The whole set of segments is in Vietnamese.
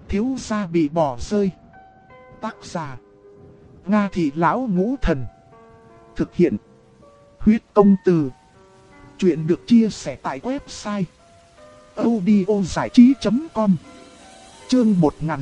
thiếu gia bị bỏ rơi. Tác giả Nga Thị Lão Ngũ Thần. Thực hiện Huyết Công Từ. Chuyện được chia sẻ tại website audiozảichí.com. Chương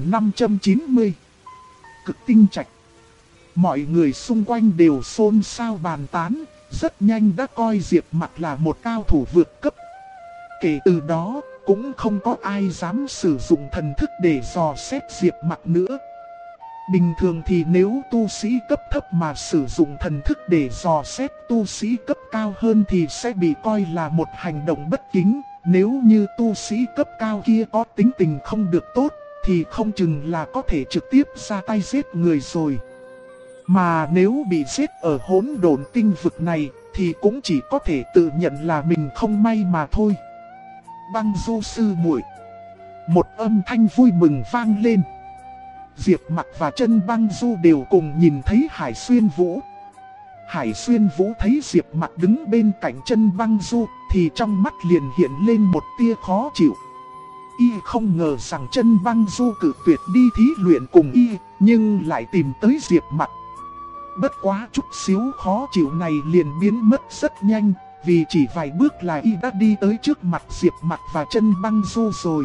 1590. Cực tinh trạch. Mọi người xung quanh đều xôn xao bàn tán, rất nhanh đã coi Diệp Mặc là một cao thủ vượt cấp. Kể từ đó, cũng không có ai dám sử dụng thần thức để dò xét Diệp Mặc nữa. Bình thường thì nếu tu sĩ cấp thấp mà sử dụng thần thức để dò xét tu sĩ cấp cao hơn thì sẽ bị coi là một hành động bất kính. Nếu như tu sĩ cấp cao kia có tính tình không được tốt, thì không chừng là có thể trực tiếp ra tay giết người rồi. Mà nếu bị giết ở hỗn độn tinh vực này, thì cũng chỉ có thể tự nhận là mình không may mà thôi. Băng Du sư muội. Một âm thanh vui mừng vang lên. Diệp Mặc và Chân Băng Du đều cùng nhìn thấy Hải Xuyên Vũ. Hải Xuyên Vũ thấy Diệp Mặc đứng bên cạnh Chân Băng Du thì trong mắt liền hiện lên một tia khó chịu. Y không ngờ rằng Chân Băng Du cự tuyệt đi thí luyện cùng y, nhưng lại tìm tới Diệp Mặc. Bất quá chút xíu khó chịu này liền biến mất rất nhanh, vì chỉ vài bước là y đã đi tới trước mặt Diệp Mặc và Chân Băng Du rồi.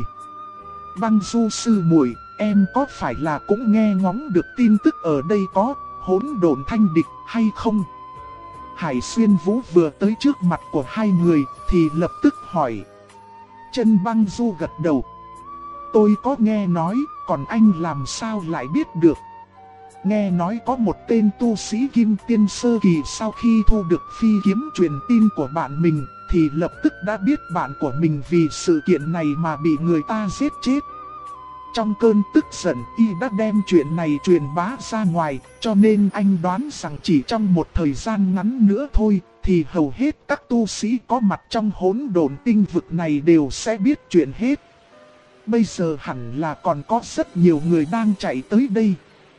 Băng Du sư muội, em có phải là cũng nghe ngóng được tin tức ở đây có hỗn độn thanh địch hay không? Hải Xuyên Vũ vừa tới trước mặt của hai người thì lập tức hỏi. Chân Băng Du gật đầu. Tôi có nghe nói, còn anh làm sao lại biết được? Nghe nói có một tên tu sĩ Kim Tiên Sơ Kỳ sau khi thu được phi kiếm truyền tin của bạn mình thì lập tức đã biết bạn của mình vì sự kiện này mà bị người ta giết chết. Trong cơn tức giận y đã đem chuyện này truyền bá ra ngoài, cho nên anh đoán rằng chỉ trong một thời gian ngắn nữa thôi thì hầu hết các tu sĩ có mặt trong hỗn độn tinh vực này đều sẽ biết chuyện hết. Bây giờ hẳn là còn có rất nhiều người đang chạy tới đây.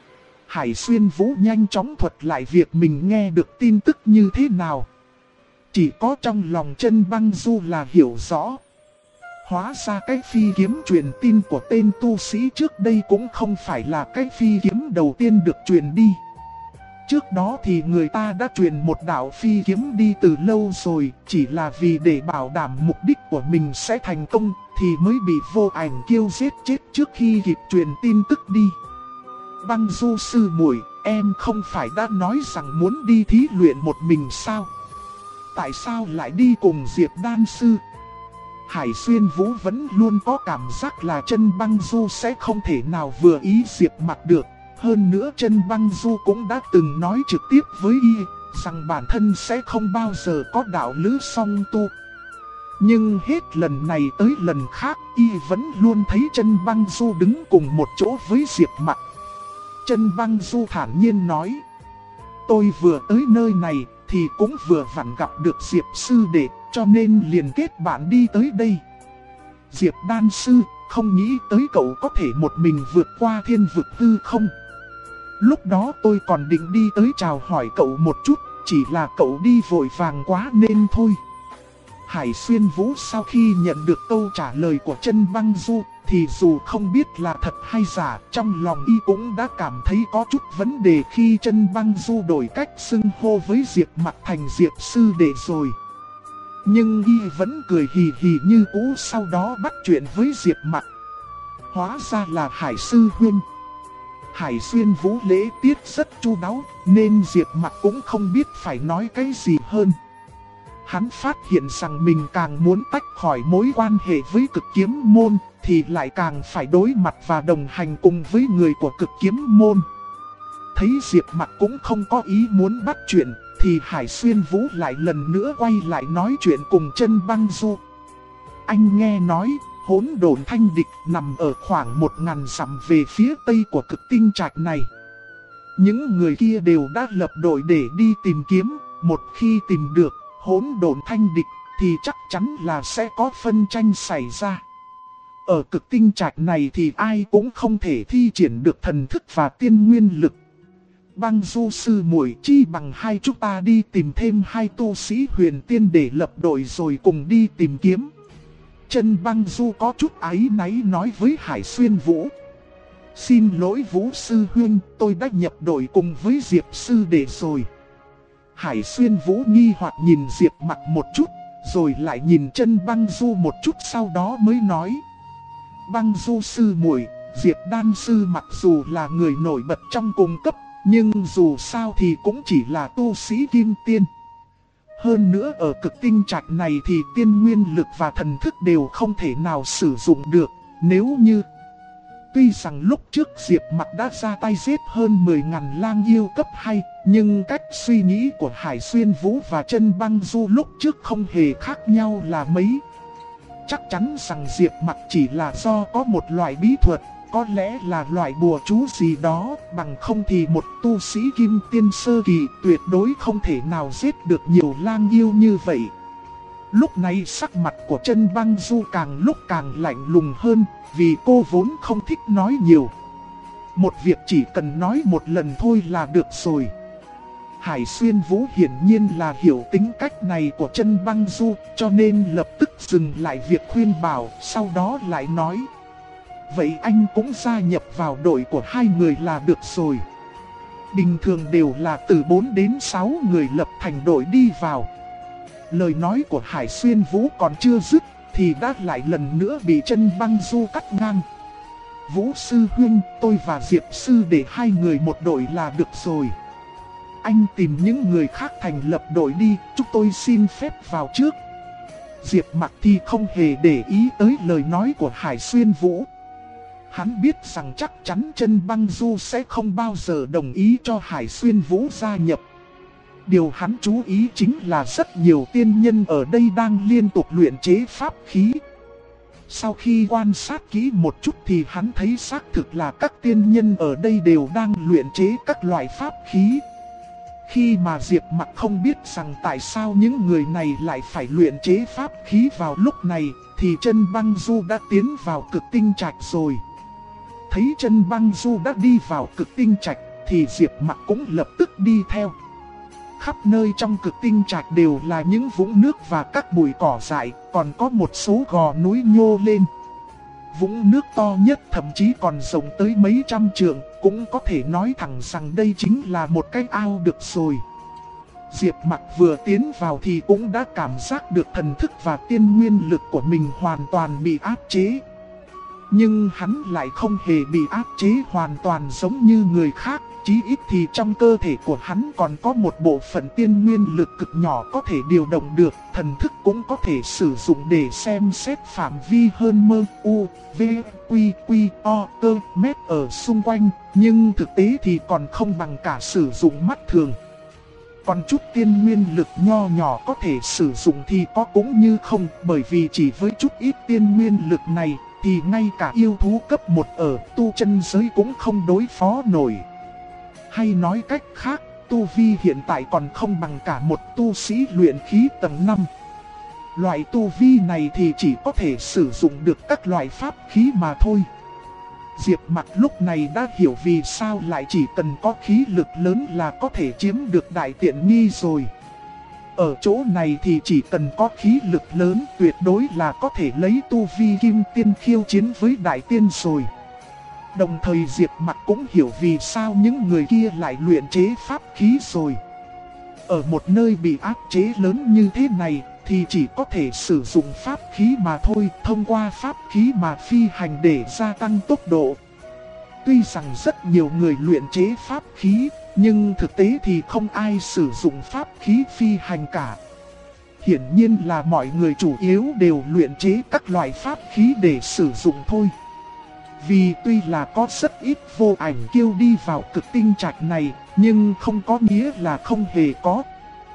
Hải Xuyên Vũ nhanh chóng thuật lại việc mình nghe được tin tức như thế nào. Chỉ có trong lòng Chân Băng Du là hiểu rõ. Hóa ra cái phi kiếm truyền tin của tên tu sĩ trước đây cũng không phải là cái phi kiếm đầu tiên được truyền đi. Trước đó thì người ta đã truyền một đạo phi kiếm đi từ lâu rồi, chỉ là vì để bảo đảm mục đích của mình sẽ thành công thì mới bị Vô Ảnh Kiêu giết chết trước khi kịp truyền tin tức đi. Băng Du sư muội, em không phải đã nói rằng muốn đi thí luyện một mình sao? Tại sao lại đi cùng Diệp Đan sư? Hải Xuyên Vũ vẫn luôn có cảm giác là Chân Băng Du sẽ không thể nào vừa ý Diệp Mặc được. Hơn nữa Chân Băng Du cũng đã từng nói trực tiếp với y rằng bản thân sẽ không bao giờ có đạo lữ song tu. Nhưng hết lần này tới lần khác y vẫn luôn thấy Chân Băng Du đứng cùng một chỗ với Diệp Mặc. Chân Băng Du thản nhiên nói. Tôi vừa tới nơi này thì cũng vừa vặn gặp được Diệp sư đệ, cho nên liền kết bạn đi tới đây. Diệp Đan sư, không nghĩ tới cậu có thể một mình vượt qua thiên vực hư không? Lúc đó tôi còn định đi tới chào hỏi cậu một chút, chỉ là cậu đi vội vàng quá nên thôi. Hải Xuyên Vũ sau khi nhận được câu trả lời của Chân Băng Du thì dù không biết là thật hay giả, trong lòng y cũng đã cảm thấy có chút vấn đề khi Chân Băng Du đổi cách xưng hô với Diệp Mặc thành Diệp sư đệ rồi. Nhưng y vẫn cười hì hì như cũ, sau đó bắt chuyện với Diệp Mặc. Hóa ra là Hải sư huynh. Hải Xuyên Vũ lễ tiết rất chu đáo, nên Diệp Mặc cũng không biết phải nói cái gì hơn. Hắn phát hiện rằng mình càng muốn tách khỏi mối quan hệ với Cực Kiếm Môn thì lại càng phải đối mặt và đồng hành cùng với người của Cực Kiếm Môn. Thấy Diệp Mặc cũng không có ý muốn bắt chuyện thì Hải Xuyên Vũ lại lần nữa quay lại nói chuyện cùng Chân Băng Du. Anh nghe nói hỗn độn thanh địch nằm ở khoảng 1000 dặm về phía tây của cực tinh trạch này. Những người kia đều đã lập đội để đi tìm kiếm, một khi tìm được hỗn độn thanh địch thì chắc chắn là sẽ có phân tranh xảy ra. Ở cực tinh trạch này thì ai cũng không thể thi triển được thần thức và tiên nguyên lực. Băng Du sư muội, chi bằng hai chúng ta đi tìm thêm hai tu sĩ huyền tiên để lập đội rồi cùng đi tìm kiếm. Chân Băng Du có chút áy náy nói với Hải Xuyên Vũ. Xin lỗi Vũ Sư Huynh, tôi đã nhập đội cùng với Diệp Sư Đệ rồi. Hải Xuyên Vũ nghi hoặc nhìn Diệp Mặc một chút, rồi lại nhìn Chân Băng Du một chút, sau đó mới nói. Băng Du sư muội, Diệp Đan Sư mặc dù là người nổi bật trong cùng cấp, nhưng dù sao thì cũng chỉ là tu sĩ kim tiên. Hơn nữa ở cực tinh trạch này thì tiên nguyên lực và thần thức đều không thể nào sử dụng được. Nếu như tuy rằng lúc trước Diệp Mặc đã ra tay giết hơn 10.000 lang yêu cấp 2, nhưng cách suy nghĩ của Hải Xuyên Vũ và Chân Băng Du lúc trước không hề khác nhau là mấy. Chắc chắn rằng Diệp Mặc chỉ là do có một loại bí thuật, có lẽ là loại bùa chú gì đó, bằng không thì một tu sĩ kim tiên sơ kỳ tuyệt đối không thể nào giết được nhiều lang yêu như vậy. Lúc này sắc mặt của Chân Băng Du càng lúc càng lạnh lùng hơn, vì cô vốn không thích nói nhiều. Một việc chỉ cần nói một lần thôi là được rồi. Hải Xuyên Vũ hiển nhiên là hiểu tính cách này của Chân Băng Du, cho nên lập tức dừng lại việc khuyên bảo, sau đó lại nói. Vậy anh cũng gia nhập vào đội của hai người là được rồi. Bình thường đều là từ 4 đến 6 người lập thành đội đi vào. Lời nói của Hải Xuyên Vũ còn chưa dứt, thì đã lại lần nữa bị Chân Băng Du cắt ngang. Vũ Sư Huynh, tôi và Diệp Sư Đệ hai người một đội là được rồi. Anh tìm những người khác thành lập đội đi, chúng tôi xin phép vào trước. Diệp Mặc thì không hề để ý tới lời nói của Hải Xuyên Vũ. Hắn biết rằng chắc chắn Chân Băng Du sẽ không bao giờ đồng ý cho Hải Xuyên Vũ gia nhập. Điều hắn chú ý chính là rất nhiều tiên nhân ở đây đang liên tục luyện chế pháp khí. Sau khi quan sát kỹ một chút thì hắn thấy xác thực là các tiên nhân ở đây đều đang luyện chế các loại pháp khí. Khi mà Diệp Mặc không biết rằng tại sao những người này lại phải luyện chế pháp khí vào lúc này, thì Chân Băng Du đã tiến vào cực tinh trạch rồi. Thấy Chân Băng Du đã đi vào cực tinh trạch, thì Diệp Mặc cũng lập tức đi theo. Khắp nơi trong cực tinh trạch đều là những vũng nước và các bụi cỏ dại, còn có một số gò núi nhô lên. Vũng nước to nhất thậm chí còn rộng tới mấy trăm trượng, cũng có thể nói thẳng rằng đây chính là một cái ao được rồi. Diệp Mặc vừa tiến vào thì cũng đã cảm giác được thần thức và tiên nguyên lực của mình hoàn toàn bị áp chế. Nhưng hắn lại không hề bị áp chế hoàn toàn giống như người khác, chí ít thì trong cơ thể của hắn còn có một bộ phận tiên nguyên lực cực nhỏ có thể điều động được, thần thức cũng có thể sử dụng để xem xét phạm vi hơn mơ u, v, quy, quy, o, cơ, mét ở xung quanh, nhưng thực tế thì còn không bằng cả sử dụng mắt thường. Còn chút tiên nguyên lực nho nhỏ có thể sử dụng thì có cũng như không, bởi vì chỉ với chút ít tiên nguyên lực này thì ngay cả yêu thú cấp 1 ở tu chân giới cũng không đối phó nổi. Hay nói cách khác, tu vi hiện tại còn không bằng cả một tu sĩ luyện khí tầng 5. Loại tu vi này thì chỉ có thể sử dụng được các loại pháp khí mà thôi. Diệp Mặc lúc này đã hiểu vì sao lại chỉ cần có khí lực lớn là có thể chiếm được đại tiện nghi rồi. Ở chỗ này thì chỉ cần có khí lực lớn tuyệt đối là có thể lấy tu vi kim tiên khiêu chiến với đại tiên rồi. Đồng thời Diệp Mặc cũng hiểu vì sao những người kia lại luyện chế pháp khí rồi. Ở một nơi bị áp chế lớn như thế này thì chỉ có thể sử dụng pháp khí mà thôi, thông qua pháp khí mà phi hành để gia tăng tốc độ. Tuy rằng rất nhiều người luyện chế pháp khí, nhưng thực tế thì không ai sử dụng pháp khí phi hành cả. Hiển nhiên là mọi người chủ yếu đều luyện chế các loại pháp khí để sử dụng thôi. Vì tuy là có rất ít vô ảnh kiêu đi vào cực tinh trạch này, nhưng không có nghĩa là không hề có.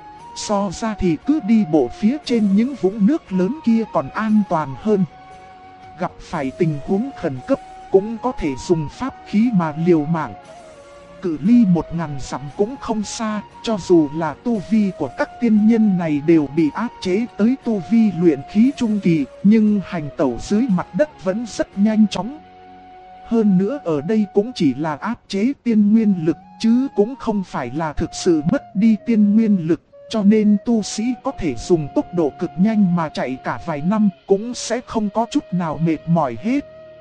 So ra thì cứ đi bộ phía trên những vũng nước lớn kia còn an toàn hơn. Gặp phải tình huống khẩn cấp, cũng có thể dùng pháp khí mà liều mạng. Cự ly 1000 dặm cũng không xa, cho dù là tu vi của các tiên nhân này đều bị áp chế tới tu vi luyện khí trung kỳ, nhưng hành tẩu dưới mặt đất vẫn rất nhanh chóng. Hơn nữa ở đây cũng chỉ là áp chế tiên nguyên lực, chứ cũng không phải là thực sự mất đi tiên nguyên lực, cho nên tu sĩ có thể dùng tốc độ cực nhanh mà chạy cả vài năm cũng sẽ không có chút nào mệt mỏi hết.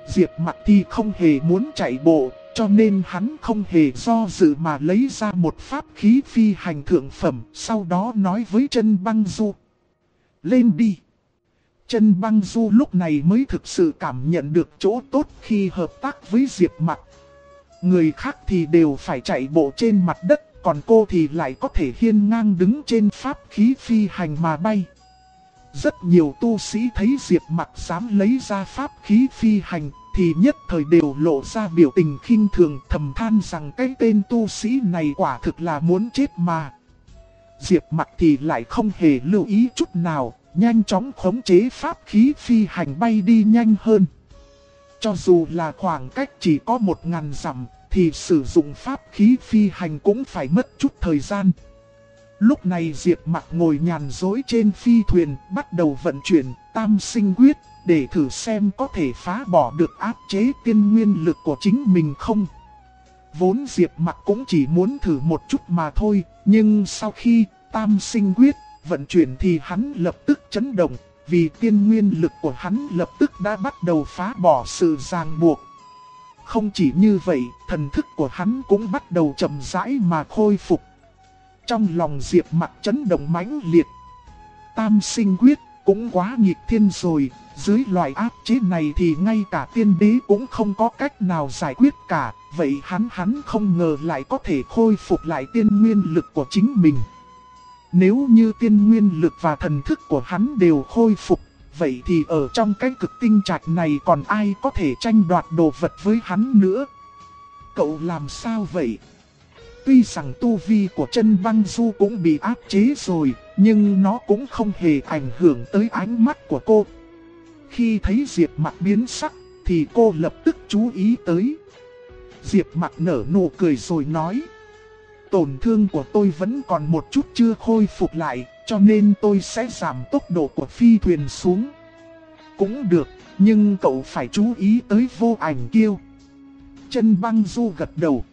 Diệp Mặc thì không hề muốn chạy bộ, cho nên hắn không hề do dự mà lấy ra một pháp khí phi hành thượng phẩm, sau đó nói với Chân Băng Du. Lên đi! Chân Băng Du lúc này mới thực sự cảm nhận được chỗ tốt khi hợp tác với Diệp Mặc. Người khác thì đều phải chạy bộ trên mặt đất, còn cô thì lại có thể hiên ngang đứng trên pháp khí phi hành mà bay. Rất nhiều tu sĩ thấy Diệp Mặc dám lấy ra pháp khí phi hành thì nhất thời đều lộ ra biểu tình khinh thường, thầm than rằng cái tên tu sĩ này quả thực là muốn chết mà. Diệp Mặc thì lại không hề lưu ý chút nào, nhanh chóng khống chế pháp khí phi hành bay đi nhanh hơn. Cho dù là khoảng cách chỉ có 1000 dặm thì sử dụng pháp khí phi hành cũng phải mất chút thời gian. Lúc này Diệp Mặc ngồi nhàn rỗi trên phi thuyền, bắt đầu vận chuyển Tam Sinh Quyết để thử xem có thể phá bỏ được áp chế tiên nguyên lực của chính mình không. Vốn Diệp Mặc cũng chỉ muốn thử một chút mà thôi, nhưng sau khi Tam Sinh Quyết vận chuyển thì hắn lập tức chấn động, vì tiên nguyên lực của hắn lập tức đã bắt đầu phá bỏ sự ràng buộc. Không chỉ như vậy, thần thức của hắn cũng bắt đầu chậm rãi mà khôi phục. Trong lòng Diệp Mặc chấn động mãnh liệt. Tam Sinh Quyết cũng quá nghịch thiên rồi, dưới loại áp chế này thì ngay cả tiên đế cũng không có cách nào giải quyết cả. Vậy hắn không ngờ lại có thể khôi phục lại tiên nguyên lực của chính mình. Nếu như tiên nguyên lực và thần thức của hắn đều khôi phục, vậy thì ở trong cái cực tinh trạch này còn ai có thể tranh đoạt đồ vật với hắn nữa? Cậu làm sao vậy? Tuy rằng tu vi của Chân Băng Du cũng bị áp chế rồi, nhưng nó cũng không hề ảnh hưởng tới ánh mắt của cô. Khi thấy Diệp Mặc biến sắc, thì cô lập tức chú ý tới. Diệp Mặc nở nụ cười rồi nói: tổn thương của tôi vẫn còn một chút chưa khôi phục lại, cho nên tôi sẽ giảm tốc độ của phi thuyền xuống. Cũng được, nhưng cậu phải chú ý tới Vô Ảnh Kiêu. Chân Băng Du gật đầu.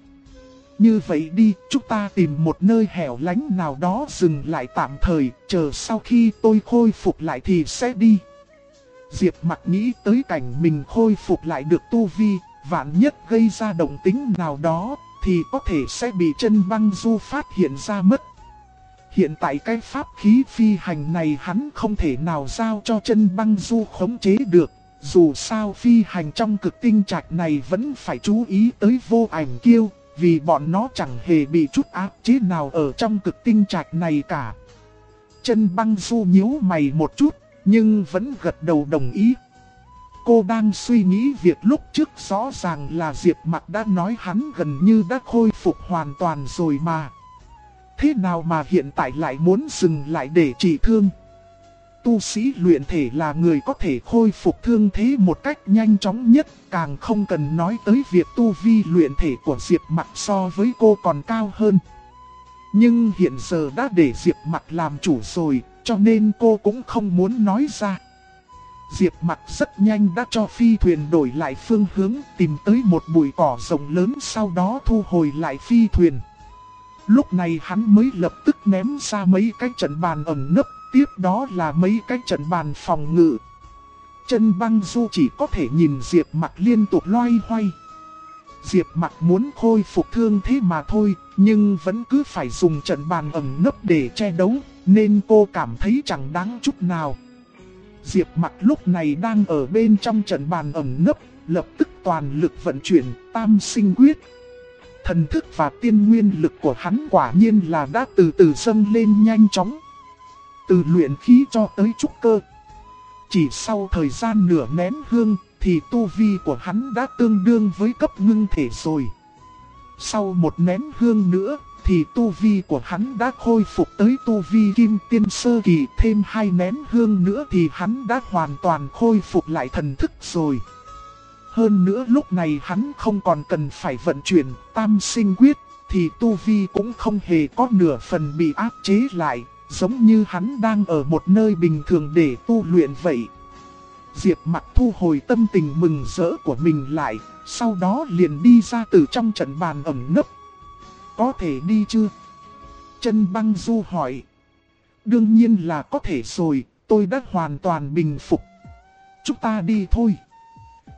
Như vậy đi, chúng ta tìm một nơi hẻo lánh nào đó dừng lại tạm thời, chờ sau khi tôi khôi phục lại thì sẽ đi. Diệp Mặc nghĩ tới cảnh mình khôi phục lại được tu vi, vạn nhất gây ra động tĩnh nào đó, thì có thể sẽ bị Chân Băng Du phát hiện ra mất. Hiện tại cái pháp khí phi hành này hắn không thể nào giao cho Chân Băng Du khống chế được. Dù sao phi hành trong cực tinh trạch này vẫn phải chú ý tới Vô Ảnh Kiêu, vì bọn nó chẳng hề bị chút áp chế nào ở trong cực tinh trạch này cả. Chân Băng Du nhíu mày một chút, nhưng vẫn gật đầu đồng ý. Cô đang suy nghĩ việc lúc trước rõ ràng là Diệp Mặc đã nói hắn gần như đã khôi phục hoàn toàn rồi mà. Thế nào mà hiện tại lại muốn dừng lại để trị thương? Tu sĩ luyện thể là người có thể khôi phục thương thế một cách nhanh chóng nhất, càng không cần nói tới việc tu vi luyện thể của Diệp Mặc so với cô còn cao hơn. Nhưng hiện giờ đã để Diệp Mặc làm chủ rồi, cho nên cô cũng không muốn nói ra. Diệp Mặc rất nhanh đã cho phi thuyền đổi lại phương hướng, tìm tới một bụi cỏ rộng lớn, sau đó thu hồi lại phi thuyền. Lúc này hắn mới lập tức ném ra mấy cái trận bàn ẩn nấp, tiếp đó là mấy cái trận bàn phòng ngự. Chân Băng Du chỉ có thể nhìn Diệp Mặc liên tục loay hoay. Diệp Mặc muốn khôi phục thương thế mà thôi, nhưng vẫn cứ phải dùng trận bàn ẩn nấp để che đấu, nên cô cảm thấy chẳng đáng chút nào. Diệp Mặc lúc này đang ở bên trong trận bàn ẩn nấp, lập tức toàn lực vận chuyển Tam Sinh Quyết. Thần thức và tiên nguyên lực của hắn quả nhiên là đã từ từ dâng lên nhanh chóng. Từ luyện khí cho tới trúc cơ. Chỉ sau thời gian nửa nén hương thì tu vi của hắn đã tương đương với cấp ngưng thể rồi. Sau một nén hương nữa thì tu vi của hắn đã khôi phục tới tu vi kim tiên sơ kỳ, thêm 2 nén hương nữa thì hắn đã hoàn toàn khôi phục lại thần thức rồi. Hơn nữa lúc này hắn không còn cần phải vận chuyển Tam Sinh Quyết, thì tu vi cũng không hề có nửa phần bị áp chế lại, giống như hắn đang ở một nơi bình thường để tu luyện vậy. Diệp Mặc thu hồi tâm tình mừng rỡ của mình lại, sau đó liền đi ra từ trong trận bàn ẩn nấp. Có thể đi chưa? Chân Băng Du hỏi. Đương nhiên là có thể rồi, tôi đã hoàn toàn bình phục. Chúng ta đi thôi.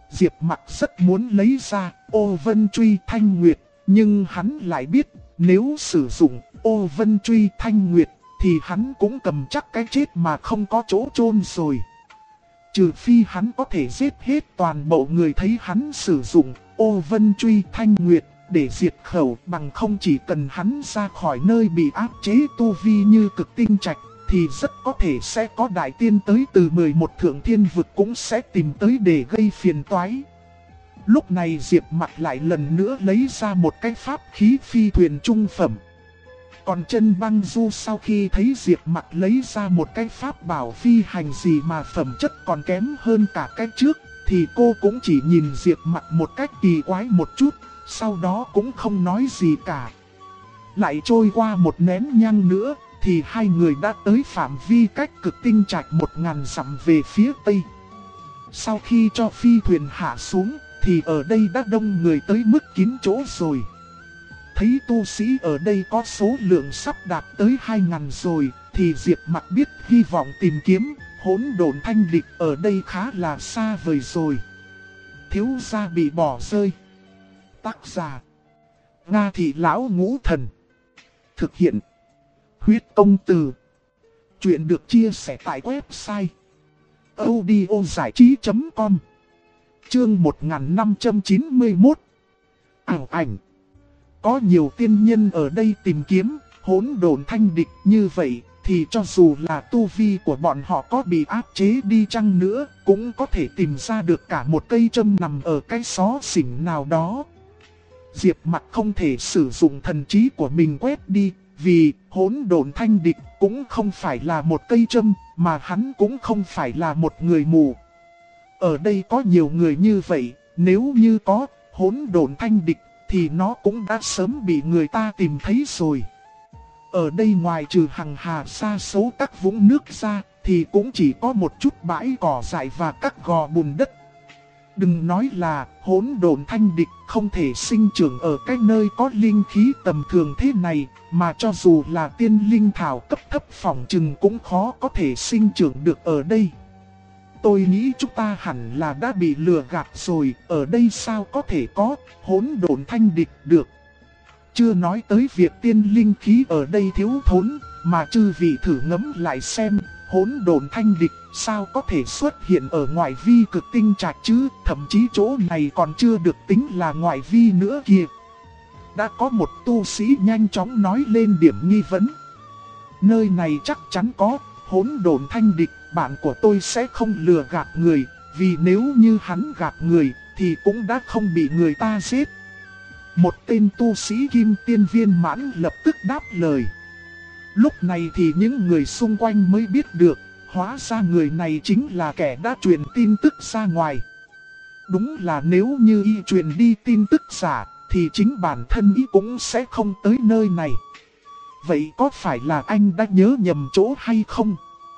Diệp Mặc rất muốn lấy ra ô vân truy thanh nguyệt, nhưng hắn lại biết nếu sử dụng ô vân truy thanh nguyệt thì hắn cũng cầm chắc cái chết mà không có chỗ chôn rồi. Trừ phi hắn có thể giết hết toàn bộ người thấy hắn sử dụng ô vân truy thanh nguyệt để diệt khẩu, bằng không chỉ cần hắn ra khỏi nơi bị áp chế tu vi như Cực Tinh Trạch thì rất có thể sẽ có đại tiên tới từ 11 thượng thiên vực cũng sẽ tìm tới để gây phiền toái. Lúc này Diệp Mặc lại lần nữa lấy ra một cái pháp khí phi thuyền trung phẩm. Còn Chân Băng Du sau khi thấy Diệp Mặc lấy ra một cái pháp bảo phi hành gì mà phẩm chất còn kém hơn cả cái trước, thì cô cũng chỉ nhìn Diệp Mặc một cách kỳ quái một chút, sau đó cũng không nói gì cả. Lại trôi qua một nén nhang nữa, thì hai người đã tới phạm vi cách Cực Tinh Trạch 1000 dặm về phía tây. Sau khi cho phi thuyền hạ xuống, thì ở đây đã đông người tới mức kín chỗ rồi. Thấy tu sĩ ở đây có số lượng sắp đạt tới 2000 rồi, thì Diệp Mặc biết hy vọng tìm kiếm hỗn độn thanh địch ở đây khá là xa vời rồi. Thiếu gia bị bỏ rơi. Tác giả: Nga Thị Lão Ngũ Thần. Thực hiện: Huyết Công Từ. Chuyện được chia sẻ tại website audiozảichí.com. Chương 1591. Ảo ảnh. Có nhiều tiên nhân ở đây tìm kiếm hỗn độn thanh địch, như vậy thì cho dù là tu vi của bọn họ có bị áp chế đi chăng nữa, cũng có thể tìm ra được cả một cây châm nằm ở cái xó xỉnh nào đó. Diệp Mặc không thể sử dụng thần trí của mình quét đi, vì hỗn độn thanh địch cũng không phải là một cây châm, mà hắn cũng không phải là một người mù. Ở đây có nhiều người như vậy, nếu như có hỗn độn thanh địch thì nó cũng đã sớm bị người ta tìm thấy rồi. Ở đây ngoài trừ hằng hà sa số các vũng nước ra, thì cũng chỉ có một chút bãi cỏ dại và các gò bùn đất. Đừng nói là hỗn độn thanh địch không thể sinh trưởng ở cái nơi có linh khí tầm thường thế này, mà cho dù là tiên linh thảo cấp thấp phỏng chừng cũng khó có thể sinh trưởng được ở đây. Tôi nghĩ chúng ta hẳn là đã bị lừa gạt rồi, ở đây sao có thể có hỗn độn thanh địch được. Chưa nói tới việc tiên linh khí ở đây thiếu thốn, mà chư vị thử ngẫm lại xem, hỗn độn thanh địch sao có thể xuất hiện ở ngoại vi Cực Tinh Trạch chứ, thậm chí chỗ này còn chưa được tính là ngoại vi nữa kìa. Đã có một tu sĩ nhanh chóng nói lên điểm nghi vấn. Nơi này chắc chắn có hỗn độn thanh địch, bạn của tôi sẽ không lừa gạt người, vì nếu như hắn gạt người thì cũng đã không bị người ta giết. Một tên tu sĩ kim tiên viên mãn lập tức đáp lời. Lúc này thì những người xung quanh mới biết được, hóa ra người này chính là kẻ đã truyền tin tức ra ngoài. Đúng là nếu như y truyền đi tin tức giả, thì chính bản thân y cũng sẽ không tới nơi này. Vậy có phải là anh đã nhớ nhầm chỗ hay không?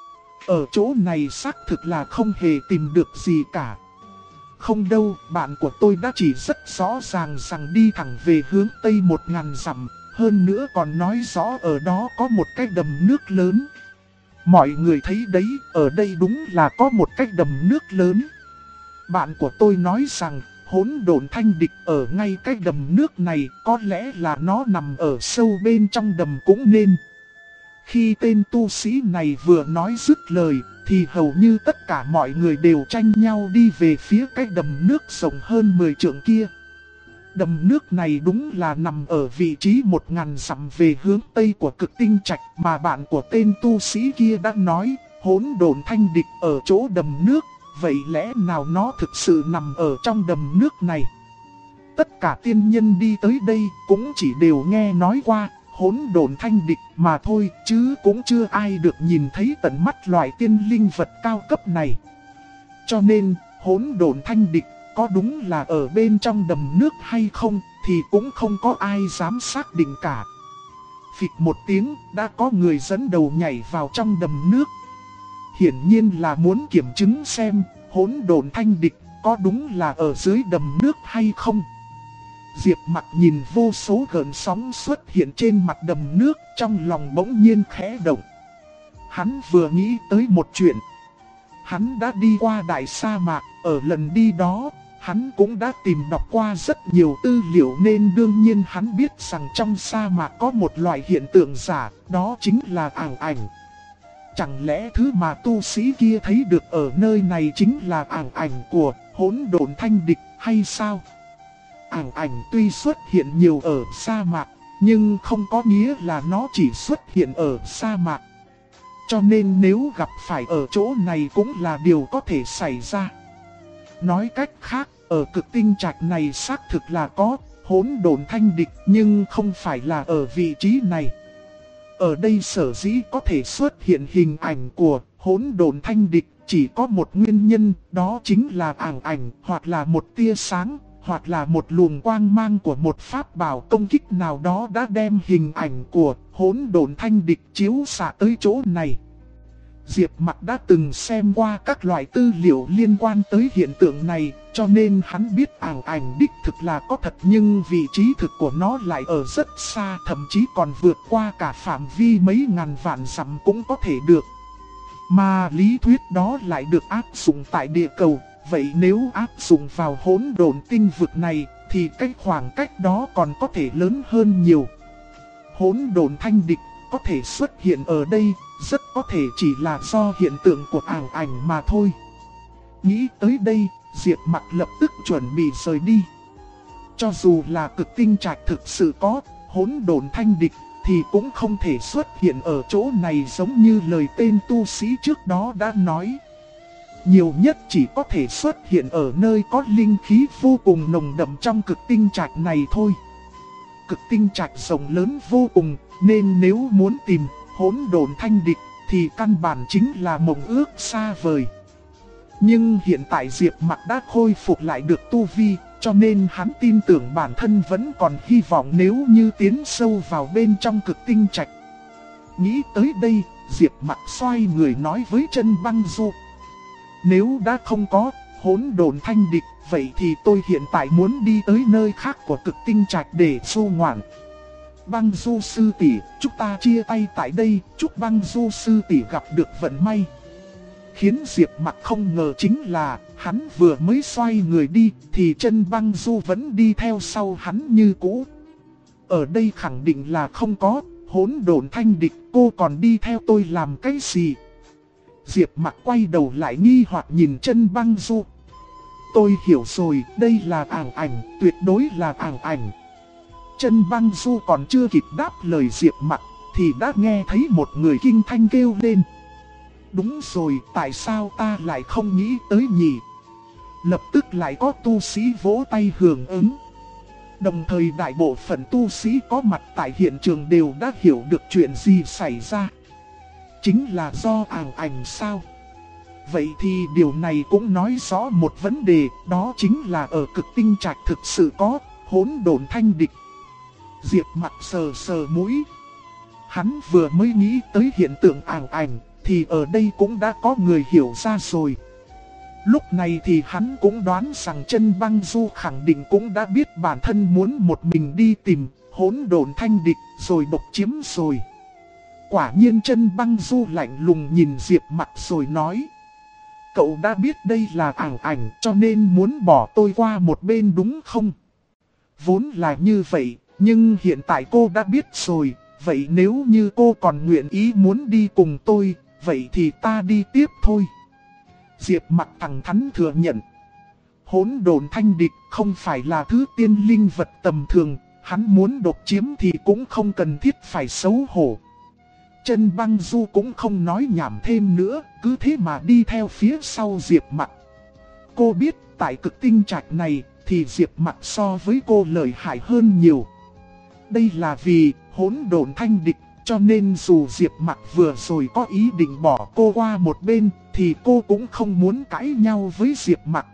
Ở chỗ này xác thực là không hề tìm được gì cả. Không đâu, bạn của tôi đã chỉ rất rõ ràng rằng đi thẳng về hướng Tây 1000 dặm, hơn nữa còn nói rõ ở đó có một cái đầm nước lớn. Mọi người thấy đấy, ở đây đúng là có một cái đầm nước lớn. Bạn của tôi nói rằng hỗn độn thanh địch ở ngay cái đầm nước này, có lẽ là nó nằm ở sâu bên trong đầm cũng nên. Khi tên tu sĩ này vừa nói dứt lời, thì hầu như tất cả mọi người đều tranh nhau đi về phía cái đầm nước rộng hơn 10 trượng kia. Đầm nước này đúng là nằm ở vị trí 1000 dặm về hướng Tây của Cực Tinh Trạch, mà bạn của tên tu sĩ kia đã nói hỗn độn thanh địch ở chỗ đầm nước. Vậy lẽ nào nó thực sự nằm ở trong đầm nước này? Tất cả tiên nhân đi tới đây cũng chỉ đều nghe nói qua hỗn độn thanh địch mà thôi, chứ cũng chưa ai được nhìn thấy tận mắt loại tiên linh vật cao cấp này. Cho nên, hỗn độn thanh địch có đúng là ở bên trong đầm nước hay không thì cũng không có ai dám xác định cả. Phịch một tiếng, đã có người dẫn đầu nhảy vào trong đầm nước. Hiển nhiên là muốn kiểm chứng xem hỗn độn thanh địch có đúng là ở dưới đầm nước hay không. Diệp Mặc nhìn vô số gợn sóng xuất hiện trên mặt đầm nước, trong lòng bỗng nhiên khẽ động. Hắn vừa nghĩ tới một chuyện. Hắn đã đi qua đại sa mạc, ở lần đi đó, Hắn cũng đã tìm đọc qua rất nhiều tư liệu nên đương nhiên hắn biết rằng trong sa mạc có một loại hiện tượng giả, đó chính là ảo ảnh. Chẳng lẽ thứ mà tu sĩ kia thấy được ở nơi này chính là ảo ảnh của hỗn độn thanh địch hay sao? Ảo ảnh tuy xuất hiện nhiều ở sa mạc, nhưng không có nghĩa là nó chỉ xuất hiện ở sa mạc. Cho nên nếu gặp phải ở chỗ này cũng là điều có thể xảy ra. Nói cách khác, ở cực tinh trạch này xác thực là có hỗn độn thanh địch, nhưng không phải là ở vị trí này. Ở đây sở dĩ có thể xuất hiện hình ảnh của hỗn độn thanh địch chỉ có một nguyên nhân, đó chính là ảo ảnh, hoặc là một tia sáng, hoặc là một luồng quang mang của một pháp bảo công kích nào đó đã đem hình ảnh của hỗn độn thanh địch chiếu xạ tới chỗ này. Diệp Mặc đã từng xem qua các loại tư liệu liên quan tới hiện tượng này, cho nên hắn biết ảo ảnh đích thực là có thật, nhưng vị trí thực của nó lại ở rất xa, thậm chí còn vượt qua cả phạm vi mấy ngàn vạn dặm cũng có thể được. Mà lý thuyết đó lại được áp dụng tại địa cầu, vậy nếu áp dụng vào hỗn độn tinh vực này thì cái khoảng cách đó còn có thể lớn hơn nhiều. Hỗn độn thanh địch có thể xuất hiện ở đây, rất có thể chỉ là do hiện tượng của ảo ảnh mà thôi. Nghĩ tới đây, Diệp Mặc lập tức chuẩn bị rời đi. Cho dù là cực tinh trạch thực sự có hỗn độn thanh địch thì cũng không thể xuất hiện ở chỗ này giống như lời tên tu sĩ trước đó đã nói. Nhiều nhất chỉ có thể xuất hiện ở nơi có linh khí vô cùng nồng đậm trong cực tinh trạch này thôi. Cực tinh trạch rộng lớn vô cùng, nên nếu muốn tìm hỗn độn thanh địch thì căn bản chính là mộng ước xa vời. Nhưng hiện tại Diệp Mặc đã khôi phục lại được tu vi, cho nên hắn tin tưởng bản thân vẫn còn hy vọng nếu như tiến sâu vào bên trong cực tinh trạch. Nghĩ tới đây, Diệp Mặc xoay người nói với Chân Băng Du: nếu đã không có hỗn độn thanh địch, vậy thì tôi hiện tại muốn đi tới nơi khác của cực tinh trạch để du ngoạn. Băng Du sư tỷ, chúng ta chia tay tại đây, chúc Băng Du sư tỷ gặp được vận may. Khiến Diệp Mặc không ngờ chính là, hắn vừa mới xoay người đi, thì Chân Băng Du vẫn đi theo sau hắn như cũ. Ở đây khẳng định là không có hỗn độn thanh địch, cô còn đi theo tôi làm cái gì? Diệp Mặc quay đầu lại nghi hoặc nhìn Chân Băng Du. Tôi hiểu rồi, đây là ảo ảnh, tuyệt đối là ảo ảnh. Chân Băng Du còn chưa kịp đáp lời Diệp Mặc thì đã nghe thấy một người kinh thanh kêu lên: đúng rồi, tại sao ta lại không nghĩ tới nhỉ? Lập tức lại có tu sĩ vỗ tay hưởng ứng. Đồng thời đại bộ phận tu sĩ có mặt tại hiện trường đều đã hiểu được chuyện gì xảy ra. Chính là do ảo ảnh sao? Vậy thì điều này cũng nói rõ một vấn đề, đó chính là ở cực tinh trạch thực sự có hỗn độn thanh địch. Diệp Mặc sờ sờ mũi. Hắn vừa mới nghĩ tới hiện tượng ảo ảnh, thì ở đây cũng đã có người hiểu ra rồi. Lúc này thì hắn cũng đoán rằng Chân Băng Du khẳng định cũng đã biết bản thân muốn một mình đi tìm hỗn độn thanh địch rồi độc chiếm rồi. Quả nhiên Chân Băng Du lạnh lùng nhìn Diệp Mặc rồi nói: cậu đã biết đây là ảo ảnh cho nên muốn bỏ tôi qua một bên đúng không? Vốn là như vậy, nhưng hiện tại cô đã biết rồi, vậy nếu như cô còn nguyện ý muốn đi cùng tôi, vậy thì ta đi tiếp thôi. Diệp Mặc thẳng thắn thừa nhận. Hỗn độn thanh địch không phải là thứ tiên linh vật tầm thường, hắn muốn độc chiếm thì cũng không cần thiết phải xấu hổ. Chân Băng Du cũng không nói nhảm thêm nữa, cứ thế mà đi theo phía sau Diệp Mặc. Cô biết tại cực tinh trạch này thì Diệp Mặc so với cô lợi hại hơn nhiều. Đây là vì hỗn độn thanh địch, cho nên dù Diệp Mặc vừa rồi có ý định bỏ cô qua một bên thì cô cũng không muốn cãi nhau với Diệp Mặc.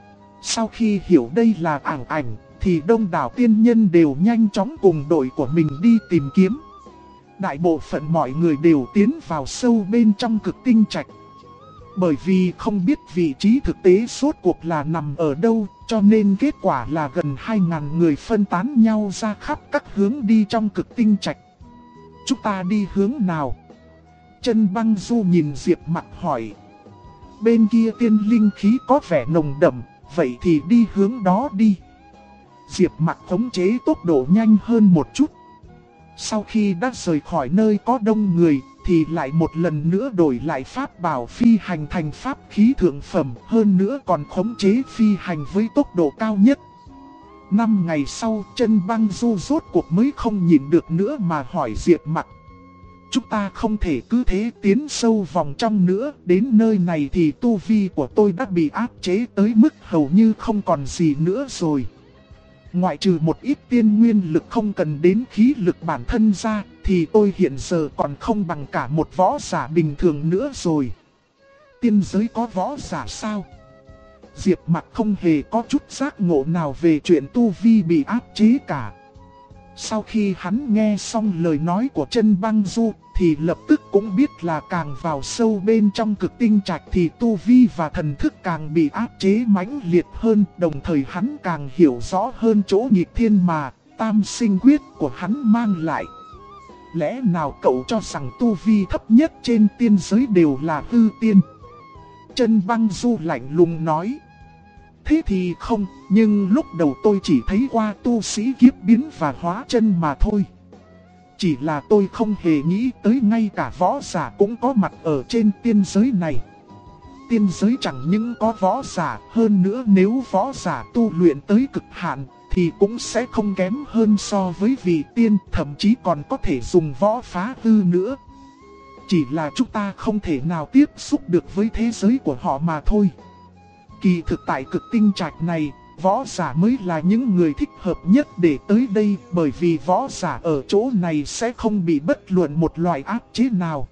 Sau khi hiểu đây là ảo ảnh thì đông đảo tiên nhân đều nhanh chóng cùng đội của mình đi tìm kiếm. Đại bộ phận mọi người đều tiến vào sâu bên trong cực tinh trạch. Bởi vì không biết vị trí thực tế suốt cuộc là nằm ở đâu, cho nên kết quả là gần 2.000 người phân tán nhau ra khắp các hướng đi trong cực tinh trạch. Chúng ta đi hướng nào? Chân Băng Du nhìn Diệp Mặc hỏi. Bên kia tiên linh khí có vẻ nồng đậm, vậy thì đi hướng đó đi. Diệp Mặc khống chế tốc độ nhanh hơn một chút. Sau khi đã rời khỏi nơi có đông người, thì lại một lần nữa đổi lại pháp bảo phi hành thành pháp khí thượng phẩm, hơn nữa còn khống chế phi hành với tốc độ cao nhất. 5 ngày sau, Chân Băng Du rốt cuộc mới không nhịn được nữa mà hỏi Diệp Mặc. Chúng ta không thể cứ thế tiến sâu vòng trong nữa, đến nơi này thì tu vi của tôi đã bị áp chế tới mức hầu như không còn gì nữa rồi. Ngoại trừ một ít tiên nguyên lực không cần đến khí lực bản thân ra, thì tôi hiện giờ còn không bằng cả một võ giả bình thường nữa rồi. Tiên giới có võ giả sao? Diệp Mặc không hề có chút giác ngộ nào về chuyện tu vi bị áp chế cả. Sau khi hắn nghe xong lời nói của Chân Băng Du, thì lập tức cũng biết là càng vào sâu bên trong cực tinh trạch thì tu vi và thần thức càng bị áp chế mãnh liệt hơn. Đồng thời hắn càng hiểu rõ hơn chỗ nghịch thiên mà tam sinh quyết của hắn mang lại. Lẽ nào cậu cho rằng tu vi thấp nhất trên tiên giới đều là hư tiên? Chân Băng Du lạnh lùng nói. Thế thì không, nhưng lúc đầu tôi chỉ thấy qua tu sĩ kiếp biến và hóa chân mà thôi. Chỉ là tôi không hề nghĩ tới ngay cả võ giả cũng có mặt ở trên tiên giới này. Tiên giới chẳng những có võ giả, hơn nữa nếu võ giả tu luyện tới cực hạn thì cũng sẽ không kém hơn so với vị tiên, thậm chí còn có thể dùng võ phá hư nữa. Chỉ là chúng ta không thể nào tiếp xúc được với thế giới của họ mà thôi. Kỳ thực tại cực tinh trạch này, võ giả mới là những người thích hợp nhất để tới đây, bởi vì võ giả ở chỗ này sẽ không bị bất luận một loại áp chế nào.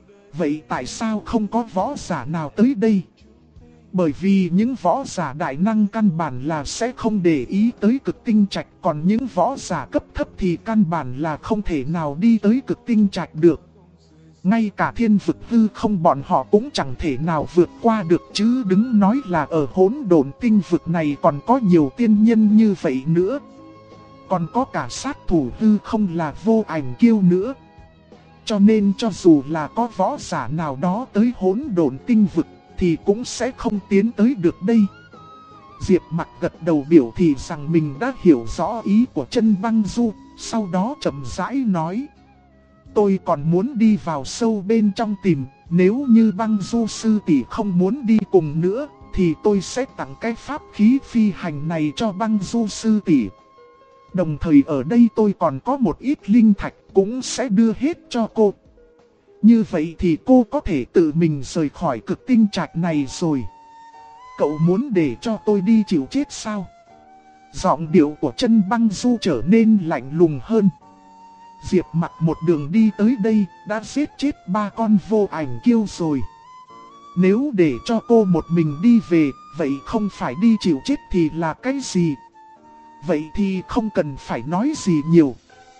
Vậy tại sao không có võ giả nào tới đây? Bởi vì những võ giả đại năng căn bản là sẽ không để ý tới cực tinh trạch, còn những võ giả cấp thấp thì căn bản là không thể nào đi tới cực tinh trạch được. Ngay cả thiên vực hư không bọn họ cũng chẳng thể nào vượt qua được, chứ đừng nói là ở hỗn độn tinh vực này còn có nhiều tiên nhân như vậy nữa. Còn có cả sát thủ hư không là Vô Ảnh Kiêu nữa. Cho nên cho dù là có võ giả nào đó tới hỗn độn tinh vực thì cũng sẽ không tiến tới được đây. Diệp Mặc gật đầu biểu thị rằng mình đã hiểu rõ ý của Chân Băng Du, sau đó chậm rãi nói. Tôi còn muốn đi vào sâu bên trong tìm, nếu như Băng Du sư tỷ không muốn đi cùng nữa, thì tôi sẽ tặng cái pháp khí phi hành này cho Băng Du sư tỷ. Đồng thời ở đây tôi còn có một ít linh thạch cũng sẽ đưa hết cho cô. Như vậy thì cô có thể tự mình rời khỏi cực tinh trạch này rồi. Cậu muốn để cho tôi đi chịu chết sao? Giọng điệu của Chân Băng Du trở nên lạnh lùng hơn. Diệp Mặc một đường đi tới đây đã giết chết 3 con Vô Ảnh Kiêu rồi. Nếu để cho cô một mình đi về, vậy không phải đi chịu chết thì là cái gì? Vậy thì không cần phải nói gì nhiều.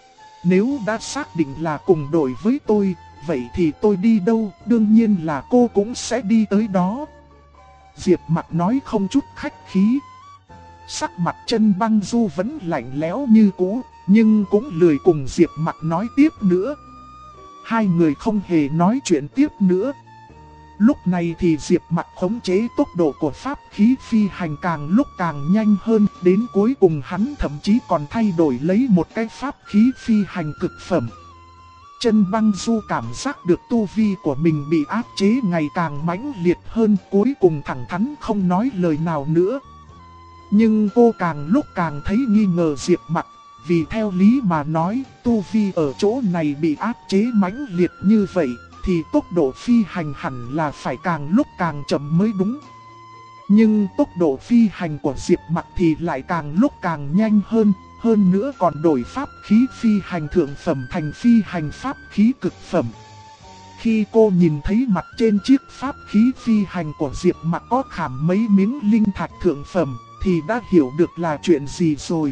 Nếu đã xác định là cùng đội với tôi, vậy thì tôi đi đâu, đương nhiên là cô cũng sẽ đi tới đó. Diệp Mặc nói không chút khách khí. Sắc mặt Chân Băng Du vẫn lạnh lẽo như cũ, nhưng cũng lười cùng Diệp Mặc nói tiếp nữa. Hai người không hề nói chuyện tiếp nữa. Lúc này thì Diệp Mặc khống chế tốc độ của pháp khí phi hành càng lúc càng nhanh hơn, đến cuối cùng hắn thậm chí còn thay đổi lấy một cái pháp khí phi hành cực phẩm. Chân Băng Du cảm giác được tu vi của mình bị áp chế ngày càng mãnh liệt hơn, cuối cùng thẳng thắn không nói lời nào nữa. Nhưng cô càng lúc càng thấy nghi ngờ Diệp Mặc, vì theo lý mà nói, tu vi ở chỗ này bị áp chế mãnh liệt như vậy, thì tốc độ phi hành hẳn là phải càng lúc càng chậm mới đúng. Nhưng tốc độ phi hành của Diệp Mặc thì lại càng lúc càng nhanh hơn nữa còn đổi pháp khí phi hành thượng phẩm thành phi hành pháp khí cực phẩm. Khi cô nhìn thấy mặt trên chiếc pháp khí phi hành của Diệp Mặc có khảm mấy miếng linh thạch thượng phẩm, thì đã hiểu được là chuyện gì rồi.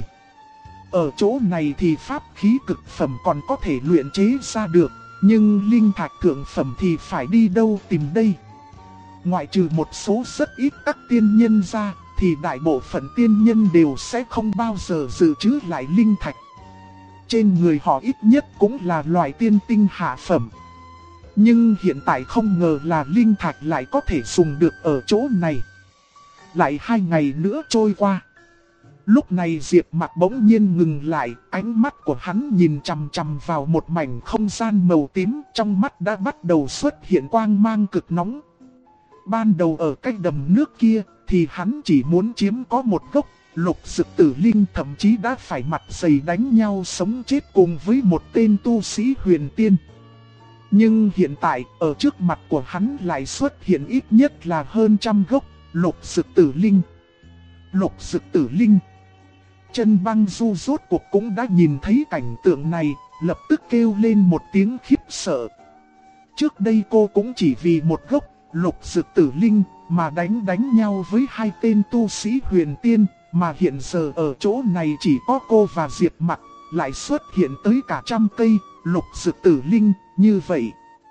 Ở chỗ này thì pháp khí cực phẩm còn có thể luyện chế ra được, nhưng linh thạch thượng phẩm thì phải đi đâu tìm đây? Ngoại trừ một số rất ít các tiên nhân ra, thì đại bộ phận tiên nhân đều sẽ không bao giờ dự trữ lại linh thạch. Trên người họ ít nhất cũng là loại tiên tinh hạ phẩm. Nhưng hiện tại không ngờ là linh thạch lại có thể dùng được ở chỗ này. Lại 2 ngày nữa trôi qua. Lúc này Diệp Mặc bỗng nhiên ngừng lại, ánh mắt của hắn nhìn chằm chằm vào một mảnh không gian màu tím, trong mắt đã bắt đầu xuất hiện quang mang cực nóng. Ban đầu ở cái đầm nước kia, thì hắn chỉ muốn chiếm có một gốc Lục Dực Tử Linh, thậm chí đã phải mặt dày đánh nhau sống chết cùng với một tên tu sĩ huyền tiên. Nhưng hiện tại, ở trước mặt của hắn lại xuất hiện ít nhất là hơn 100 gốc Lục Dực Tử Linh. Lục Dực Tử Linh. Chân Băng Du rốt cuộc cũng đã nhìn thấy cảnh tượng này, lập tức kêu lên một tiếng khiếp sợ. Trước đây cô cũng chỉ vì một gốc Lục Dực Tử Linh mà đánh nhau với 2 tên tu sĩ huyền tiên, mà hiện giờ ở chỗ này chỉ có cô và Diệp Mặc, lại xuất hiện tới cả 100 cây Lục Dực Tử Linh như vậy.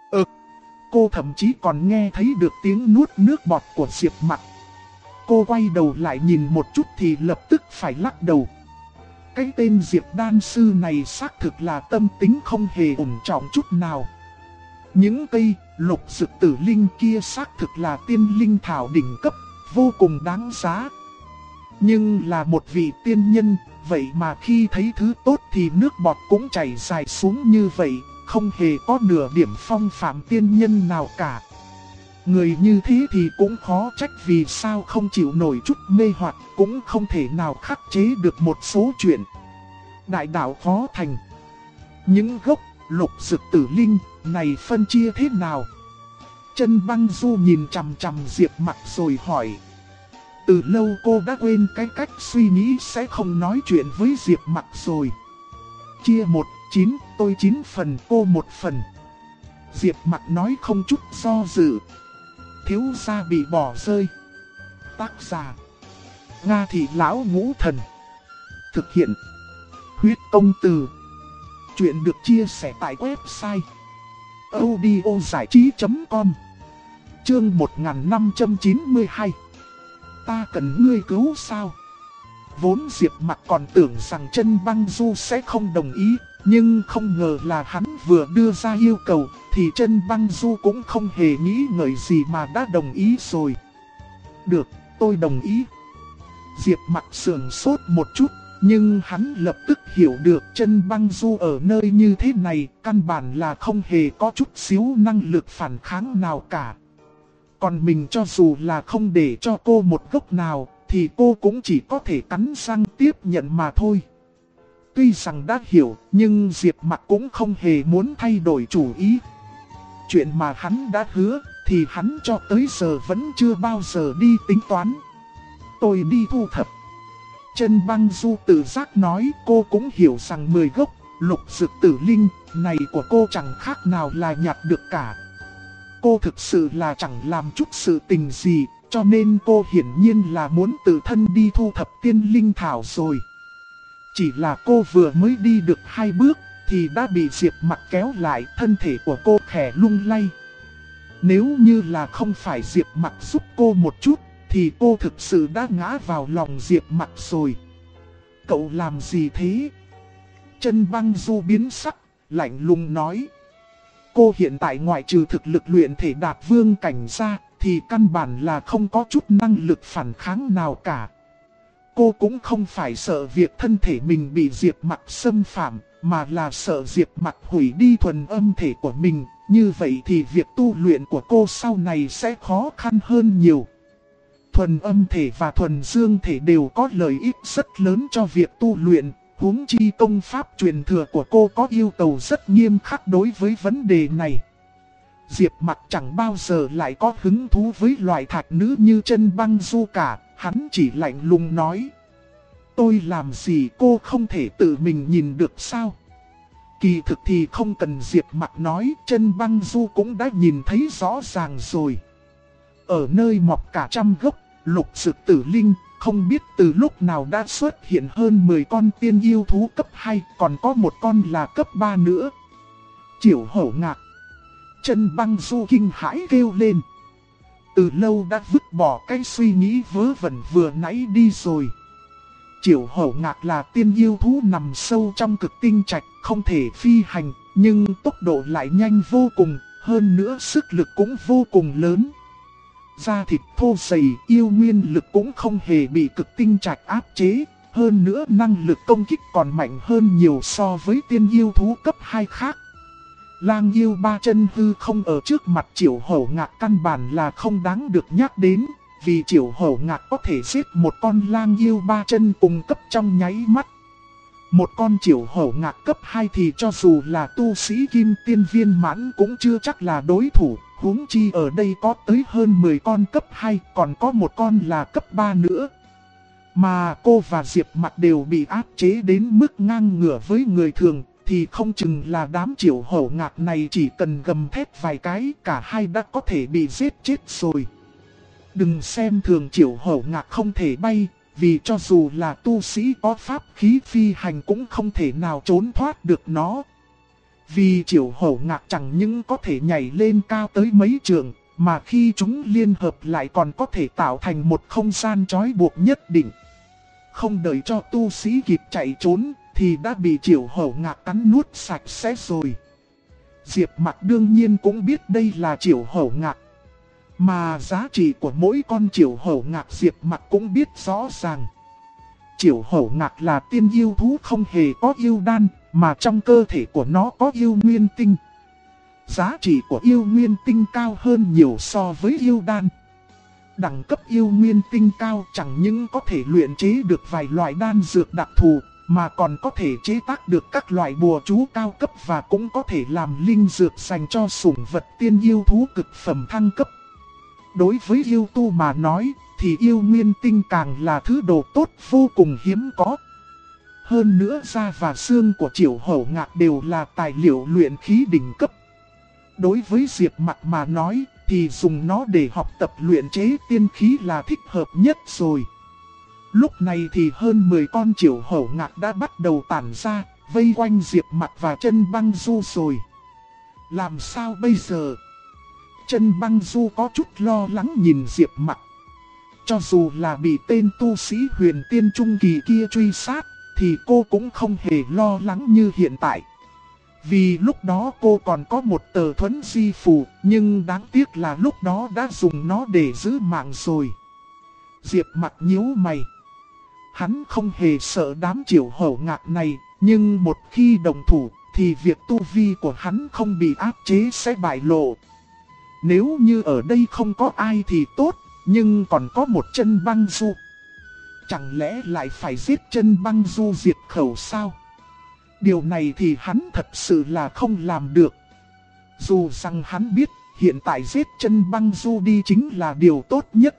Cô thậm chí còn nghe thấy được tiếng nuốt nước bọt của Diệp Mặc. Cô quay đầu lại nhìn một chút thì lập tức phải lắc đầu. Cái tên Diệp Đan Sư này xác thực là tâm tính không hề ổn trọng chút nào. Những cây Lục Dực Tử Linh kia xác thực là tiên linh thảo đỉnh cấp, vô cùng đáng giá. Nhưng là một vị tiên nhân, vậy mà khi thấy thứ tốt thì nước bọt cũng chảy dài xuống như vậy, không hề có nửa điểm phong phạm tiên nhân nào cả. Người như thế thì cũng khó trách vì sao không chịu nổi chút mê hoặc, cũng không thể nào khắc chế được một số chuyện. Đại đạo khó thành. Những gốc Lục Dực Tử Linh này phân chia thế nào? Chân Băng Du nhìn chằm chằm Diệp Mặc rồi hỏi. Từ lâu cô đã quên cái cách suy nghĩ sẽ không nói chuyện với Diệp Mặc rồi. Chia 1/9, tôi 9 phần, cô 1 phần. Diệp Mặc nói không chút do dự. Thiếu gia bị bỏ rơi. Tác giả: Nga Thị Lão Ngũ Thần. Thực hiện: Huyết Công Từ. Chuyện được chia sẻ tại website audiozảichí.com. Chương 1592. Ta cần ngươi cứu sao? Vốn Diệp Mặc còn tưởng rằng Chân Băng Du sẽ không đồng ý, nhưng không ngờ là hắn vừa đưa ra yêu cầu thì Chân Băng Du cũng không hề nghĩ ngợi gì mà đã đồng ý rồi. Được, tôi đồng ý. Diệp Mặc sườn sốt một chút, nhưng hắn lập tức hiểu được Chân Băng Du ở nơi như thế này căn bản là không hề có chút xíu năng lực phản kháng nào cả. Còn mình cho dù là không để cho cô một gốc nào, thì cô cũng chỉ có thể cắn răng tiếp nhận mà thôi. Tuy rằng đã hiểu, nhưng Diệp Mặc cũng không hề muốn thay đổi chủ ý. Chuyện mà hắn đã hứa, thì hắn cho tới giờ vẫn chưa bao giờ đi tính toán. Tôi đi thu thập. Chân Băng Du tự giác nói, cô cũng hiểu rằng 10 gốc Lục Dực Tử Linh này của cô chẳng khác nào là nhặt được cả. Cô thực sự là chẳng làm chút sự tình gì, cho nên cô hiển nhiên là muốn tự thân đi thu thập tiên linh thảo rồi. Chỉ là cô vừa mới đi được 2 bước, thì đã bị Diệp Mặc kéo lại, thân thể của cô khẽ lung lay. Nếu như là không phải Diệp Mặc giúp cô một chút, thì cô thực sự đã ngã vào lòng Diệp Mặc rồi. Cậu làm gì thế? Chân Băng Du biến sắc, lạnh lùng nói. Cô hiện tại ngoại trừ thực lực luyện thể đạt vương cảnh ra, thì căn bản là không có chút năng lực phản kháng nào cả. Cô cũng không phải sợ việc thân thể mình bị Diệp Mặc xâm phạm, mà là sợ Diệp Mặc hủy đi thuần âm thể của mình. Như vậy thì việc tu luyện của cô sau này sẽ khó khăn hơn nhiều. Thuần âm thể và thuần dương thể đều có lợi ích rất lớn cho việc tu luyện. Huống chi công pháp truyền thừa của cô có yêu cầu rất nghiêm khắc đối với vấn đề này. Diệp Mặc chẳng bao giờ lại có hứng thú với loại thạch nữ như Chân Băng Du cả, hắn chỉ lạnh lùng nói. Tôi làm gì cô không thể tự mình nhìn được sao? Kỳ thực thì không cần Diệp Mặc nói, Chân Băng Du cũng đã nhìn thấy rõ ràng rồi. Ở nơi mọc cả 100 gốc Lục Dực Tử Linh, không biết từ lúc nào đã xuất hiện hơn 10 con tiên yêu thú cấp 2, còn có một con là cấp 3 nữa. Chiểu Hổ ngạc. Chân Băng Du kinh hãi kêu lên. Từ lâu đã vứt bỏ cái suy nghĩ vớ vẩn vừa nãy đi rồi. Chiểu Hổ ngạc là tiên yêu thú nằm sâu trong cực tinh trạch, không thể phi hành, nhưng tốc độ lại nhanh vô cùng, hơn nữa sức lực cũng vô cùng lớn. da thịt thô dày, yêu nguyên lực cũng không hề bị cực tinh trạch áp chế. Hơn nữa năng lực công kích còn mạnh hơn nhiều so với tiên yêu thú cấp 2 khác. Lang yêu ba chân hư không ở trước mặt Triệu Hổ Ngạc căn bản là không đáng được nhắc đến. Vì Triệu Hổ Ngạc có thể giết một con lang yêu ba chân cùng cấp trong nháy mắt. Một con Triệu Hổ Ngạc cấp 2 thì cho dù là tu sĩ kim tiên viên mãn cũng chưa chắc là đối thủ. Huống chi ở đây có tới hơn 10 con cấp 2, còn có một con là cấp 3 nữa. Mà cô và Diệp Mặc đều bị áp chế đến mức ngang ngửa với người thường, thì không chừng là đám Triệu Hổ Ngạc này chỉ cần gầm thét vài cái, cả hai đã có thể bị giết chết rồi. Đừng xem thường Triệu Hổ Ngạc không thể bay, vì cho dù là tu sĩ có pháp khí phi hành cũng không thể nào trốn thoát được nó. Vì Triệu Hổ Ngạc chẳng những có thể nhảy lên cao tới mấy trượng, mà khi chúng liên hợp lại còn có thể tạo thành một không gian trói buộc nhất định. Không đợi cho tu sĩ kịp chạy trốn, thì đã bị Triệu Hổ Ngạc cắn nuốt sạch sẽ rồi. Diệp Mặc đương nhiên cũng biết đây là Triệu Hổ Ngạc. Mà giá trị của mỗi con Triệu Hổ Ngạc Diệp Mặc cũng biết rõ ràng. Triệu Hổ Ngạc là tiên yêu thú không hề có yêu đan, mà trong cơ thể của nó có yêu nguyên tinh. Giá trị của yêu nguyên tinh cao hơn nhiều so với yêu đan. Đẳng cấp yêu nguyên tinh cao chẳng những có thể luyện chế được vài loại đan dược đặc thù, mà còn có thể chế tác được các loại bùa chú cao cấp và cũng có thể làm linh dược dành cho sủng vật tiên yêu thú cực phẩm thăng cấp. Đối với yêu tu mà nói, thì yêu nguyên tinh càng là thứ đồ tốt vô cùng hiếm có. Hơn nữa da và xương của Triệu Hổ Ngạc đều là tài liệu luyện khí đỉnh cấp. Đối với Diệp Mặc mà nói, thì dùng nó để học tập luyện chế tiên khí là thích hợp nhất rồi. Lúc này thì hơn 10 con Triệu Hổ Ngạc đã bắt đầu tản ra, vây quanh Diệp Mặc và Chân Băng Du rồi. Làm sao bây giờ? Chân Băng Du có chút lo lắng nhìn Diệp Mặc. Cho dù là bị tên tu sĩ huyền tiên trung kỳ kia truy sát, thì cô cũng không hề lo lắng như hiện tại. Vì lúc đó cô còn có một tờ thuẫn di phù, nhưng đáng tiếc là lúc đó đã dùng nó để giữ mạng rồi. Diệp Mặc nhíu mày. Hắn không hề sợ đám Triệu Hổ Ngạc này, nhưng một khi đồng thủ, thì việc tu vi của hắn không bị áp chế sẽ bại lộ. Nếu như ở đây không có ai thì tốt, nhưng còn có một Chân Băng Du. Chẳng lẽ lại phải giết Chân Băng Du diệt khẩu sao? Điều này thì hắn thật sự là không làm được. Dù rằng hắn biết hiện tại giết Chân Băng Du đi chính là điều tốt nhất.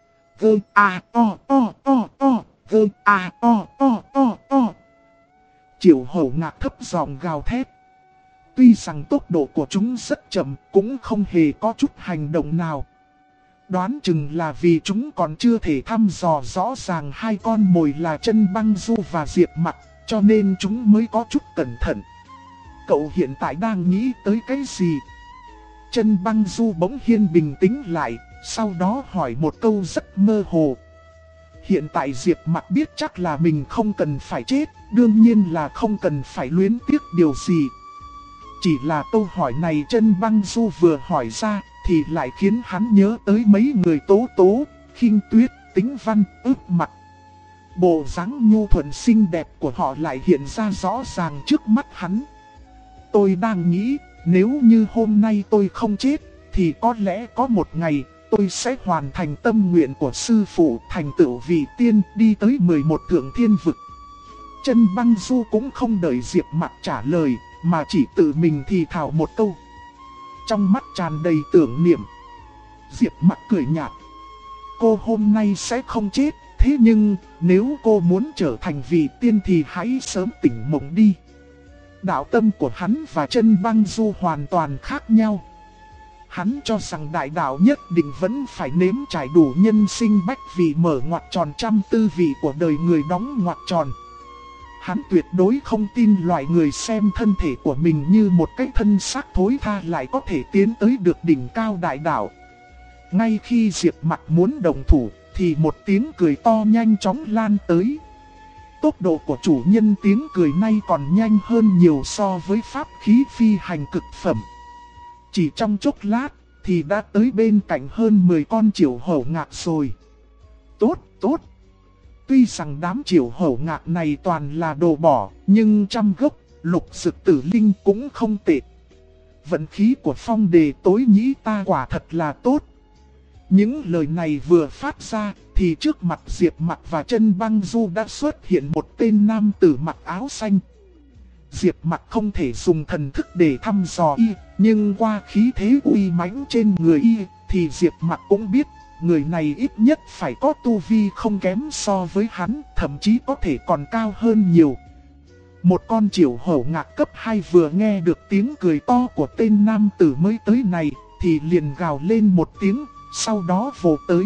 Triệu Hổ Ngạc thấp giọng gào thét. Tuy rằng tốc độ của chúng rất chậm, cũng không hề có chút hành động nào. Đoán chừng là vì chúng còn chưa thể thăm dò rõ ràng hai con mồi là Chân Băng Du và Diệp Mặc, cho nên chúng mới có chút cẩn thận. Cậu hiện tại đang nghĩ tới cái gì? Chân Băng Du bỗng nhiên bình tĩnh lại, sau đó hỏi một câu rất mơ hồ. Hiện tại Diệp Mặc biết chắc là mình không cần phải chết, đương nhiên là không cần phải luyến tiếc điều gì. Chỉ là câu hỏi này Chân Băng Du vừa hỏi ra, thì lại khiến hắn nhớ tới mấy người Tố Tố, Khinh Tuyết, Tĩnh Văn, Ước Mặc. Bộ dáng nhu thuận xinh đẹp của họ lại hiện ra rõ ràng trước mắt hắn. Tôi đang nghĩ, nếu như hôm nay tôi không chết, thì có lẽ có một ngày, tôi sẽ hoàn thành tâm nguyện của sư phụ, thành tựu vị tiên, đi tới 11 thượng thiên vực. Chân Băng Du cũng không đợi Diệp Mặc trả lời, mà chỉ tự mình thì thào một câu. Trong mắt tràn đầy tưởng niệm. Diệp Mặc cười nhạt. Cô hôm nay sẽ không chết, thế nhưng nếu cô muốn trở thành vị tiên thì hãy sớm tỉnh mộng đi. Đạo tâm của hắn và Chân Băng Du hoàn toàn khác nhau. Hắn cho rằng đại đạo nhất định vẫn phải nếm trải đủ nhân sinh bách vị, mở ngoặc tròn trăm tư vị của đời người đóng ngoặc tròn. Hắn tuyệt đối không tin loại người xem thân thể của mình như một cái thân xác thối tha lại có thể tiến tới được đỉnh cao đại đạo. Ngay khi Diệp Mặc muốn động thủ, thì một tiếng cười to nhanh chóng lan tới. Tốc độ của chủ nhân tiếng cười này còn nhanh hơn nhiều so với pháp khí phi hành cực phẩm. Chỉ trong chốc lát, thì đã tới bên cạnh hơn 10 con Triểu Hổ Ngạc rồi. Tốt, tốt. Tuy rằng đám Triểu Hổ Ngạc này toàn là đồ bỏ, nhưng trăm gốc, Lục Dực Tử Linh cũng không tệ. Vận khí của Phong Đề Tối Nhĩ ta quả thật là tốt. Những lời này vừa phát ra, thì trước mặt Diệp Mặc và Chân Băng Du đã xuất hiện một tên nam tử mặc áo xanh. Diệp Mặc không thể dùng thần thức để thăm dò y, nhưng qua khí thế uy mãnh trên người y, thì Diệp Mặc cũng biết, người này ít nhất phải có tu vi không kém so với hắn, thậm chí có thể còn cao hơn nhiều. Một con Triểu Hổ Ngạc cấp 2 vừa nghe được tiếng cười to của tên nam tử mới tới này, thì liền gào lên một tiếng, sau đó vồ tới.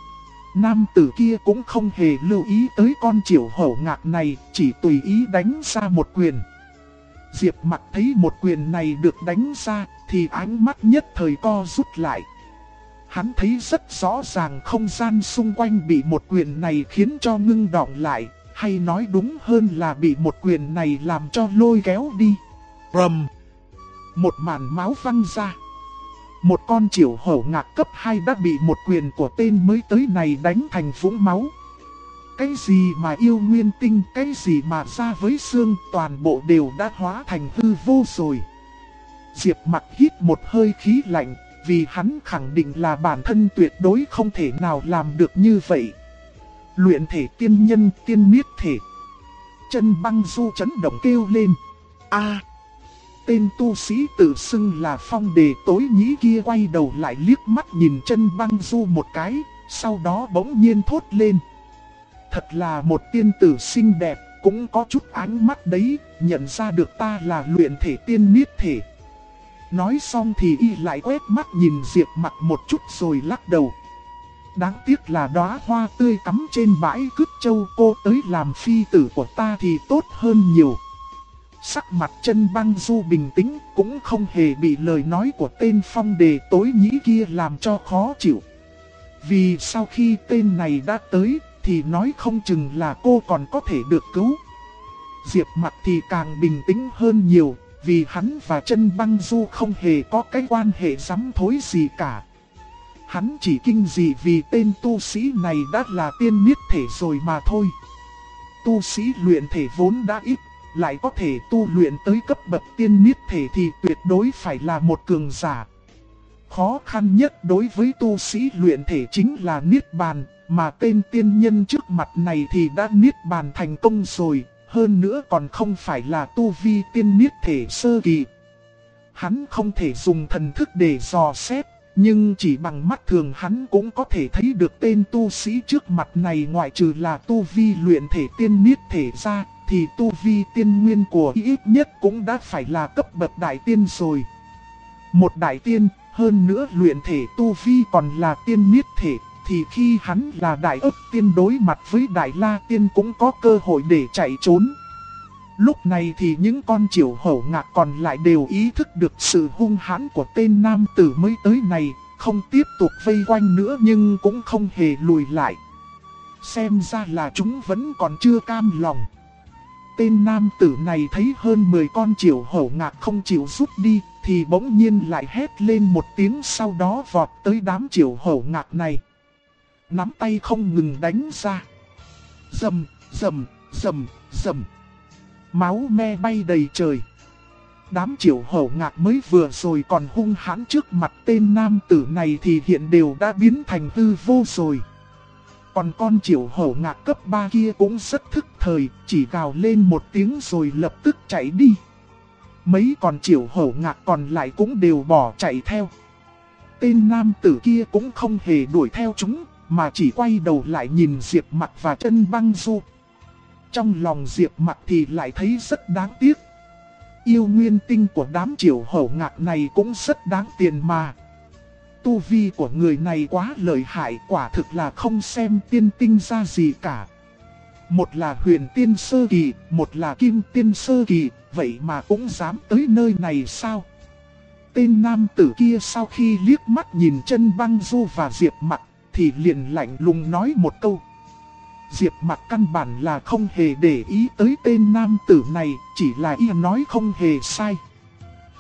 Nam tử kia cũng không hề lưu ý tới con Triểu Hổ Ngạc này, chỉ tùy ý đánh ra một quyền. Diệp Mặc thấy một quyền này được đánh ra, thì ánh mắt nhất thời co rút lại. Hắn thấy rất rõ ràng không gian xung quanh bị một quyền này khiến cho ngưng đọng lại, hay nói đúng hơn là bị một quyền này làm cho lôi kéo đi. Rầm! Một màn máu văng ra. Một con Triểu Hổ Ngạc cấp 2 đã bị một quyền của tên mới tới này đánh thành vũng máu. Cái gì mà yêu nguyên tinh, cái gì mà ra với xương, toàn bộ đều đã hóa thành hư vô rồi. Diệp Mặc hít một hơi khí lạnh, vì hắn khẳng định là bản thân tuyệt đối không thể nào làm được như vậy. Luyện thể tiên nhân, tiên niết thể. Chân Băng Du chấn động kêu lên. A! Tên tu sĩ tự xưng là Phong Đề Tối Nhĩ kia quay đầu lại liếc mắt nhìn Chân Băng Du một cái, sau đó bỗng nhiên thốt lên. Thật là một tiên tử xinh đẹp, cũng có chút ánh mắt đấy, nhận ra được ta là luyện thể tiên niết thể. Nói xong thì y lại quét mắt nhìn Diệp Mặc một chút rồi lắc đầu. Đáng tiếc là đóa hoa tươi cắm trên bãi cứt châu, cô tới làm phi tử của ta thì tốt hơn nhiều. Sắc mặt Chân Băng Du bình tĩnh, cũng không hề bị lời nói của tên Phong Đề Tối Nhĩ kia làm cho khó chịu. Vì sau khi tên này đã tới, thì nói không chừng là cô còn có thể được cứu. Diệp Mặc thì càng bình tĩnh hơn nhiều, vì hắn và Chân Băng Du không hề có cái quan hệ sắm thối gì cả. Hắn chỉ kinh dị vì tên tu sĩ này đã là tiên niết thể rồi mà thôi. Tu sĩ luyện thể vốn đã ít, lại có thể tu luyện tới cấp bậc tiên niết thể thì tuyệt đối phải là một cường giả. Khó khăn nhất đối với tu sĩ luyện thể chính là niết bàn, mà tên tiên nhân trước mặt này thì đã niết bàn thành công rồi, hơn nữa còn không phải là tu vi tiên niết thể sơ kỳ. Hắn không thể dùng thần thức để dò xét, nhưng chỉ bằng mắt thường hắn cũng có thể thấy được tên tu sĩ trước mặt này ngoại trừ là tu vi luyện thể tiên niết thể ra, thì tu vi tiên nguyên của ít nhất cũng đã phải là cấp bậc đại tiên rồi. Một đại tiên, hơn nữa luyện thể tu vi còn là tiên niết thể, thì khi hắn là đại ức tiên đối mặt với đại la tiên cũng có cơ hội để chạy trốn. Lúc này thì những con Triểu Hổ Ngạc còn lại đều ý thức được sự hung hãn của tên nam tử mới tới này, không tiếp tục vây quanh nữa nhưng cũng không hề lùi lại. Xem ra là chúng vẫn còn chưa cam lòng. Tên nam tử này thấy hơn 10 con Triểu Hổ Ngạc không chịu rút đi, thì bỗng nhiên lại hét lên một tiếng, sau đó vọt tới đám Triểu Hổ Ngạc này. Nắm tay không ngừng đánh ra. Rầm, rầm, rầm, rầm. Máu me bay đầy trời. Đám Triểu Hổ Ngạc mới vừa rồi còn hung hãn trước mặt tên nam tử này thì hiện đều đã biến thành hư vô rồi. Còn con Triểu Hổ Ngạc cấp 3 kia cũng rất thức thời, chỉ gào lên một tiếng rồi lập tức chạy đi. Mấy con Triểu Hổ Ngạc còn lại cũng đều bỏ chạy theo. Tên nam tử kia cũng không hề đuổi theo chúng, mà chỉ quay đầu lại nhìn Diệp Mặc và Chân Băng Du. Trong lòng Diệp Mặc thì lại thấy rất đáng tiếc. Yêu nguyên tinh của đám Triểu Hổ Ngạc này cũng rất đáng tiền mà. Tu vi của người này quá lợi hại, quả thực là không xem tiên tinh ra gì cả. Một là huyền tiên sơ kỳ, một là kim tiên sơ kỳ, vậy mà cũng dám tới nơi này sao? Tên nam tử kia sau khi liếc mắt nhìn Chân Băng Du và Diệp Mặc, thì liền lạnh lùng nói một câu. Diệp Mặc căn bản là không hề để ý tới tên nam tử này, chỉ là y nói không hề sai.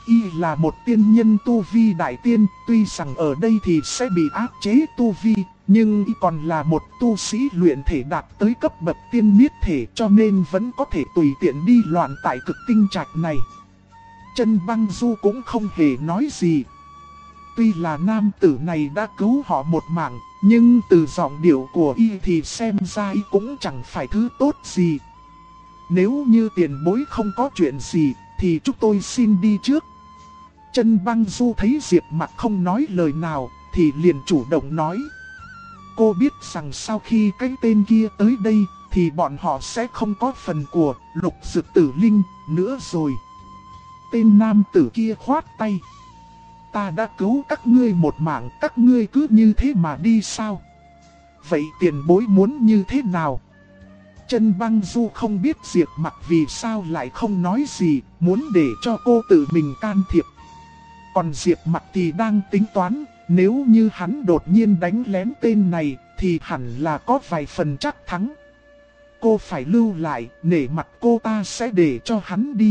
y là một tiên nhân tu vi đại tiên, tuy rằng ở đây thì sẽ bị áp chế tu vi, nhưng y còn là một tu sĩ luyện thể đạt tới cấp bậc tiên niết thể, cho nên vẫn có thể tùy tiện đi loạn tại Cực Tinh Trạch này. Chân Băng Du cũng không hề nói gì. Tuy là nam tử này đã cứu họ một mạng, nhưng từ giọng điệu của y thì xem ra y cũng chẳng phải thứ tốt gì. Nếu như tiền bối không có chuyện gì, thì chúng tôi xin đi trước. Chân Băng Du thấy Diệp Mặc không nói lời nào, thì liền chủ động nói. Cô biết rằng sau khi cái tên kia tới đây, thì bọn họ sẽ không có phần của Lục Dực Tử Linh nữa rồi. Tên nam tử kia khoát tay. Ta đã cứu các ngươi một mạng, các ngươi cứ như thế mà đi sao? Vậy tiền bối muốn như thế nào? Chân Băng Du không biết Diệp Mặc vì sao lại không nói gì, muốn để cho cô tự mình can thiệp. Còn Diệp Mặc thì đang tính toán, nếu như hắn đột nhiên đánh lén tên này, thì hẳn là có vài phần chắc thắng. Cô phải lưu lại, nể mặt cô ta sẽ để cho hắn đi.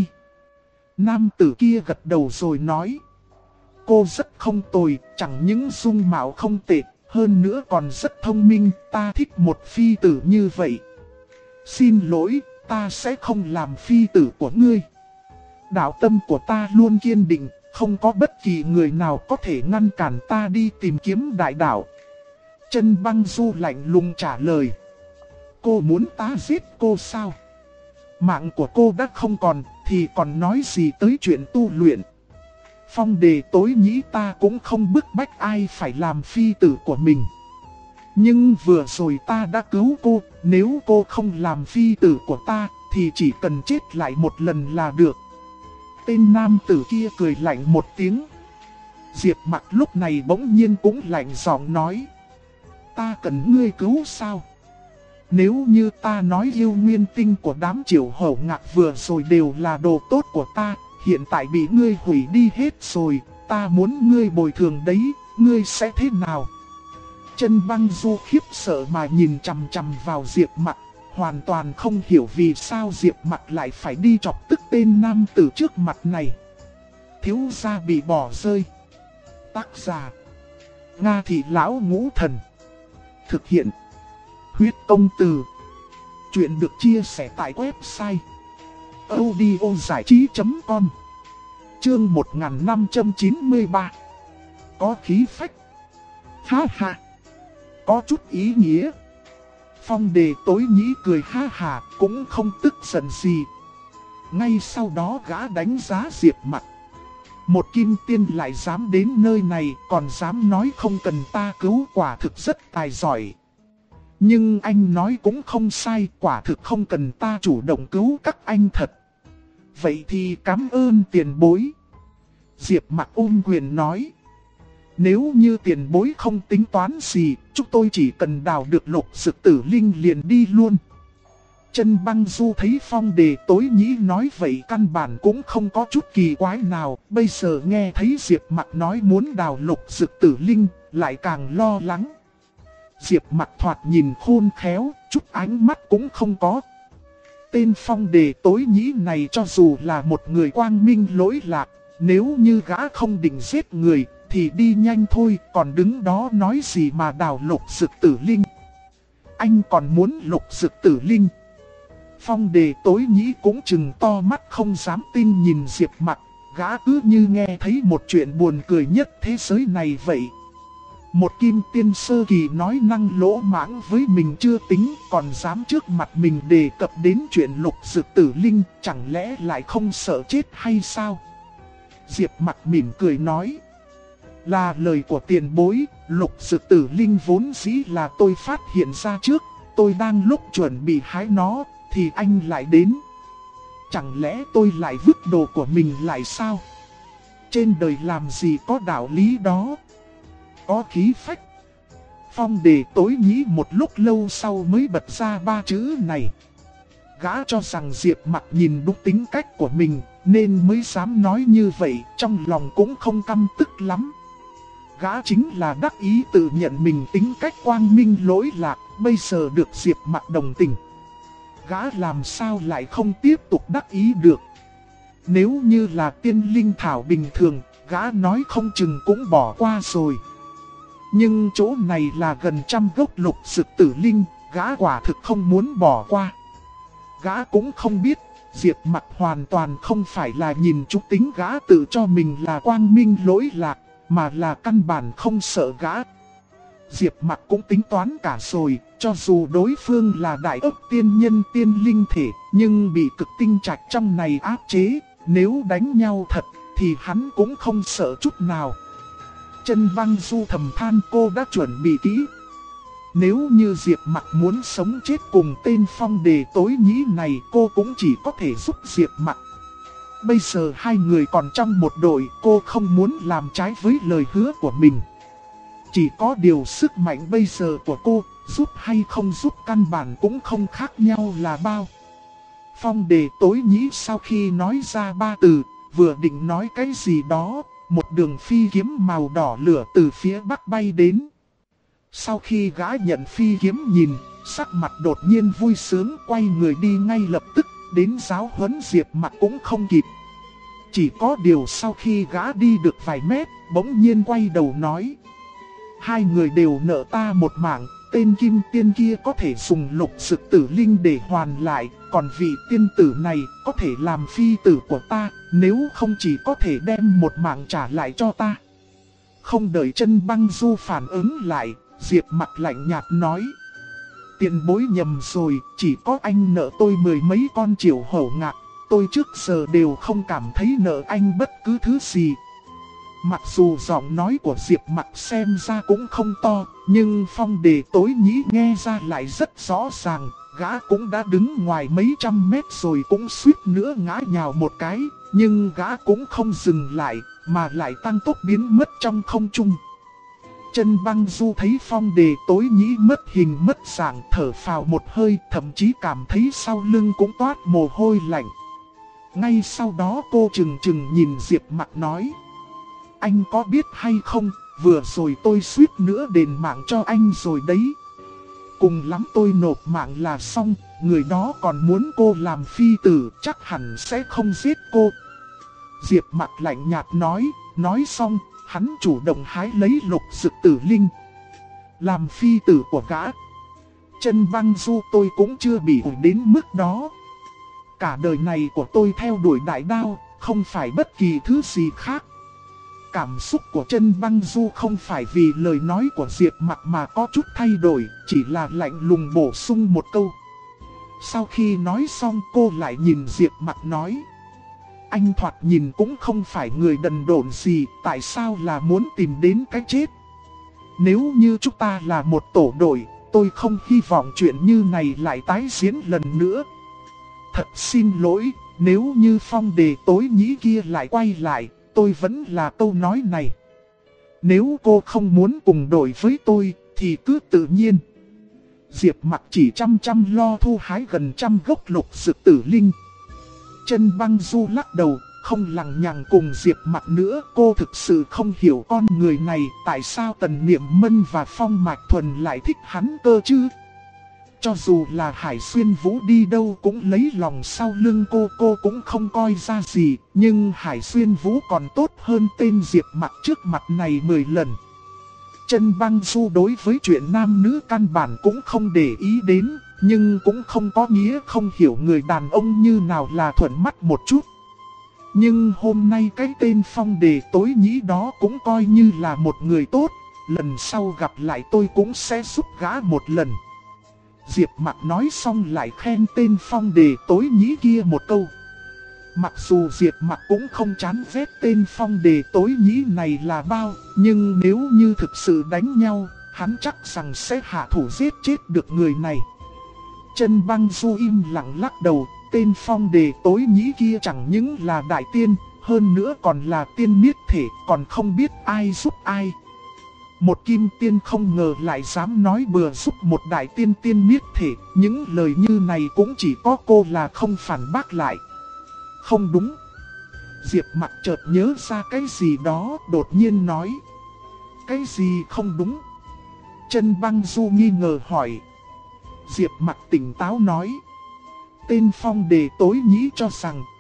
Nam tử kia gật đầu rồi nói. Cô rất không tồi, chẳng những dung mạo không tệ, hơn nữa còn rất thông minh, ta thích một phi tử như vậy. Xin lỗi, ta sẽ không làm phi tử của ngươi. Đạo tâm của ta luôn kiên định, không có bất kỳ người nào có thể ngăn cản ta đi tìm kiếm đại đạo. Chân Băng Du lạnh lùng trả lời. Cô muốn ta giết cô sao? Mạng của cô đã không còn, thì còn nói gì tới chuyện tu luyện. Phong Đề tối nhĩ ta cũng không bức bách ai phải làm phi tử của mình. Nhưng vừa rồi ta đã cứu cô, nếu cô không làm phi tử của ta, thì chỉ cần chết lại một lần là được. Tên nam tử kia cười lạnh một tiếng. Diệp Mặc lúc này bỗng nhiên cũng lạnh giọng nói. Ta cần ngươi cứu sao? Nếu như ta nói yêu nguyên tinh của đám Triệu Hầu Ngạc vừa rồi đều là đồ tốt của ta, hiện tại bị ngươi hủy đi hết rồi, ta muốn ngươi bồi thường đấy, ngươi sẽ thế nào? Chân Băng Du khiếp sợ mà nhìn chằm chằm vào Diệp Mặc, hoàn toàn không hiểu vì sao Diệp Mặc lại phải đi chọc tức tên nam tử trước mặt này. Thiếu gia bị bỏ rơi. Tác giả Nga Thị Lão Ngũ Thần. Thực hiện Huyết Công Từ. Chuyện được chia sẻ tại website audiozảichí.com. Chương 1593. Có khí phách. Ha ha. Có chút ý nghĩa. Phong Đề tối nhĩ cười ha hà, cũng không tức giận gì. Ngay sau đó gã đánh giá Diệp Mặc. Một kim tiên lại dám đến nơi này, còn dám nói không cần ta cứu, quả thực rất tài giỏi. Nhưng anh nói cũng không sai, quả thực không cần ta chủ động cứu các anh thật. Vậy thì cảm ơn tiền bối. Diệp Mặc ôm quyền nói. Nếu như tiền bối không tính toán gì, chúng tôi chỉ cần đào được Lục Dực Tử Linh liền đi luôn. Chân Băng Du thấy Phong Đề tối nhĩ nói vậy căn bản cũng không có chút kỳ quái nào. Bây giờ nghe thấy Diệp Mặc nói muốn đào Lục Dực Tử Linh, lại càng lo lắng. Diệp Mặc thoạt nhìn khôn khéo, chút ánh mắt cũng không có. Tên Phong Đề tối nhĩ này cho dù là một người quang minh lỗi lạc, nếu như gã không định giết người, thì đi nhanh thôi, còn đứng đó nói gì mà đào Lục Dực Tử Linh. Anh còn muốn Lục Dực Tử Linh? Phong Đề tối nhĩ cũng trừng to mắt không dám tin nhìn Diệp Mặc, gã cứ như nghe thấy một chuyện buồn cười nhất thế giới này vậy. Một kim tiên sơ kỳ nói năng lỗ mãng với mình chưa tính, còn dám trước mặt mình đề cập đến chuyện Lục Dực Tử Linh, chẳng lẽ lại không sợ chết hay sao? Diệp Mặc mỉm cười nói. Là lời của tiền bối, Lục Dực Tử Linh vốn dĩ là tôi phát hiện ra trước, tôi đang lúc chuẩn bị hái nó, thì anh lại đến. Chẳng lẽ tôi lại vứt đồ của mình lại sao? Trên đời làm gì có đạo lý đó? Có khí phách. Phong Đề tối nhĩ một lúc lâu sau mới bật ra ba chữ này. Gã cho rằng Diệp Mặc nhìn đúng tính cách của mình, nên mới dám nói như vậy, trong lòng cũng không căm tức lắm. Gã chính là đắc ý tự nhận mình tính cách quang minh lỗi lạc, bây giờ được Diệp Mặc đồng tình. Gã làm sao lại không tiếp tục đắc ý được. Nếu như là tiên linh thảo bình thường, gã nói không chừng cũng bỏ qua rồi. Nhưng chỗ này là gần trăm gốc lục dực tử linh, gã quả thực không muốn bỏ qua. Gã cũng không biết, Diệp Mặc hoàn toàn không phải là nhìn trúc tính gã tự cho mình là quang minh lỗi lạc, mà là căn bản không sợ gã. Diệp Mặc cũng tính toán cả rồi, cho dù đối phương là đại ức tiên nhân tiên linh thể, nhưng bị cực tinh trạch trong này áp chế, nếu đánh nhau thật thì hắn cũng không sợ chút nào. Chân Băng Du thầm than cô đã chuẩn bị kỹ. Nếu như Diệp Mặc muốn sống chết cùng tên Phong Đề tối nhĩ này, cô cũng chỉ có thể giúp Diệp Mặc. Bây giờ hai người còn trong một đội, cô không muốn làm trái với lời hứa của mình. Chỉ có điều sức mạnh bây giờ của cô, giúp hay không giúp căn bản cũng không khác nhau là bao. Phong Đề tối nhĩ sau khi nói ra ba từ, vừa định nói cái gì đó, một đường phi kiếm màu đỏ lửa từ phía bắc bay đến. Sau khi gã nhận phi kiếm nhìn, sắc mặt đột nhiên vui sướng, quay người đi ngay lập tức, đến giáo huấn Diệp Mặc cũng không kịp. Chỉ có điều sau khi gã đi được vài mét, bỗng nhiên quay đầu nói: hai người đều nợ ta một mạng, tên kim tiên kia có thể dùng lục dực tử linh để hoàn lại, còn vị tiên tử này có thể làm phi tử của ta, nếu không chỉ có thể đem một mạng trả lại cho ta. Không đợi Chân Băng Du phản ứng lại, Diệp Mặc lạnh nhạt nói: tiền bối nhầm rồi, chỉ có anh nợ tôi mười mấy con triệu hổ ngạc, tôi trước giờ đều không cảm thấy nợ anh bất cứ thứ gì. Mặc dù giọng nói của Diệp Mặc xem ra cũng không to, nhưng Phong Đề tối nhĩ nghe ra lại rất rõ ràng, gã cũng đã đứng ngoài mấy trăm mét rồi cũng suýt nữa ngã nhào một cái, nhưng gã cũng không dừng lại, mà lại tăng tốc biến mất trong không trung. Chân Băng Du thấy Phong Đề tối nhĩ mất hình mất dạng, thở phào một hơi, thậm chí cảm thấy sau lưng cũng toát mồ hôi lạnh. Ngay sau đó cô chừng nhìn Diệp Mặc nói: anh có biết hay không, vừa rồi tôi suýt nữa đền mạng cho anh rồi đấy. Cùng lắm tôi nộp mạng là xong, người đó còn muốn cô làm phi tử, chắc hẳn sẽ không giết cô. Diệp Mặc lạnh nhạt nói xong, hắn chủ động hái lấy lục dực tử linh, làm phi tử của gã. Chân Băng Du tôi cũng chưa bị ủi đến mức đó. Cả đời này của tôi theo đuổi đại đao, không phải bất kỳ thứ gì khác. Cảm xúc của Chân Băng Du không phải vì lời nói của Diệp Mặc mà có chút thay đổi, chỉ là lạnh lùng bổ sung một câu. Sau khi nói xong cô lại nhìn Diệp Mặc nói: anh thoạt nhìn cũng không phải người đần độn gì, tại sao là muốn tìm đến cái chết? Nếu như chúng ta là một tổ đội, tôi không hy vọng chuyện như này lại tái diễn lần nữa. Thật xin lỗi, nếu như Phong Đề tối nhĩ kia lại quay lại, tôi vẫn là câu nói này. Nếu cô không muốn cùng đội với tôi, thì cứ tự nhiên. Diệp Mặc chỉ chăm lo thu hái gần trăm gốc lục dực tử linh. Chân Băng Du lắc đầu, không lằng nhằng cùng Diệp Mặc nữa. Cô thực sự không hiểu con người này, tại sao Tần Niệm Mân và Phong Mạch Thuần lại thích hắn cơ chứ. Cho dù là Hải Xuyên Vũ đi đâu cũng lấy lòng sau lưng cô cũng không coi ra gì. Nhưng Hải Xuyên Vũ còn tốt hơn tên Diệp Mặc trước mặt này 10 lần. Chân Băng Du đối với chuyện nam nữ căn bản cũng không để ý đến, nhưng cũng không có nghĩa không hiểu người đàn ông như nào là thuận mắt một chút. Nhưng hôm nay cái tên Phong Đề tối nhĩ đó cũng coi như là một người tốt, lần sau gặp lại tôi cũng sẽ giúp gã một lần. Diệp Mặc nói xong lại khen tên Phong Đề tối nhĩ kia một câu. Mặc dù Diệp Mặc cũng không chán ghét tên Phong Đề tối nhĩ này là bao, nhưng nếu như thực sự đánh nhau, hắn chắc rằng sẽ hạ thủ giết chết được người này. Chân Băng Du im lặng lắc đầu, tên Phong Đề tối nhĩ kia chẳng những là đại tiên, hơn nữa còn là tiên niết thể, còn không biết ai giúp ai. Một kim tiên không ngờ lại dám nói bừa giúp một đại tiên tiên niết thể, những lời như này cũng chỉ có cô là không phản bác lại. Không đúng. Diệp Mặc chợt nhớ ra cái gì đó, đột nhiên nói: cái gì không đúng? Chân Băng Du nghi ngờ hỏi. Diệp Mặc tỉnh táo nói: tên Phong Đề tối nhĩ cho rằng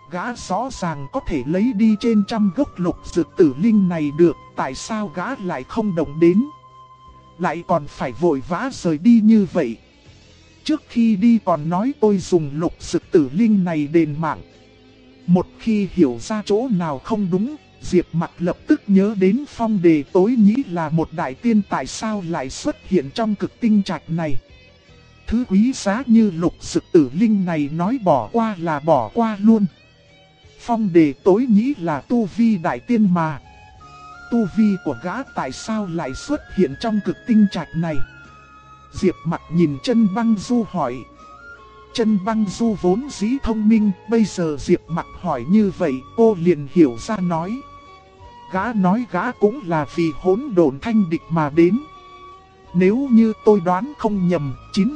Gã rõ ràng có thể lấy đi trên trăm gốc lục dược tử linh này được, tại sao gã lại không động đến? Lại còn phải vội vã rời đi như vậy. Trước khi đi còn nói tôi dùng lục dược tử linh này đền mạng. Một khi hiểu ra chỗ nào không đúng, Diệp Mặc lập tức nhớ đến Phong Đề Tối Nhĩ là một đại tiên, tại sao lại xuất hiện trong cực tinh trạch này. Thứ quý giá như lục dược tử linh này nói bỏ qua là bỏ qua luôn. Phong Đề Tối Nhĩ là tu vi đại tiên mà. Tu vi của gã tại sao lại xuất hiện trong cực tinh trạch này? Diệp Mặc nhìn Chân Băng Du hỏi. Chân Băng Du vốn dĩ thông minh, bây giờ Diệp Mặc hỏi như vậy, cô liền hiểu ra nói. Gã nói gã cũng là vì hỗn độn thanh địch mà đến. Nếu như tôi đoán không nhầm,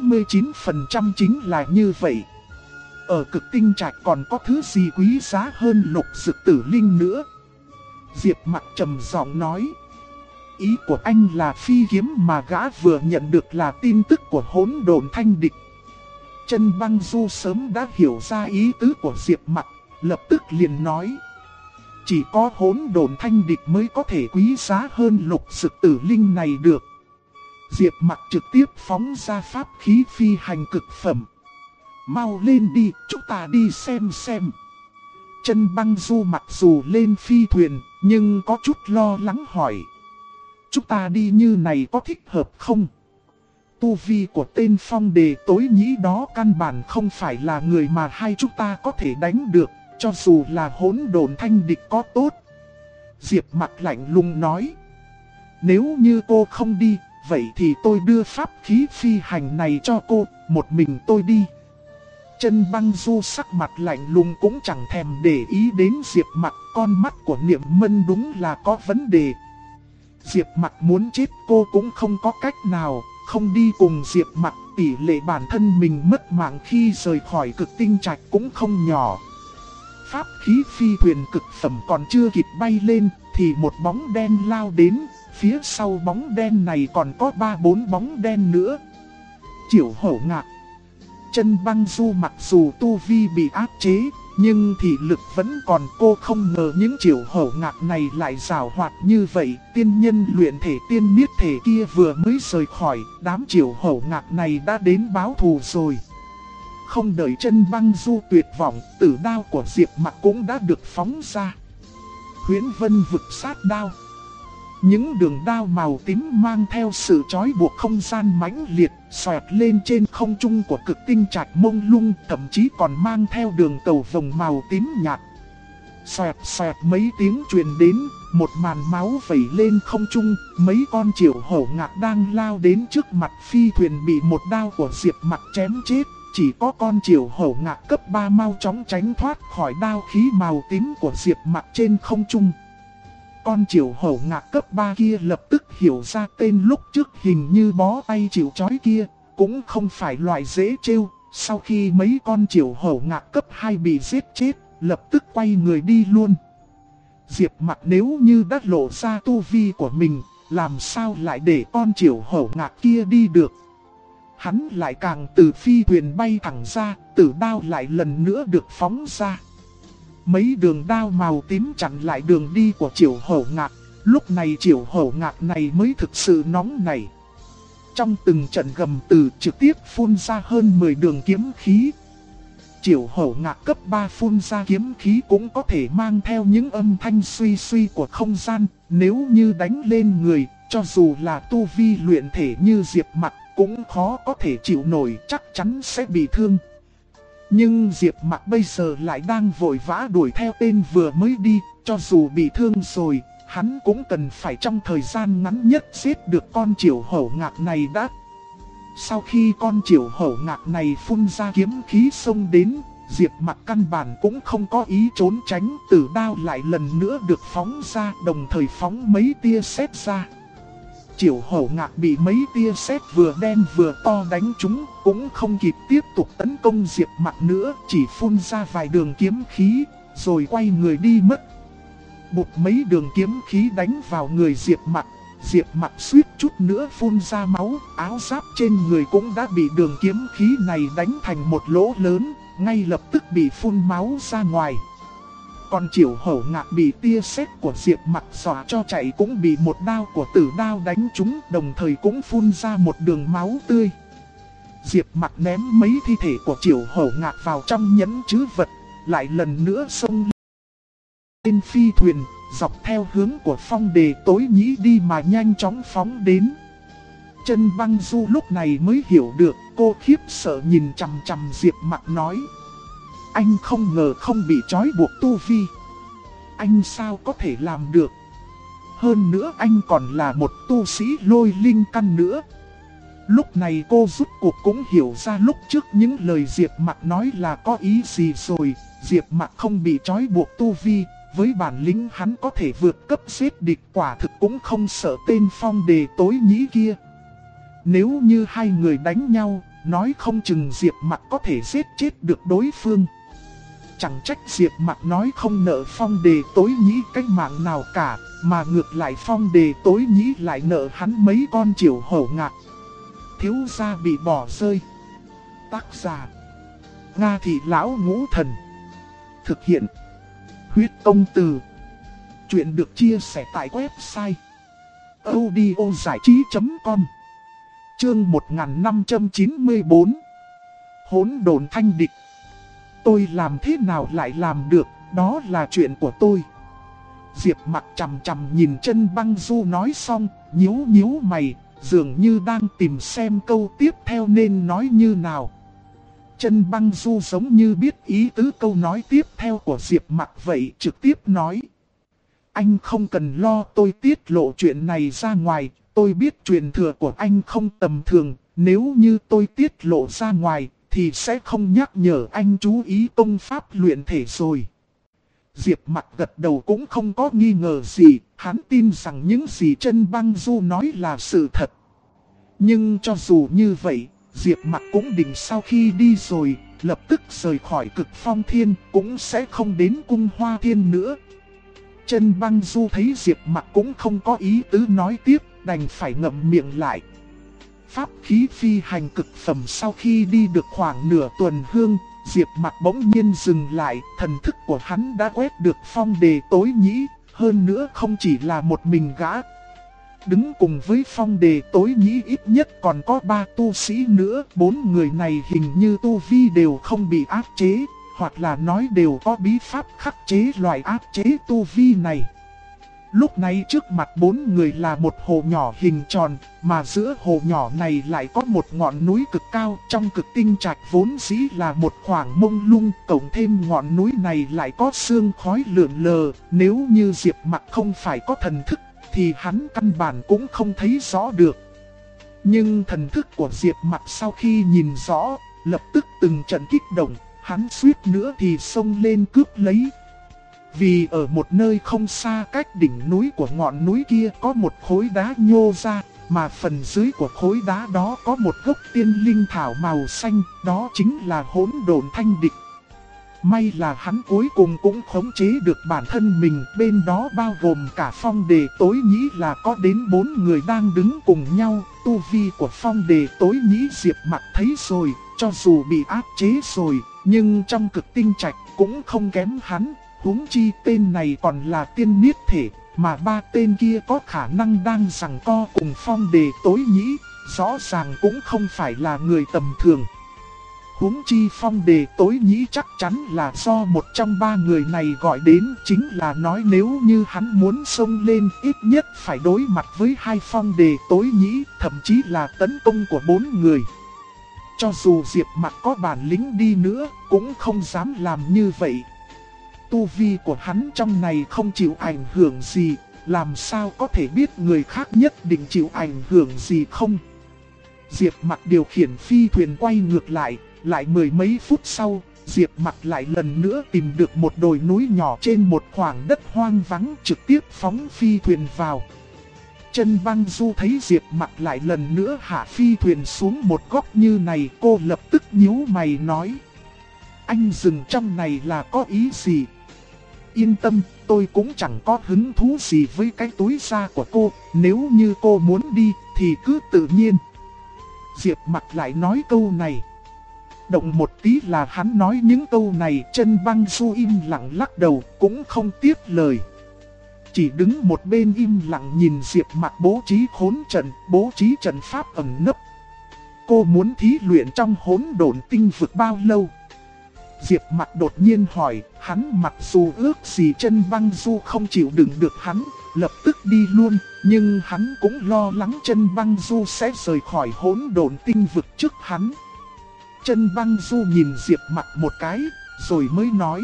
99% chính là như vậy. Ở cực tinh trạch còn có thứ gì quý giá hơn lục dược tử linh nữa? Diệp Mặc trầm giọng nói. Ý của anh là phi kiếm mà gã vừa nhận được là tin tức của hỗn độn thanh địch. Chân Băng Du sớm đã hiểu ra ý tứ của Diệp Mặc, lập tức liền nói. Chỉ có hỗn độn thanh địch mới có thể quý giá hơn lục dược tử linh này được. Diệp Mặc trực tiếp phóng ra pháp khí phi hành cực phẩm. Mau lên đi, chúng ta đi xem. Chân Băng Du mặc dù lên phi thuyền, nhưng có chút lo lắng hỏi. Chúng ta đi như này có thích hợp không? Tu vi của tên Phong Đề Tối Nhĩ đó căn bản không phải là người mà hai chúng ta có thể đánh được, cho dù là hỗn độn thanh địch có tốt. Diệp Mặc lạnh lùng nói. Nếu như cô không đi, vậy thì tôi đưa pháp khí phi hành này cho cô, một mình tôi đi. Chân Băng Du sắc mặt lạnh lùng cũng chẳng thèm để ý đến Diệp Mặc, con mắt của Niệm Mân đúng là có vấn đề. Diệp Mặc muốn chết cô cũng không có cách nào, không đi cùng Diệp Mặc, tỷ lệ bản thân mình mất mạng khi rời khỏi cực tinh trạch cũng không nhỏ. Pháp khí phi thuyền cực phẩm còn chưa kịp bay lên, thì một bóng đen lao đến, phía sau bóng đen này còn có 3-4 bóng đen nữa. Chiểu Hậu Ngạc. Chân Băng Du mặc dù tu vi bị áp chế, nhưng thị lực vẫn còn, cô không ngờ những Chiểu Hậu Ngạc này lại giàu hoạt như vậy. Tiên nhân luyện thể tiên niết thể kia vừa mới rời khỏi, đám Chiểu Hậu Ngạc này đã đến báo thù rồi. Không đợi Chân Băng Du tuyệt vọng, tử đao của Diệp Mặc cũng đã được phóng ra. Huyễn Vân vực sát đao. Những đường đao màu tím mang theo sự trói buộc không gian mãnh liệt, xoẹt lên trên không trung của cực tinh trạch mông lung, thậm chí còn mang theo đường cầu vồng màu tím nhạt. Xoẹt xoẹt mấy tiếng truyền đến, một màn máu vẩy lên không trung, mấy con Chiểu Hậu Ngạc đang lao đến trước mặt phi thuyền bị một đao của Diệp Mặc chém chết. Chỉ có con Chiểu Hậu Ngạc cấp 3 mau chóng tránh thoát khỏi đao khí màu tím của Diệp Mặc trên không trung. Con Chiểu Hậu Ngạc cấp 3 kia lập tức hiểu ra tên lúc trước hình như bó tay chịu trói kia, cũng không phải loại dễ trêu. Sau khi mấy con Chiểu Hậu Ngạc cấp 2 bị giết chết, lập tức quay người đi luôn. Diệp Mặc nếu như đã lộ ra tu vi của mình, làm sao lại để con Chiểu Hậu Ngạc kia đi được. Hắn lại càng từ phi thuyền bay thẳng ra, tử đao lại lần nữa được phóng ra. Mấy đường đao màu tím chặn lại đường đi của Chiểu Hậu Ngạc. Lúc này Chiểu Hậu Ngạc này mới thực sự nóng nảy. Trong từng trận gầm từ trực tiếp phun ra hơn 10 đường kiếm khí. Chiểu Hậu Ngạc cấp 3 phun ra kiếm khí cũng có thể mang theo những âm thanh suy suy của không gian. Nếu như đánh lên người, cho dù là tu vi luyện thể như Diệp Mặc cũng khó có thể chịu nổi, chắc chắn sẽ bị thương. Nhưng Diệp Mặc bây giờ lại đang vội vã đuổi theo tên vừa mới đi, cho dù bị thương rồi, hắn cũng cần phải trong thời gian ngắn nhất giết được con Chiểu Hậu Ngạc này đã. Sau khi con Chiểu Hậu Ngạc này phun ra kiếm khí xông đến, Diệp Mặc căn bản cũng không có ý trốn tránh, tử đao lại lần nữa được phóng ra, đồng thời phóng mấy tia sét ra. Chiểu Hậu Ngạc bị mấy tia sét vừa đen vừa to đánh trúng, cũng không kịp tiếp tục tấn công Diệp Mặc nữa, chỉ phun ra vài đường kiếm khí, rồi quay người đi mất. Bụt mấy đường kiếm khí đánh vào người Diệp Mặc suýt chút nữa phun ra máu, áo giáp trên người cũng đã bị đường kiếm khí này đánh thành một lỗ lớn, ngay lập tức bị phun máu ra ngoài. Còn Triệu Hầu Ngạc bị tia sét của Diệp Mặc dọa cho chạy cũng bị một đao của Tử Đao đánh trúng, đồng thời cũng phun ra một đường máu tươi. Diệp Mặc ném mấy thi thể của Triệu Hầu Ngạc vào trong nhẫn trữ vật, lại lần nữa xông lên phi thuyền, dọc theo hướng của Phong Đề Tối Nhĩ đi mà nhanh chóng phóng đến. Chân Băng Du lúc này mới hiểu được, cô khiếp sợ nhìn chằm chằm Diệp Mặc nói: anh không ngờ không bị trói buộc tu vi. Anh sao có thể làm được? Hơn nữa anh còn là một tu sĩ lôi linh căn nữa. Lúc này cô rút cuộc cũng hiểu ra lúc trước những lời Diệp Mặc nói là có ý gì rồi. Diệp Mặc không bị trói buộc tu vi, với bản lĩnh hắn có thể vượt cấp giết địch, quả thực cũng không sợ tên Phong Đề Tối Nhĩ kia. Nếu như hai người đánh nhau, nói không chừng Diệp Mặc có thể giết chết được đối phương. Chẳng trách Diệp Mặc nói không nợ Phong Đề Tối Nhĩ cái mạng nào cả, mà ngược lại Phong Đề Tối Nhĩ lại nợ hắn mấy con Triệu Hầu Ngạc. Thiếu gia bị bỏ rơi. Tác giả: Nga Thị Lão Ngũ Thần. Thực hiện: Huyết Công Từ. Chuyện được chia sẻ tại website audiozảichí.com. Chương 1594. Hỗn độn thanh địch. Tôi làm thế nào lại làm được, đó là chuyện của tôi. Diệp Mặc chằm chằm nhìn Chân Băng Du nói xong, nhíu mày, dường như đang tìm xem câu tiếp theo nên nói như nào. Chân Băng Du giống như biết ý tứ câu nói tiếp theo của Diệp Mặc vậy, trực tiếp nói: anh không cần lo tôi tiết lộ chuyện này ra ngoài, tôi biết truyền thừa của anh không tầm thường, nếu như tôi tiết lộ ra ngoài thì sẽ không nhắc nhở anh chú ý công pháp luyện thể rồi. Diệp Mặc gật đầu cũng không có nghi ngờ gì, hắn tin rằng những gì Chân Băng Du nói là sự thật. Nhưng cho dù như vậy, Diệp Mặc cũng định sau khi đi rồi, lập tức rời khỏi Cực Phong Thiên, cũng sẽ không đến Cung Hoa Thiên nữa. Chân Băng Du thấy Diệp Mặc cũng không có ý tứ nói tiếp, đành phải ngậm miệng lại. Pháp khí phi hành cực phẩm sau khi đi được khoảng nửa tuần hương, Diệp Mặc bỗng nhiên dừng lại, thần thức của hắn đã quét được Phong Đề Tối Nhĩ, hơn nữa không chỉ là một mình gã. Đứng cùng với Phong Đề Tối Nhĩ ít nhất còn có 3 tu sĩ nữa, 4 người này hình như tu vi đều không bị áp chế, hoặc là nói đều có bí pháp khắc chế loại áp chế tu vi này. Lúc này trước mặt 4 người là một hồ nhỏ hình tròn, mà giữa hồ nhỏ này lại có một ngọn núi cực cao. Trong Cực Tinh Trạch vốn dĩ là một khoảng mông lung, cộng thêm ngọn núi này lại có sương khói lượn lờ. Nếu như Diệp Mặc không phải có thần thức thì hắn căn bản cũng không thấy rõ được. Nhưng thần thức của Diệp Mặc sau khi nhìn rõ, lập tức từng trận kích động, hắn suýt nữa thì xông lên cướp lấy. Vì ở một nơi không xa cách đỉnh núi của ngọn núi kia có một khối đá nhô ra, mà phần dưới của khối đá đó có một gốc tiên linh thảo màu xanh, đó chính là hỗn độn thanh địch. May là hắn cuối cùng cũng khống chế được bản thân mình, bên đó bao gồm cả Phong Đề Tối Nhĩ là có đến 4 người đang đứng cùng nhau. Tu vi của Phong Đề Tối Nhĩ Diệp Mặc thấy rồi, cho dù bị áp chế rồi, nhưng trong Cực Tinh Trạch cũng không kém hắn. Huống chi tên này còn là tiên niết thể, mà 3 tên kia có khả năng đang giằng co cùng Phong Đề Tối Nhĩ, rõ ràng cũng không phải là người tầm thường. Huống chi Phong Đề Tối Nhĩ chắc chắn là do một trong 3 người này gọi đến, chính là nói nếu như hắn muốn xông lên ít nhất phải đối mặt với 2 Phong Đề Tối Nhĩ, thậm chí là tấn công của 4 người. Cho dù Diệp Mặc có bản lĩnh đi nữa, cũng không dám làm như vậy. Tu vi của hắn trong này không chịu ảnh hưởng gì, làm sao có thể biết người khác nhất định chịu ảnh hưởng gì không? Diệp Mặc điều khiển phi thuyền quay ngược lại, lại mười mấy phút sau, Diệp Mặc lại lần nữa tìm được một đồi núi nhỏ trên một khoảng đất hoang vắng, trực tiếp phóng phi thuyền vào. Chân Băng Du thấy Diệp Mặc lại lần nữa hạ phi thuyền xuống một góc như này, cô lập tức nhíu mày nói: anh dừng trong này là có ý gì? Yên tâm, tôi cũng chẳng có hứng thú gì với cái túi da của cô, nếu như cô muốn đi thì cứ tự nhiên. Diệp Mặc lại nói câu này. động một tí là hắn nói những câu này. Chân Băng Du im lặng lắc đầu, cũng không tiếp lời. Chỉ đứng một bên im lặng nhìn Diệp Mặc bố trí khốn trận, bố trí trận pháp ẩn nấp. Cô muốn thí luyện trong hỗn độn tinh vực bao lâu? Diệp Mặc đột nhiên hỏi. Hắn mặc dù ước gì Chân Băng Du không chịu đựng được hắn, lập tức đi luôn, nhưng hắn cũng lo lắng Chân Băng Du sẽ rời khỏi hỗn độn tinh vực trước hắn. Chân Băng Du nhìn Diệp Mặc một cái, rồi mới nói: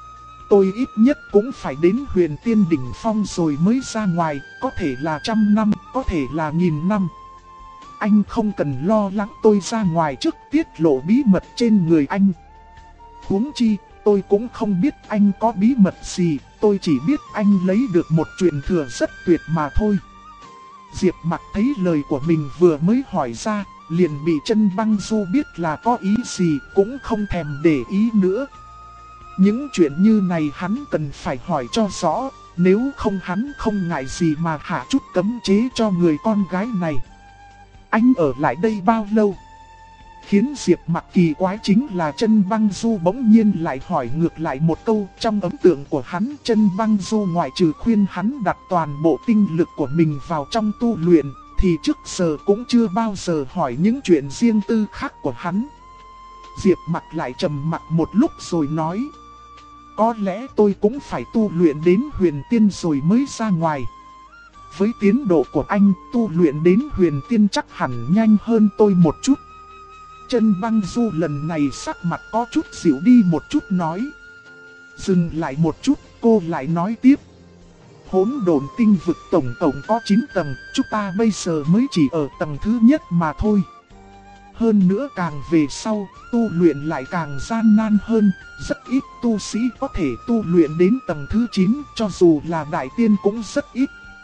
tôi ít nhất cũng phải đến Huyền Tiên đỉnh phong rồi mới ra ngoài, có thể là 100 năm, có thể là 1000 năm. Anh không cần lo lắng tôi ra ngoài trước tiết lộ bí mật trên người anh. Huống chi, tôi cũng không biết anh có bí mật gì, tôi chỉ biết anh lấy được một truyền thừa rất tuyệt mà thôi. Diệp Mặc thấy lời của mình vừa mới hỏi ra, liền bị Chân Băng Du biết là có ý gì, cũng không thèm để ý nữa. Những chuyện như này hắn cần phải hỏi cho rõ, nếu không hắn không ngại gì mà hạ chút cấm chế cho người con gái này. Anh ở lại đây bao lâu? Khiến Diệp Mặc kỳ quái chính là Chân Băng Du bỗng nhiên lại hỏi ngược lại một câu. Trong ấn tượng của hắn, Chân Băng Du ngoại trừ khuyên hắn đặt toàn bộ tinh lực của mình vào trong tu luyện, thì trước giờ cũng chưa bao giờ hỏi những chuyện riêng tư khác của hắn. Diệp Mặc lại trầm mặc một lúc rồi nói: có lẽ tôi cũng phải tu luyện đến Huyền Tiên rồi mới ra ngoài. Với tiến độ của anh, tu luyện đến Huyền Tiên chắc hẳn nhanh hơn tôi một chút. Chân Băng Du lần này sắc mặt có chút dịu đi một chút nói. Dừng lại một chút, cô lại nói tiếp: hỗn độn tinh vực tổng có 9 tầng, chúng ta bây giờ mới chỉ ở tầng thứ nhất mà thôi. Hơn nữa càng về sau, tu luyện lại càng gian nan hơn, rất ít tu sĩ có thể tu luyện đến tầng thứ 9, cho dù là đại tiên cũng rất ít.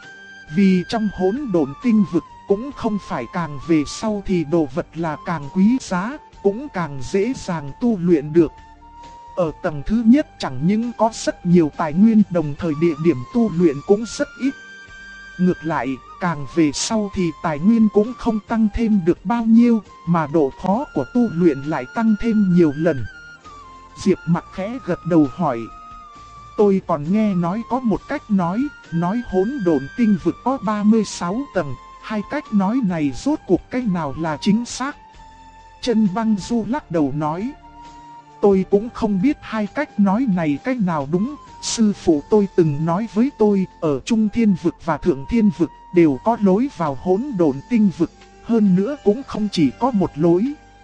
Vì trong hỗn độn tinh vực cũng không phải càng về sau thì đồ vật là càng quý giá, cũng càng dễ dàng tu luyện được. Ở tầng thứ nhất chẳng những có rất nhiều tài nguyên, đồng thời địa điểm tu luyện cũng rất ít. Ngược lại, càng về sau thì tài nguyên cũng không tăng thêm được bao nhiêu, mà độ khó của tu luyện lại tăng thêm nhiều lần. Diệp Mặc khẽ gật đầu hỏi: tôi còn nghe nói có một cách nói hỗn độn tinh vực có 36 tầng, hai cách nói này rốt cuộc cách nào là chính xác? Chân Băng Du lắc đầu nói: tôi cũng không biết hai cách nói này cách nào đúng. Sư phụ tôi từng nói với tôi, ở Trung Thiên vực và Thượng Thiên vực đều có lối vào hỗn độn tinh vực, hơn nữa cũng không chỉ có một lối.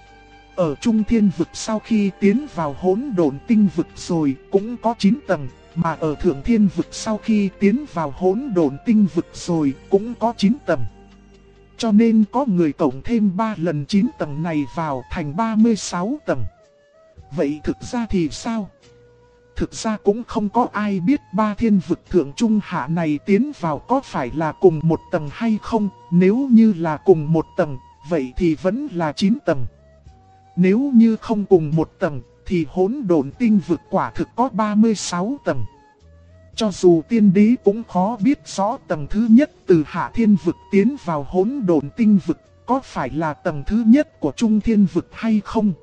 Ở Trung Thiên vực sau khi tiến vào hỗn độn tinh vực rồi cũng có 9 tầng, mà ở Thượng Thiên vực sau khi tiến vào hỗn độn tinh vực rồi cũng có 9 tầng. Cho nên có người cộng thêm 3 lần 9 tầng này vào thành 36 tầng. Vậy thực ra thì sao? Thực ra cũng không có ai biết 3 thiên vực thượng trung hạ này tiến vào có phải là cùng một tầng hay không. Nếu như là cùng một tầng, vậy thì vẫn là 9 tầng. Nếu như không cùng một tầng, thì hỗn độn tinh vực quả thực có 36 tầng. Cho dù tiên đế cũng khó biết rõ tầng thứ nhất từ hạ thiên vực tiến vào hỗn độn tinh vực có phải là tầng thứ nhất của trung thiên vực hay không.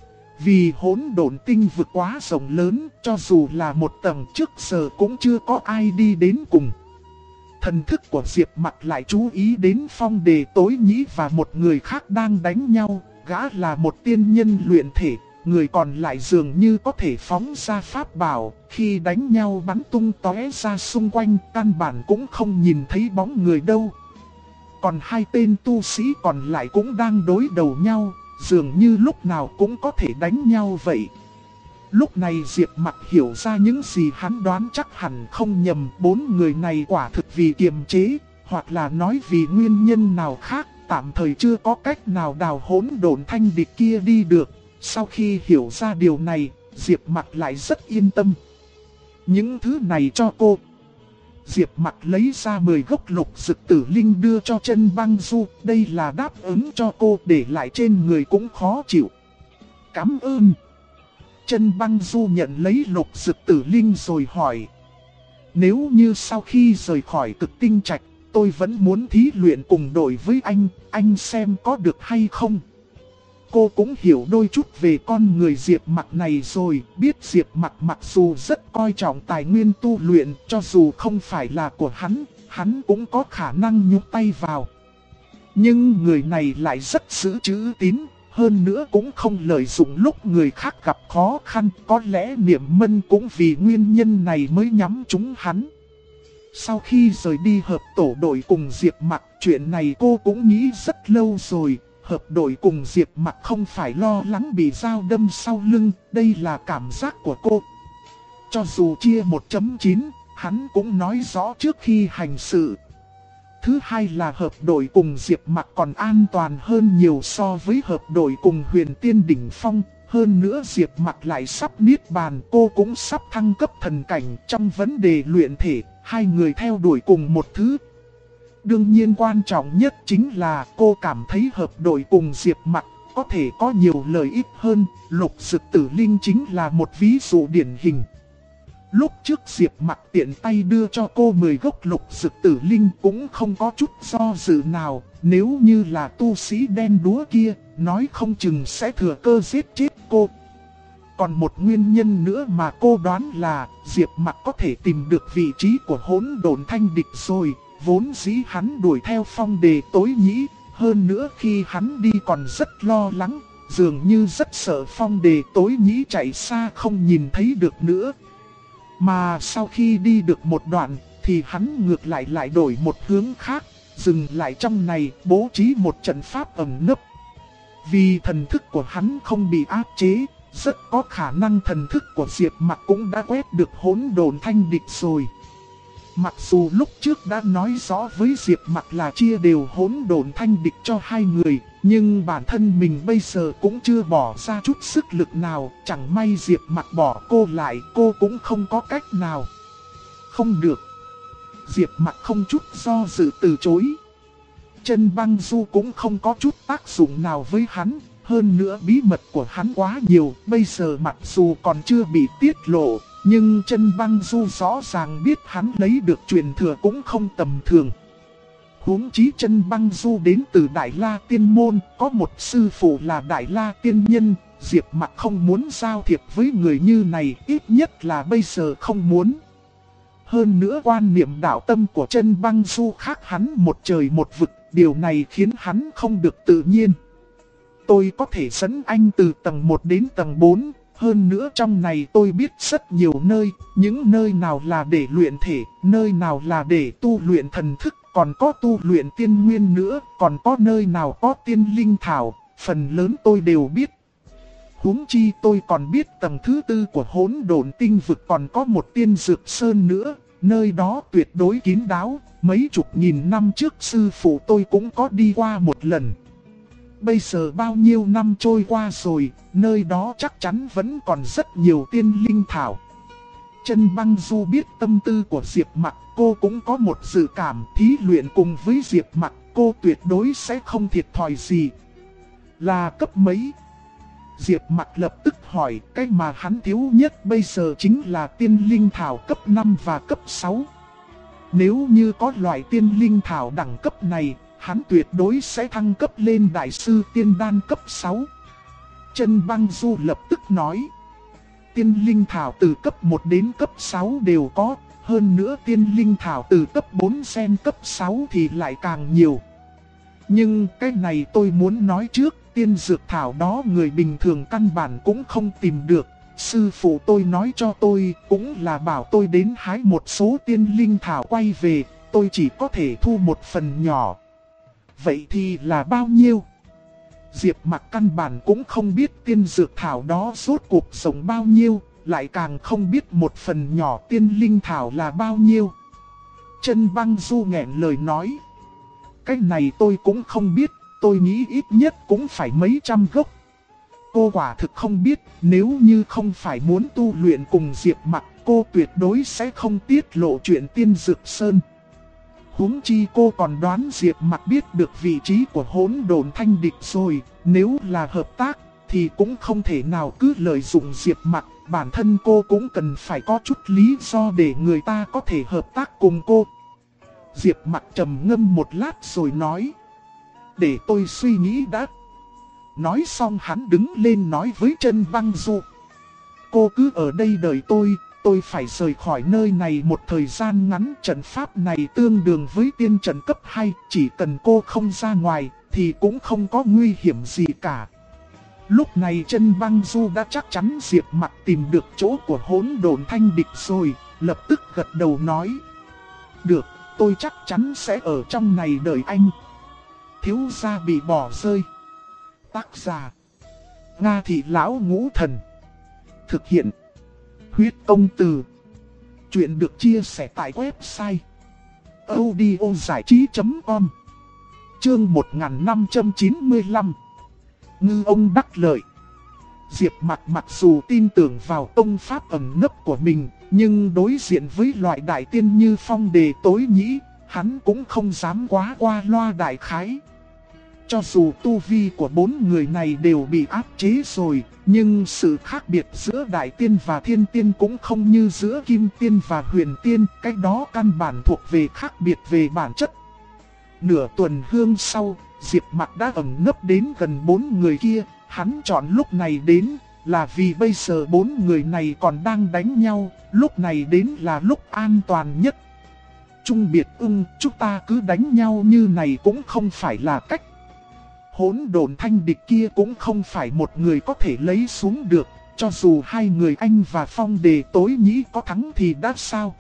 Vì hỗn độn tinh vực quá rộng lớn, cho dù là một tầng trước giờ cũng chưa có ai đi đến cùng. Thần thức của Diệp Mặc lại chú ý đến Phong Đề Tối Nhĩ và một người khác đang đánh nhau. Gã là một tiên nhân luyện thể, người còn lại dường như có thể phóng ra pháp bảo. Khi đánh nhau bắn tung tóe ra xung quanh, căn bản cũng không nhìn thấy bóng người đâu. Còn hai tên tu sĩ còn lại cũng đang đối đầu nhau, dường như lúc nào cũng có thể đánh nhau vậy. Lúc này Diệp Mặc hiểu ra những gì hắn đoán chắc hẳn không nhầm, 4 người này quả thực vì kiềm chế, hoặc là nói vì nguyên nhân nào khác, tạm thời chưa có cách nào đào hỗn độn thanh địch kia đi được. Sau khi hiểu ra điều này, Diệp Mặc lại rất yên tâm. Những thứ này cho cô. Diệp Mặc lấy ra 10 gốc lục dực tử linh đưa cho Chân Băng Du, đây là đáp ứng cho cô, để lại trên người cũng khó chịu. Cảm ơn. Chân Băng Du nhận lấy lục dực tử linh rồi hỏi: nếu như sau khi rời khỏi Cực Tinh Trạch, tôi vẫn muốn thí luyện cùng đội với anh xem có được hay không? cô cũng hiểu đôi chút về con người Diệp Mặc này rồi, biết Diệp Mặc mặc dù rất coi trọng tài nguyên tu luyện, cho dù không phải là của hắn cũng có khả năng nhúng tay vào. Nhưng người này lại rất giữ chữ tín, hơn nữa cũng không lợi dụng lúc người khác gặp khó khăn, có lẽ Niệm Mân cũng vì nguyên nhân này mới nhắm trúng hắn. Sau khi rời đi hợp tổ đội cùng Diệp Mặc, chuyện này cô cũng nghĩ rất lâu rồi. Hợp đội cùng Diệp Mặc không phải lo lắng bị dao đâm sau lưng, đây là cảm giác của cô. Cho dù chia 1.9, hắn cũng nói rõ trước khi hành sự. Thứ hai là hợp đội cùng Diệp Mặc còn an toàn hơn nhiều so với hợp đội cùng Huyền Tiên Đỉnh Phong. Hơn nữa Diệp Mặc lại sắp niết bàn, cô cũng sắp thăng cấp thần cảnh. Trong vấn đề luyện thể, hai người theo đuổi cùng một thứ. Đương nhiên quan trọng nhất chính là cô cảm thấy hợp đội cùng Diệp Mặc có thể có nhiều lợi ích hơn. Lục Dực Tử Linh chính là một ví dụ điển hình. Lúc trước Diệp Mặc tiện tay đưa cho cô 10 gốc Lục Dực Tử Linh cũng không có chút do dự nào. Nếu như là tu sĩ đen đúa kia, nói không chừng sẽ thừa cơ giết chết cô. Còn một nguyên nhân nữa mà cô đoán là Diệp Mặc có thể tìm được vị trí của Hỗn Độn Thanh Địch rồi. Vốn dĩ hắn đuổi theo Phong Đề tối nhĩ, hơn nữa khi hắn đi còn rất lo lắng, dường như rất sợ Phong Đề tối nhĩ chạy xa không nhìn thấy được nữa. Mà sau khi đi được một đoạn thì hắn ngược lại đổi một hướng khác, dừng lại trong này bố trí một trận pháp ẩn nấp. Vì thần thức của hắn không bị áp chế, rất có khả năng thần thức của Diệp Mặc cũng đã quét được Hỗn Độn Thanh Địch rồi. Mặc dù lúc trước đã nói rõ với Diệp Mặc là chia đều Hỗn Độn Thanh Địch cho hai người, nhưng bản thân mình bây giờ cũng chưa bỏ ra chút sức lực nào. Chẳng may Diệp Mặc bỏ cô lại, cô cũng không có cách nào. Không được. Diệp Mặc không chút do dự từ chối. Chân Băng Du cũng không có chút tác dụng nào với hắn. Hơn nữa bí mật của hắn quá nhiều, bây giờ mặc dù còn chưa bị tiết lộ, nhưng Chân Băng Du rõ ràng biết hắn lấy được truyền thừa cũng không tầm thường. Huống chí Chân Băng Du đến từ Đại La Tiên Môn, có một sư phụ là Đại La Tiên Nhân. Diệp Mặc không muốn giao thiệp với người như này, ít nhất là bây giờ không muốn. Hơn nữa quan niệm đạo tâm của Chân Băng Du khác hắn một trời một vực, điều này khiến hắn không được tự nhiên. Tôi có thể dẫn anh từ tầng 1 đến tầng 4, hơn nữa trong này tôi biết rất nhiều nơi, những nơi nào là để luyện thể, nơi nào là để tu luyện thần thức, còn có tu luyện tiên nguyên nữa, còn có nơi nào có tiên linh thảo, phần lớn tôi đều biết. Huống chi tôi còn biết tầng thứ 4 của Hỗn Độn Tinh Vực còn có một tiên dược sơn nữa, nơi đó tuyệt đối kín đáo, mấy chục nghìn năm trước sư phụ tôi cũng có đi qua một lần. Bây giờ bao nhiêu năm trôi qua rồi, nơi đó chắc chắn vẫn còn rất nhiều tiên linh thảo. Chân Băng Du biết tâm tư của Diệp Mặc, cô cũng có một dự cảm thí luyện cùng với Diệp Mặc, cô tuyệt đối sẽ không thiệt thòi gì. Là cấp mấy? Diệp Mặc lập tức hỏi, cái mà hắn thiếu nhất bây giờ chính là tiên linh thảo cấp 5 và cấp 6. Nếu như có loại tiên linh thảo đẳng cấp này, hắn tuyệt đối sẽ thăng cấp lên đại sư tiên đan cấp 6. Chân Băng Du lập tức nói. Tiên linh thảo từ cấp 1 đến cấp 6 đều có, hơn nữa tiên linh thảo từ cấp 4 sen cấp 6 thì lại càng nhiều. Nhưng cái này tôi muốn nói trước, tiên dược thảo đó người bình thường căn bản cũng không tìm được. Sư phụ tôi nói cho tôi cũng là bảo tôi đến hái một số tiên linh thảo quay về, tôi chỉ có thể thu một phần nhỏ. Vậy thì là bao nhiêu? Diệp Mặc căn bản cũng không biết tiên dược thảo đó rốt cuộc sống bao nhiêu, lại càng không biết một phần nhỏ tiên linh thảo là bao nhiêu. Chân Băng Du nghẹn lời nói. Cái này tôi cũng không biết, tôi nghĩ ít nhất cũng phải mấy trăm gốc. Cô quả thực không biết, nếu như không phải muốn tu luyện cùng Diệp Mặc, cô tuyệt đối sẽ không tiết lộ chuyện tiên dược sơn. Huống chi cô còn đoán Diệp Mặc biết được vị trí của Hỗn Độn Thanh Địch rồi, nếu là hợp tác thì cũng không thể nào cứ lợi dụng Diệp Mặc, bản thân cô cũng cần phải có chút lý do để người ta có thể hợp tác cùng cô. Diệp Mặc trầm ngâm một lát rồi nói, để tôi suy nghĩ đã. Nói xong hắn đứng lên nói với Trân Băng Du. Cô cứ ở đây đợi tôi phải rời khỏi nơi này một thời gian ngắn. Trận pháp này tương đương với tiên trận cấp 2, chỉ cần cô không ra ngoài thì cũng không có nguy hiểm gì cả. Lúc này Trân Băng Du đã chắc chắn Diệp Mặc tìm được chỗ của Hỗn Độn Thanh Địch rồi, lập tức gật đầu nói. Được, tôi chắc chắn sẽ ở trong này đợi anh. Thiếu gia bị bỏ rơi. Tác giả: Nga Thị Lão Ngũ Thần. Thực hiện: Huyết Công Từ. Chuyện được chia sẻ tại website audiozảichí.com. Chương 1595. Ngư ông đắc lợi. Diệp Mặc mặc dù tin tưởng vào công pháp ẩn nấp của mình, nhưng đối diện với loại đại tiên như Phong Đề Tối Nhĩ, hắn cũng không dám quá qua loa đại khái. Cho dù tu vi của bốn người này đều bị áp chế rồi, nhưng sự khác biệt giữa đại tiên và thiên tiên cũng không như giữa kim tiên và huyền tiên, cái đó căn bản thuộc về khác biệt về bản chất. Nửa tuần hương sau, Diệp Mặc đã ẩn nấp đến gần bốn người kia. Hắn chọn lúc này đến là vì bây giờ bốn người này còn đang đánh nhau, lúc này đến là lúc an toàn nhất. Trung Biệt Ưng, chúng ta cứ đánh nhau như này cũng không phải là cách. Hỗn Độn Thanh Địch kia cũng không phải một người có thể lấy xuống được, cho dù hai người anh và Phong Đề Tối Nhĩ có thắng thì đã sao?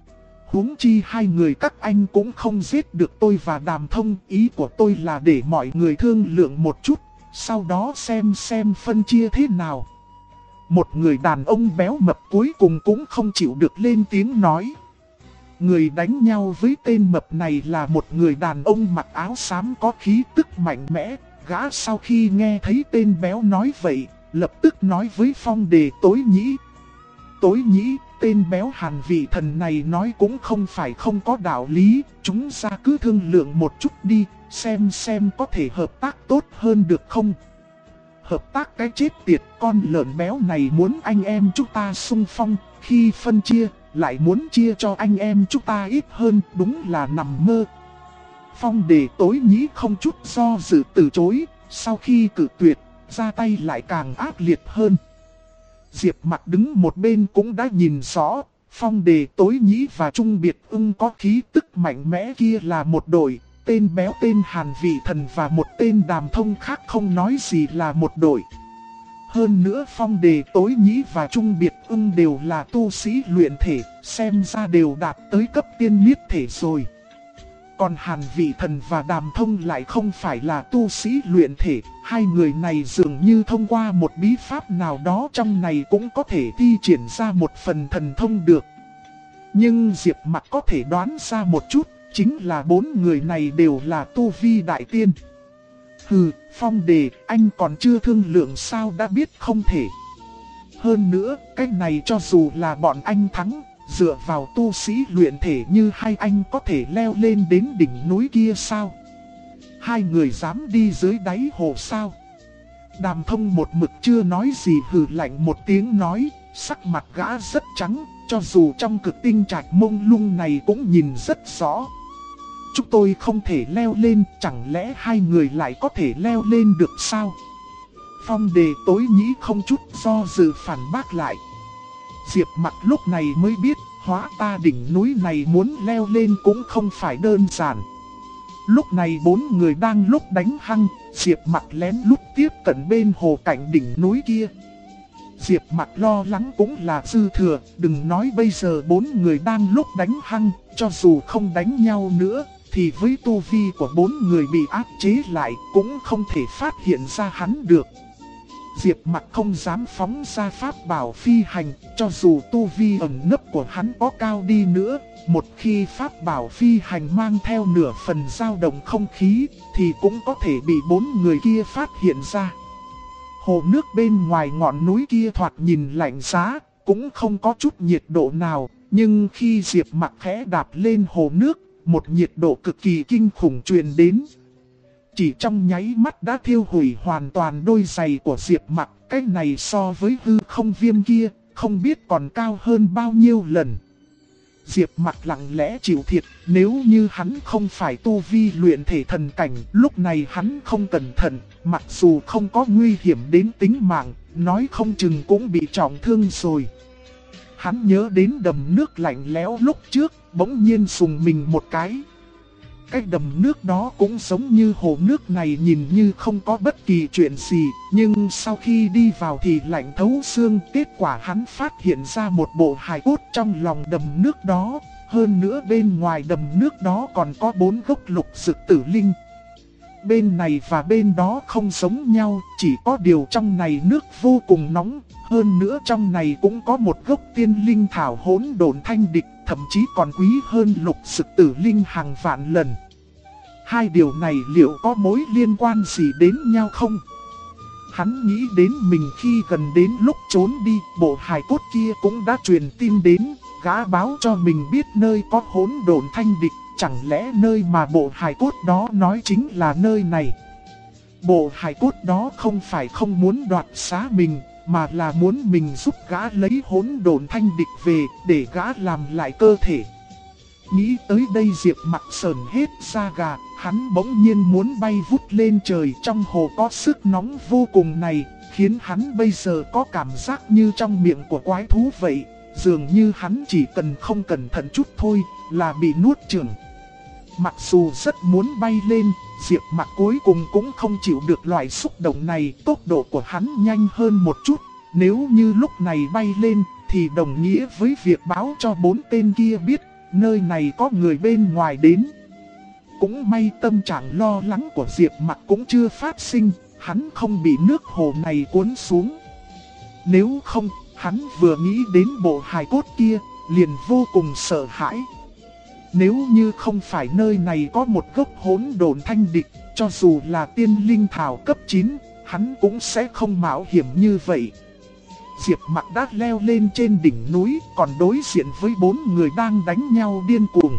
Huống chi hai người các anh cũng không giết được tôi và Đàm Thông, ý của tôi là để mọi người thương lượng một chút, sau đó xem phân chia thế nào. Một người đàn ông béo mập cuối cùng cũng không chịu được lên tiếng nói. Người đánh nhau với tên mập này là một người đàn ông mặc áo xám có khí tức mạnh mẽ. Gã sau khi nghe thấy tên béo nói vậy, lập tức nói với Phong Đề Tối Nhĩ. Tối Nhĩ, tên béo Hàn Vị Thần này nói cũng không phải không có đạo lý, chúng ta cứ thương lượng một chút đi, xem có thể hợp tác tốt hơn được không? Hợp tác cái chết tiệt, con lợn béo này muốn anh em chúng ta xung phong, khi phân chia, lại muốn chia cho anh em chúng ta ít hơn, đúng là nằm mơ. Phong Đề Tối Nhĩ không chút do dự từ chối, sau khi cự tuyệt, ra tay lại càng ác liệt hơn. Diệp Mặc đứng một bên cũng đã nhìn rõ, Phong Đề Tối Nhĩ và Trung Biệt Ưng có khí tức mạnh mẽ kia là một đội, tên béo tên Hàn Vị Thần và một tên Đàm Thông khác không nói gì là một đội. Hơn nữa Phong Đề Tối Nhĩ và Trung Biệt Ưng đều là tu sĩ luyện thể, xem ra đều đạt tới cấp tiên niết thể rồi. Còn Hàn Vị Thần và Đàm Thông lại không phải là tu sĩ luyện thể, hai người này dường như thông qua một bí pháp nào đó trong này cũng có thể thi triển ra một phần thần thông được. Nhưng Diệp Mặc có thể đoán ra một chút, chính là bốn người này đều là tu vi đại tiên. Hừ, Phong Đề, anh còn chưa thương lượng sao đã biết không thể. Hơn nữa, cái này cho dù là bọn anh thắng, dựa vào tu sĩ luyện thể như hai anh có thể leo lên đến đỉnh núi kia sao? Hai người dám đi dưới đáy hồ sao? Đàm Thông một mực chưa nói gì hừ lạnh một tiếng nói, sắc mặt gã rất trắng, cho dù trong cực tinh trạch mông lung này cũng nhìn rất rõ. Chúng tôi không thể leo lên, chẳng lẽ hai người lại có thể leo lên được sao? Phong Đề Tối Nhĩ không chút do dự phản bác lại. Diệp Mặc lúc này mới biết, hóa ta đỉnh núi này muốn leo lên cũng không phải đơn giản. Lúc này bốn người đang lúc đánh hăng, Diệp Mặc lén lút tiếp cận bên hồ cạnh đỉnh núi kia. Diệp Mặc lo lắng cũng là dư thừa, đừng nói bây giờ bốn người đang lúc đánh hăng, cho dù không đánh nhau nữa, thì với tu vi của bốn người bị áp chế lại cũng không thể phát hiện ra hắn được. Diệp Mặc không dám phóng ra pháp bảo phi hành, cho dù tu vi ẩn nấp của hắn có cao đi nữa, một khi pháp bảo phi hành mang theo nửa phần dao động không khí, thì cũng có thể bị bốn người kia phát hiện ra. Hồ nước bên ngoài ngọn núi kia thoạt nhìn lạnh giá, cũng không có chút nhiệt độ nào, nhưng khi Diệp Mặc khẽ đạp lên hồ nước, một nhiệt độ cực kỳ kinh khủng truyền đến. Chỉ trong nháy mắt đã thiêu hủy hoàn toàn đôi giày của Diệp Mặc, cái này so với hư không viêm kia, không biết còn cao hơn bao nhiêu lần. Diệp Mặc lặng lẽ chịu thiệt, nếu như hắn không phải tu vi luyện thể thần cảnh, lúc này hắn không cẩn thận, mặc dù không có nguy hiểm đến tính mạng, nói không chừng cũng bị trọng thương rồi. Hắn nhớ đến đầm nước lạnh lẽo lúc trước, bỗng nhiên sùng mình một cái. Cái đầm nước đó cũng giống như hồ nước này, nhìn như không có bất kỳ chuyện gì, nhưng sau khi đi vào thì lạnh thấu xương. Kết quả hắn phát hiện ra một bộ hài cốt trong lòng đầm nước đó. Hơn nữa bên ngoài đầm nước đó còn có 4 gốc lục dực tử linh. Bên này và bên đó không giống nhau, chỉ có điều trong này nước vô cùng nóng. Hơn nữa trong này cũng có một gốc tiên linh thảo hỗn độn thanh địch, thậm chí còn quý hơn lục dực tử linh hàng vạn lần. Hai điều này liệu có mối liên quan gì đến nhau không? Hắn nghĩ đến mình khi gần đến lúc trốn đi, bộ hài cốt kia cũng đã truyền tin đến, gã báo cho mình biết nơi có hỗn độn thanh địch. Chẳng lẽ nơi mà bộ hài cốt đó nói chính là nơi này? Bộ hài cốt đó không phải không muốn đoạt xá mình, mà là muốn mình giúp gã lấy hỗn độn thanh địch về để gã làm lại cơ thể. Nghĩ tới đây Diệp Mặc sờn hết da gà, hắn bỗng nhiên muốn bay vút lên trời. Trong hồ có sức nóng vô cùng này, khiến hắn bây giờ có cảm giác như trong miệng của quái thú vậy. Dường như hắn chỉ cần không cẩn thận chút thôi là bị nuốt chửng. Mặc dù rất muốn bay lên, Diệp Mặc cuối cùng cũng không chịu được loại xúc động này. Tốc độ của hắn nhanh hơn một chút. Nếu như lúc này bay lên thì đồng nghĩa với việc báo cho 4 tên kia biết nơi này có người bên ngoài đến. Cũng may tâm trạng lo lắng của Diệp Mặc cũng chưa phát sinh, hắn không bị nước hồ này cuốn xuống. Nếu không, hắn vừa nghĩ đến bộ hài cốt kia, liền vô cùng sợ hãi. Nếu như không phải nơi này có một gốc hỗn độn thanh địch, cho dù là tiên linh thảo cấp 9, hắn cũng sẽ không mạo hiểm như vậy. Diệp Mặc đã leo lên trên đỉnh núi, còn đối diện với 4 người đang đánh nhau điên cuồng.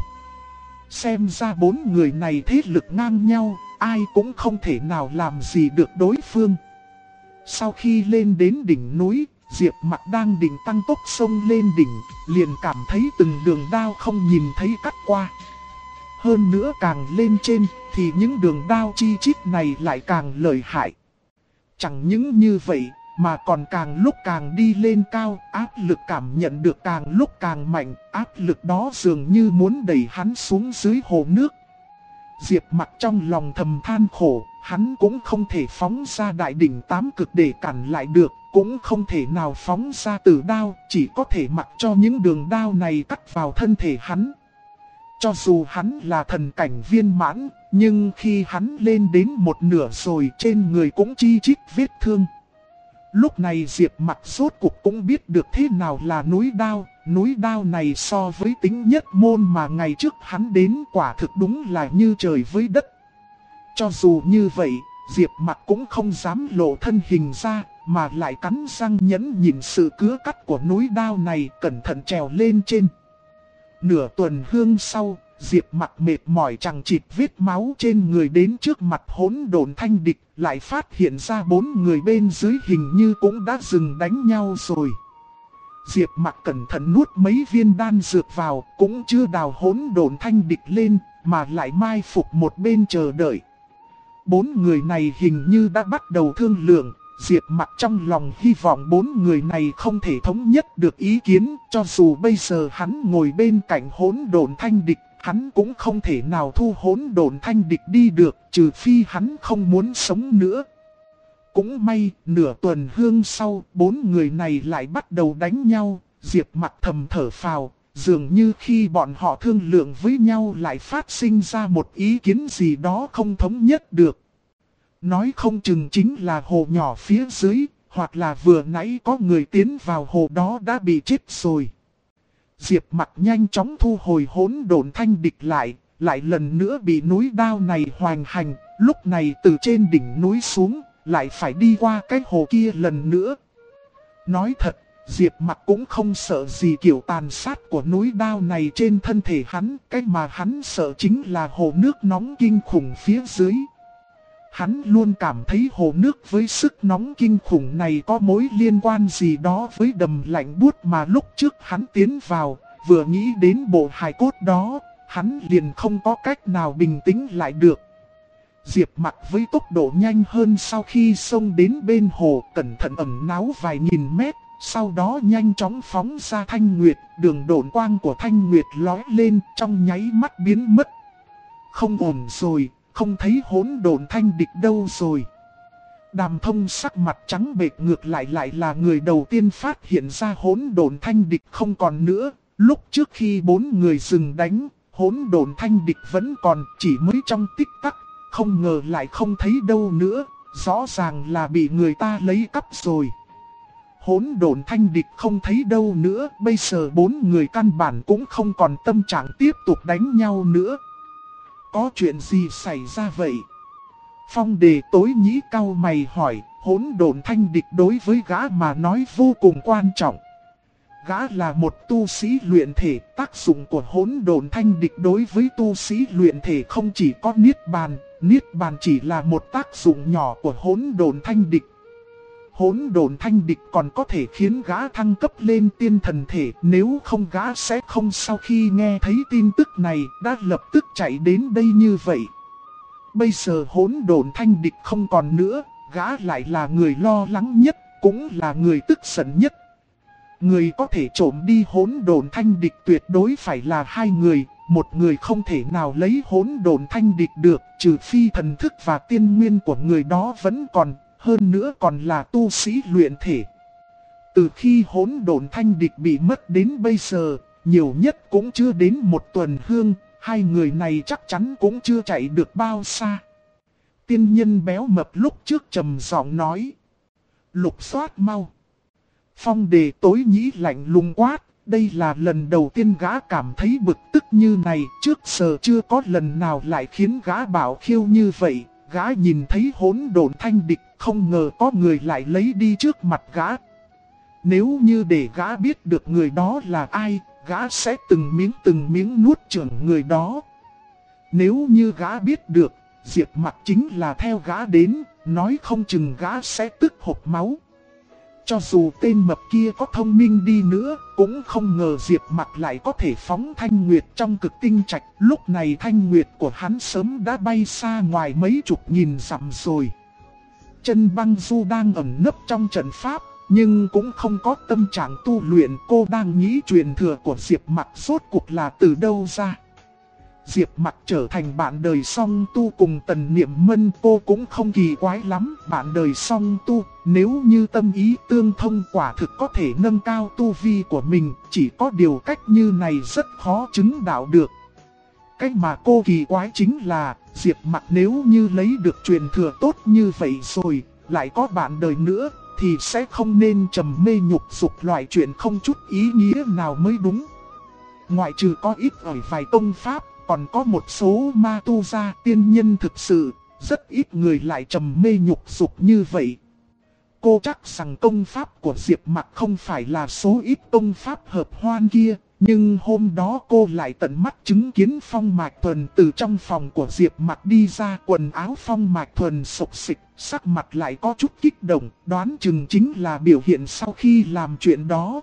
Xem ra 4 người này thế lực ngang nhau, ai cũng không thể nào làm gì được đối phương. Sau khi lên đến đỉnh núi, Diệp Mặc đang định tăng tốc xông lên đỉnh, liền cảm thấy từng đường đao không nhìn thấy cắt qua. Hơn nữa càng lên trên thì những đường đao chi chít này lại càng lợi hại. Chẳng những như vậy mà còn càng lúc càng đi lên cao, áp lực cảm nhận được càng lúc càng mạnh, áp lực đó dường như muốn đẩy hắn xuống dưới hồ nước. Diệp Mặc trong lòng thầm than khổ, hắn cũng không thể phóng ra đại đỉnh 8 cực để cản lại được, cũng không thể nào phóng ra tử đao, chỉ có thể mặc cho những đường đao này cắt vào thân thể hắn. Cho dù hắn là thần cảnh viên mãn, nhưng khi hắn lên đến một nửa rồi trên người cũng chi chít vết thương. Lúc này Diệp Mặc rốt cuộc cũng biết được thế nào là núi đao này so với tính nhất môn mà ngày trước hắn đến quả thực đúng là như trời với đất. Cho dù như vậy, Diệp Mặc cũng không dám lộ thân hình ra, mà lại cắn răng nhẫn nhịn sự cứa cắt của núi đao này, cẩn thận trèo lên trên. Nửa tuần hương sau, Diệp Mặc mệt mỏi chằng chịt vết máu trên người đến trước mặt hỗn độn thanh địch, lại phát hiện ra 4 người bên dưới hình như cũng đã dừng đánh nhau rồi. Diệp Mặc cẩn thận nuốt mấy viên đan dược vào, cũng chưa đào hỗn độn thanh địch lên, mà lại mai phục một bên chờ đợi. 4 người này hình như đã bắt đầu thương lượng. Diệp Mặc trong lòng hy vọng 4 người này không thể thống nhất được ý kiến, cho dù bây giờ hắn ngồi bên cạnh hỗn độn thanh địch, hắn cũng không thể nào thu hỗn độn thanh địch đi được, trừ phi hắn không muốn sống nữa. Cũng may, nửa tuần hương sau, 4 người này lại bắt đầu đánh nhau. Diệp Mặc thầm thở phào, dường như khi bọn họ thương lượng với nhau lại phát sinh ra một ý kiến gì đó không thống nhất được. Nói không chừng chính là hồ nhỏ phía dưới, hoặc là vừa nãy có người tiến vào hồ đó đã bị chết rồi. Diệp Mặc nhanh chóng thu hồi hỗn độn thanh địch lại lần nữa bị núi đao này hoành hành. Lúc này từ trên đỉnh núi xuống, lại phải đi qua cái hồ kia lần nữa. Nói thật, Diệp Mặc cũng không sợ gì kiểu tàn sát của núi đao này trên thân thể hắn. Cái mà hắn sợ chính là hồ nước nóng kinh khủng phía dưới. Hắn luôn cảm thấy hồ nước với sức nóng kinh khủng này có mối liên quan gì đó với đầm lạnh buốt mà lúc trước hắn tiến vào. vừa nghĩ đến bộ hài cốt đó, hắn liền không có cách nào bình tĩnh lại được. Diệp Mặc với tốc độ nhanh hơn sau khi xông đến bên hồ, cẩn thận ẩn náu vài nghìn mét, sau đó nhanh chóng phóng ra Thanh Nguyệt. Đường độn quang của Thanh Nguyệt lóe lên, trong nháy mắt biến mất. Không ổn rồi, không thấy hỗn độn thanh địch đâu rồi. Đàm Thông sắc mặt trắng bệch, ngược lại là người đầu tiên phát hiện ra hỗn độn thanh địch không còn nữa. Lúc trước khi 4 người dừng đánh, hỗn độn thanh địch vẫn còn, chỉ mới trong tích tắc, không ngờ lại không thấy đâu nữa, rõ ràng là bị người ta lấy cắp rồi. Hỗn độn thanh địch không thấy đâu nữa, bây giờ 4 người căn bản cũng không còn tâm trạng tiếp tục đánh nhau nữa. Có chuyện gì xảy ra vậy? Phong Đề tối nhĩ cau mày hỏi. Hỗn độn thanh địch đối với gã mà nói vô cùng quan trọng. Gã là một tu sĩ luyện thể, tác dụng của hỗn độn thanh địch đối với tu sĩ luyện thể không chỉ có niết bàn chỉ là một tác dụng nhỏ của hỗn độn thanh địch. Hỗn độn thanh địch còn có thể khiến gã thăng cấp lên tiên thần thể, nếu không gã sẽ không sau khi nghe thấy tin tức này đã lập tức chạy đến đây như vậy. Bây giờ hỗn độn thanh địch không còn nữa, gã lại là người lo lắng nhất, cũng là người tức giận nhất. Người có thể trộm đi hỗn độn thanh địch tuyệt đối phải là 2 người, một người không thể nào lấy hỗn độn thanh địch được, trừ phi thần thức và tiên nguyên của người đó vẫn còn, hơn nữa còn là tu sĩ luyện thể. Từ khi hỗn độn thanh địch bị mất đến bây giờ, nhiều nhất cũng chưa đến 1 tuần hương, 2 người này chắc chắn cũng chưa chạy được bao xa. Tiên nhân béo mập lúc trước trầm giọng nói. Lục soát mau. Phong Đề tối nhĩ lạnh lùng quát. Đây là lần đầu tiên gã cảm thấy bực tức như này. Trước giờ chưa có lần nào lại khiến gã bảo khiêu như vậy. Gã nhìn thấy hỗn độn thanh địch, không ngờ có người lại lấy đi trước mặt gã. Nếu như để gã biết được người đó là ai, gã sẽ từng miếng nuốt chửng người đó. Nếu như gã biết được Diệp Mặc chính là theo gã đến, nói không chừng gã sẽ tức hộc máu. Cho dù tên mập kia có thông minh đi nữa, cũng không ngờ Diệp Mặc lại có thể phóng thanh nguyệt trong cực tinh trạch. Lúc này thanh nguyệt của hắn sớm đã bay xa ngoài mấy chục nghìn dặm rồi. Chân Băng Du đang ẩn nấp trong trận pháp, nhưng cũng không có tâm trạng tu luyện. Cô đang nghĩ truyền thừa của Diệp Mặc rốt cuộc là từ đâu ra. Diệp Mặc trở thành bạn đời song tu cùng Tần Niệm Mân, cô cũng không kỳ quái lắm. Bạn đời song tu, nếu như tâm ý tương thông quả thực có thể nâng cao tu vi của mình. Chỉ có điều cách như này rất khó chứng đạo được. Cách mà cô kỳ quái chính là Diệp Mặc nếu như lấy được truyền thừa tốt như vậy rồi, lại có bạn đời nữa, thì sẽ không nên trầm mê nhục dục loại chuyện không chút ý nghĩa nào mới đúng. Ngoại trừ có ít ở vài tông pháp, còn có một số ma tu gia tiên nhân thực sự, rất ít người lại trầm mê nhục dục như vậy. Cô chắc rằng công pháp của Diệp Mặc không phải là số ít công pháp hợp hoan kia, nhưng hôm đó cô lại tận mắt chứng kiến Phong Mạch Thuần từ trong phòng của Diệp Mặc đi ra, quần áo Phong Mạch Thuần xộc xịch, sắc mặt lại có chút kích động, đoán chừng chính là biểu hiện sau khi làm chuyện đó.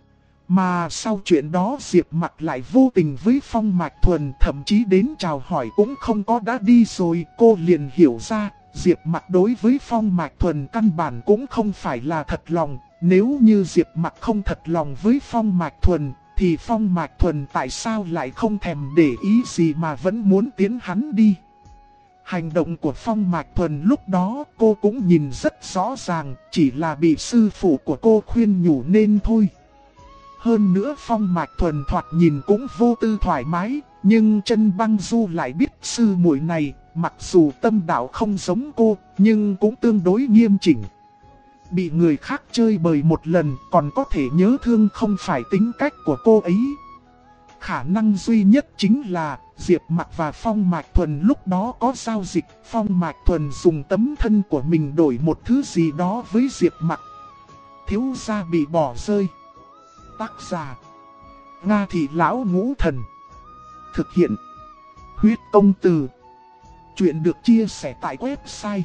Mà sau chuyện đó Diệp Mặc lại vô tình với Phong Mạch Thuần, thậm chí đến chào hỏi cũng không có đã đi rồi. Cô liền hiểu ra, Diệp Mặc đối với Phong Mạch Thuần căn bản cũng không phải là thật lòng. Nếu như Diệp Mặc không thật lòng với Phong Mạch Thuần, thì Phong Mạch Thuần tại sao lại không thèm để ý gì mà vẫn muốn tiến hắn đi. Hành động của Phong Mạch Thuần lúc đó cô cũng nhìn rất rõ ràng, chỉ là bị sư phụ của cô khuyên nhủ nên thôi. Hơn nữa Phong Mạch Thuần thoạt nhìn cũng vô tư thoải mái, nhưng Chân Băng Du lại biết sư muội này, mặc dù tâm đạo không giống cô, nhưng cũng tương đối nghiêm chỉnh. Bị người khác chơi bời một lần còn có thể nhớ thương không phải tính cách của cô ấy. Khả năng duy nhất chính là Diệp Mặc và Phong Mạch Thuần lúc đó có giao dịch. Phong Mạch Thuần dùng tấm thân của mình đổi một thứ gì đó với Diệp Mặc. Thiếu gia bị bỏ rơi. Tác giả Nga Thị Lão Ngũ Thần. Thực hiện Huyết Công Từ. Chuyện được chia sẻ tại website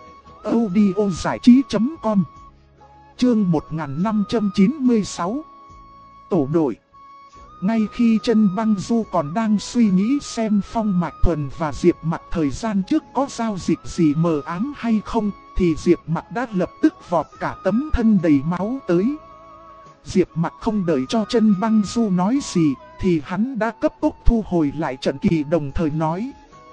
audiozảichí.com. Chương 1596. Tổ đội. Ngay khi chân băng du còn đang suy nghĩ xem Phong Mạch Thuần và Diệp Mặc thời gian trước có giao dịch gì mờ ám hay không, thì Diệp Mặc đã lập tức vọt cả tấm thân đầy máu tới. Diệp Mặc không đợi cho chân băng du nói gì, thì hắn đã cấp tốc thu hồi lại trận kỳ, đồng thời nói: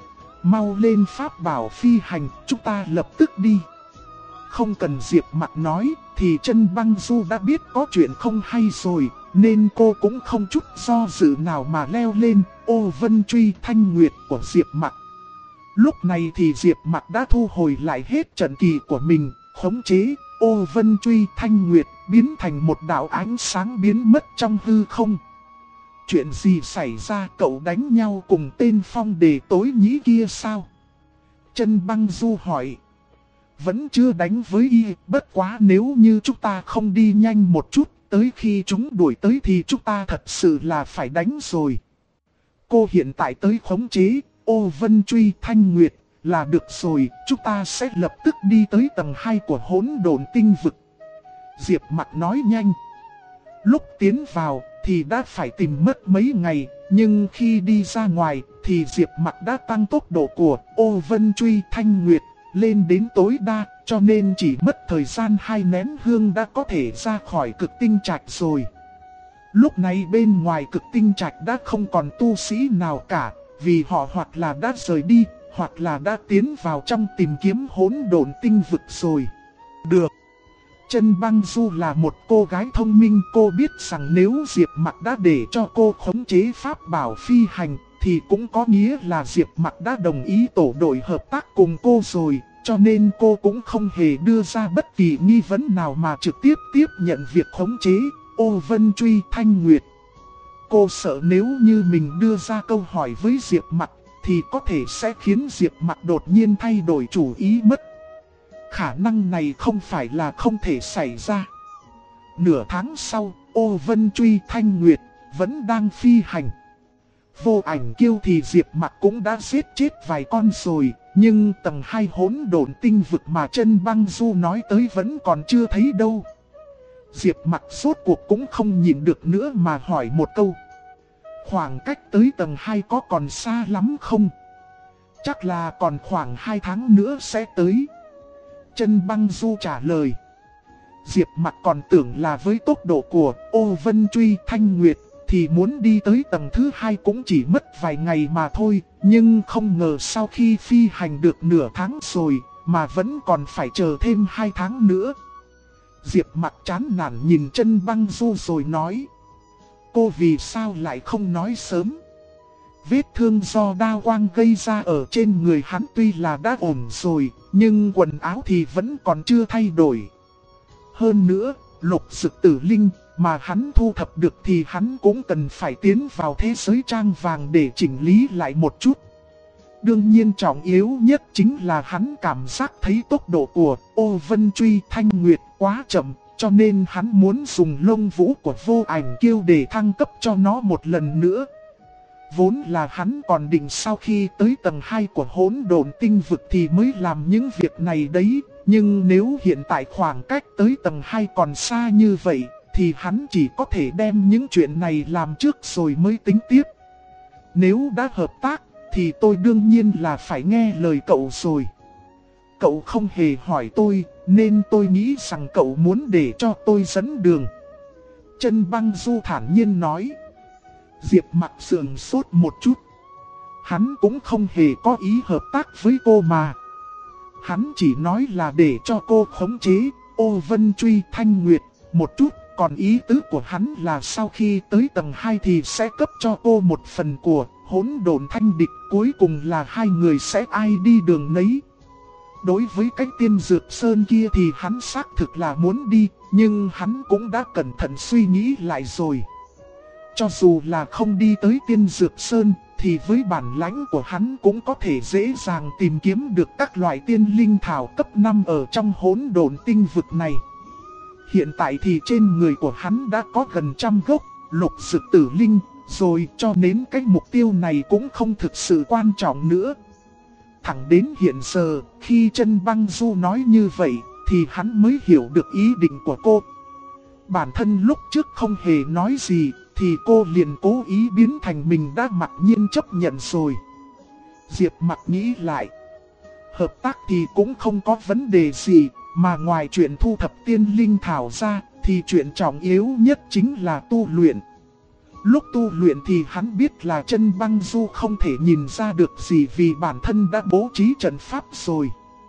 mau lên pháp bảo phi hành, chúng ta lập tức đi. Không cần Diệp Mặc nói, thì chân băng du đã biết có chuyện không hay rồi, nên cô cũng không chút do dự nào mà leo lên ô vân truy thanh nguyệt của Diệp Mặc. Lúc này thì Diệp Mặc đã thu hồi lại hết trận kỳ của mình, khống chế ô vân truy thanh nguyệt biến thành một đạo ánh sáng biến mất trong hư không. Chuyện gì xảy ra, cậu đánh nhau cùng tên Phong Đề tối nhĩ kia sao? Chân băng du hỏi. Vẫn chưa đánh với y, bất quá nếu như chúng ta không đi nhanh một chút, tới khi chúng đuổi tới thì chúng ta thật sự là phải đánh rồi. Cô hiện tại tới khống chế ô vân truy thanh nguyệt là được rồi, chúng ta sẽ lập tức đi tới tầng 2 của hỗn độn tinh vực. Diệp Mặc nói nhanh. Lúc tiến vào thì đã phải tìm mất mấy ngày, nhưng khi đi ra ngoài thì Diệp Mặc đã tăng tốc độ của ô vân truy thanh nguyệt lên đến tối đa, cho nên chỉ mất thời gian 2 nén hương đã có thể ra khỏi cực tinh trạch rồi. Lúc này bên ngoài cực tinh trạch đã không còn tu sĩ nào cả, vì họ hoặc là đã rời đi, hoặc là đã tiến vào trong tìm kiếm hỗn độn tinh vực rồi. Được. Chân băng du là một cô gái thông minh, cô biết rằng nếu Diệp Mặc đã để cho cô khống chế pháp bảo phi hành, thì cũng có nghĩa là Diệp Mặc đã đồng ý tổ đội hợp tác cùng cô rồi, cho nên cô cũng không hề đưa ra bất kỳ nghi vấn nào mà trực tiếp tiếp nhận việc khống chế ô vân truy thanh nguyệt. Cô sợ nếu như mình đưa ra câu hỏi với Diệp Mặc thì có thể sẽ khiến Diệp Mặc đột nhiên thay đổi chủ ý mất. Khả năng này không phải là không thể xảy ra. Nửa tháng sau, ô vân truy thanh nguyệt vẫn đang phi hành. Vô ảnh kiêu thì Diệp Mặc cũng đã giết chết vài con rồi, nhưng tầng 2 hỗn độn tinh vực mà chân băng du nói tới vẫn còn chưa thấy đâu. Diệp Mặc rốt cuộc cũng không nhịn được nữa mà hỏi một câu. Khoảng cách tới tầng 2 có còn xa lắm không? Chắc là còn khoảng 2 tháng nữa sẽ tới. Chân băng du trả lời. Diệp Mặc còn tưởng là với tốc độ của ô vân truy thanh nguyệt thì muốn đi tới tầng thứ 2 cũng chỉ mất vài ngày mà thôi. Nhưng không ngờ sau khi phi hành được nửa tháng rồi mà vẫn còn phải chờ thêm 2 tháng nữa. Diệp Mặc chán nản nhìn chân băng du rồi nói. Cô vì sao lại không nói sớm? Vết thương do đao quang gây ra ở trên người hắn tuy là đã ổn rồi, nhưng quần áo thì vẫn còn chưa thay đổi. Hơn nữa, lục dực tử linh mà hắn thu thập được thì hắn cũng cần phải tiến vào thế giới trang vàng để chỉnh lý lại một chút. Đương nhiên trọng yếu nhất chính là hắn cảm giác thấy tốc độ của ô vân truy thanh nguyệt quá chậm, cho nên hắn muốn dùng lông vũ của vô ảnh kiêu để thăng cấp cho nó một lần nữa. Vốn là hắn còn định sau khi tới tầng 2 của hỗn độn tinh vực thì mới làm những việc này đấy. Nhưng nếu hiện tại khoảng cách tới tầng 2 còn xa như vậy, thì hắn chỉ có thể đem những chuyện này làm trước rồi mới tính tiếp. Nếu đã hợp tác, thì tôi đương nhiên là phải nghe lời cậu rồi. Cậu không hề hỏi tôi, nên tôi nghĩ rằng cậu muốn để cho tôi dẫn đường. Chân băng du thản nhiên nói. Diệp Mặc sườn sốt một chút. Hắn cũng không hề có ý hợp tác với cô mà. Hắn chỉ nói là để cho cô khống chế ô vân truy thanh nguyệt một chút. Còn ý tứ của hắn là sau khi tới tầng 2 thì sẽ cấp cho cô một phần của hỗn độn thanh địch. Cuối cùng là hai người sẽ ai đi đường nấy. Đối với cái tiên dược sơn kia thì hắn xác thực là muốn đi, nhưng hắn cũng đã cẩn thận suy nghĩ lại rồi. Cho dù là không đi tới tiên dược sơn, thì với bản lãnh của hắn cũng có thể dễ dàng tìm kiếm được các loại tiên linh thảo cấp 5 ở trong hỗn độn tinh vực này. Hiện tại thì trên người của hắn đã có gần 100 gốc lục dực tử linh, rồi cho nên cái mục tiêu này cũng không thực sự quan trọng nữa. Thẳng đến hiện giờ, khi chân băng du nói như vậy, thì hắn mới hiểu được ý định của cô. Bản thân lúc trước không hề nói gì, thì cô liền cố ý biến thành mình đã mặc nhiên chấp nhận rồi. Diệp Mặc nghĩ lại, hợp tác thì cũng không có vấn đề gì, mà ngoài chuyện thu thập tiên linh thảo ra, thì chuyện trọng yếu nhất chính là tu luyện. Lúc tu luyện thì hắn biết là Chân Băng Du không thể nhìn ra được gì vì bản thân đã bố trí trận pháp rồi.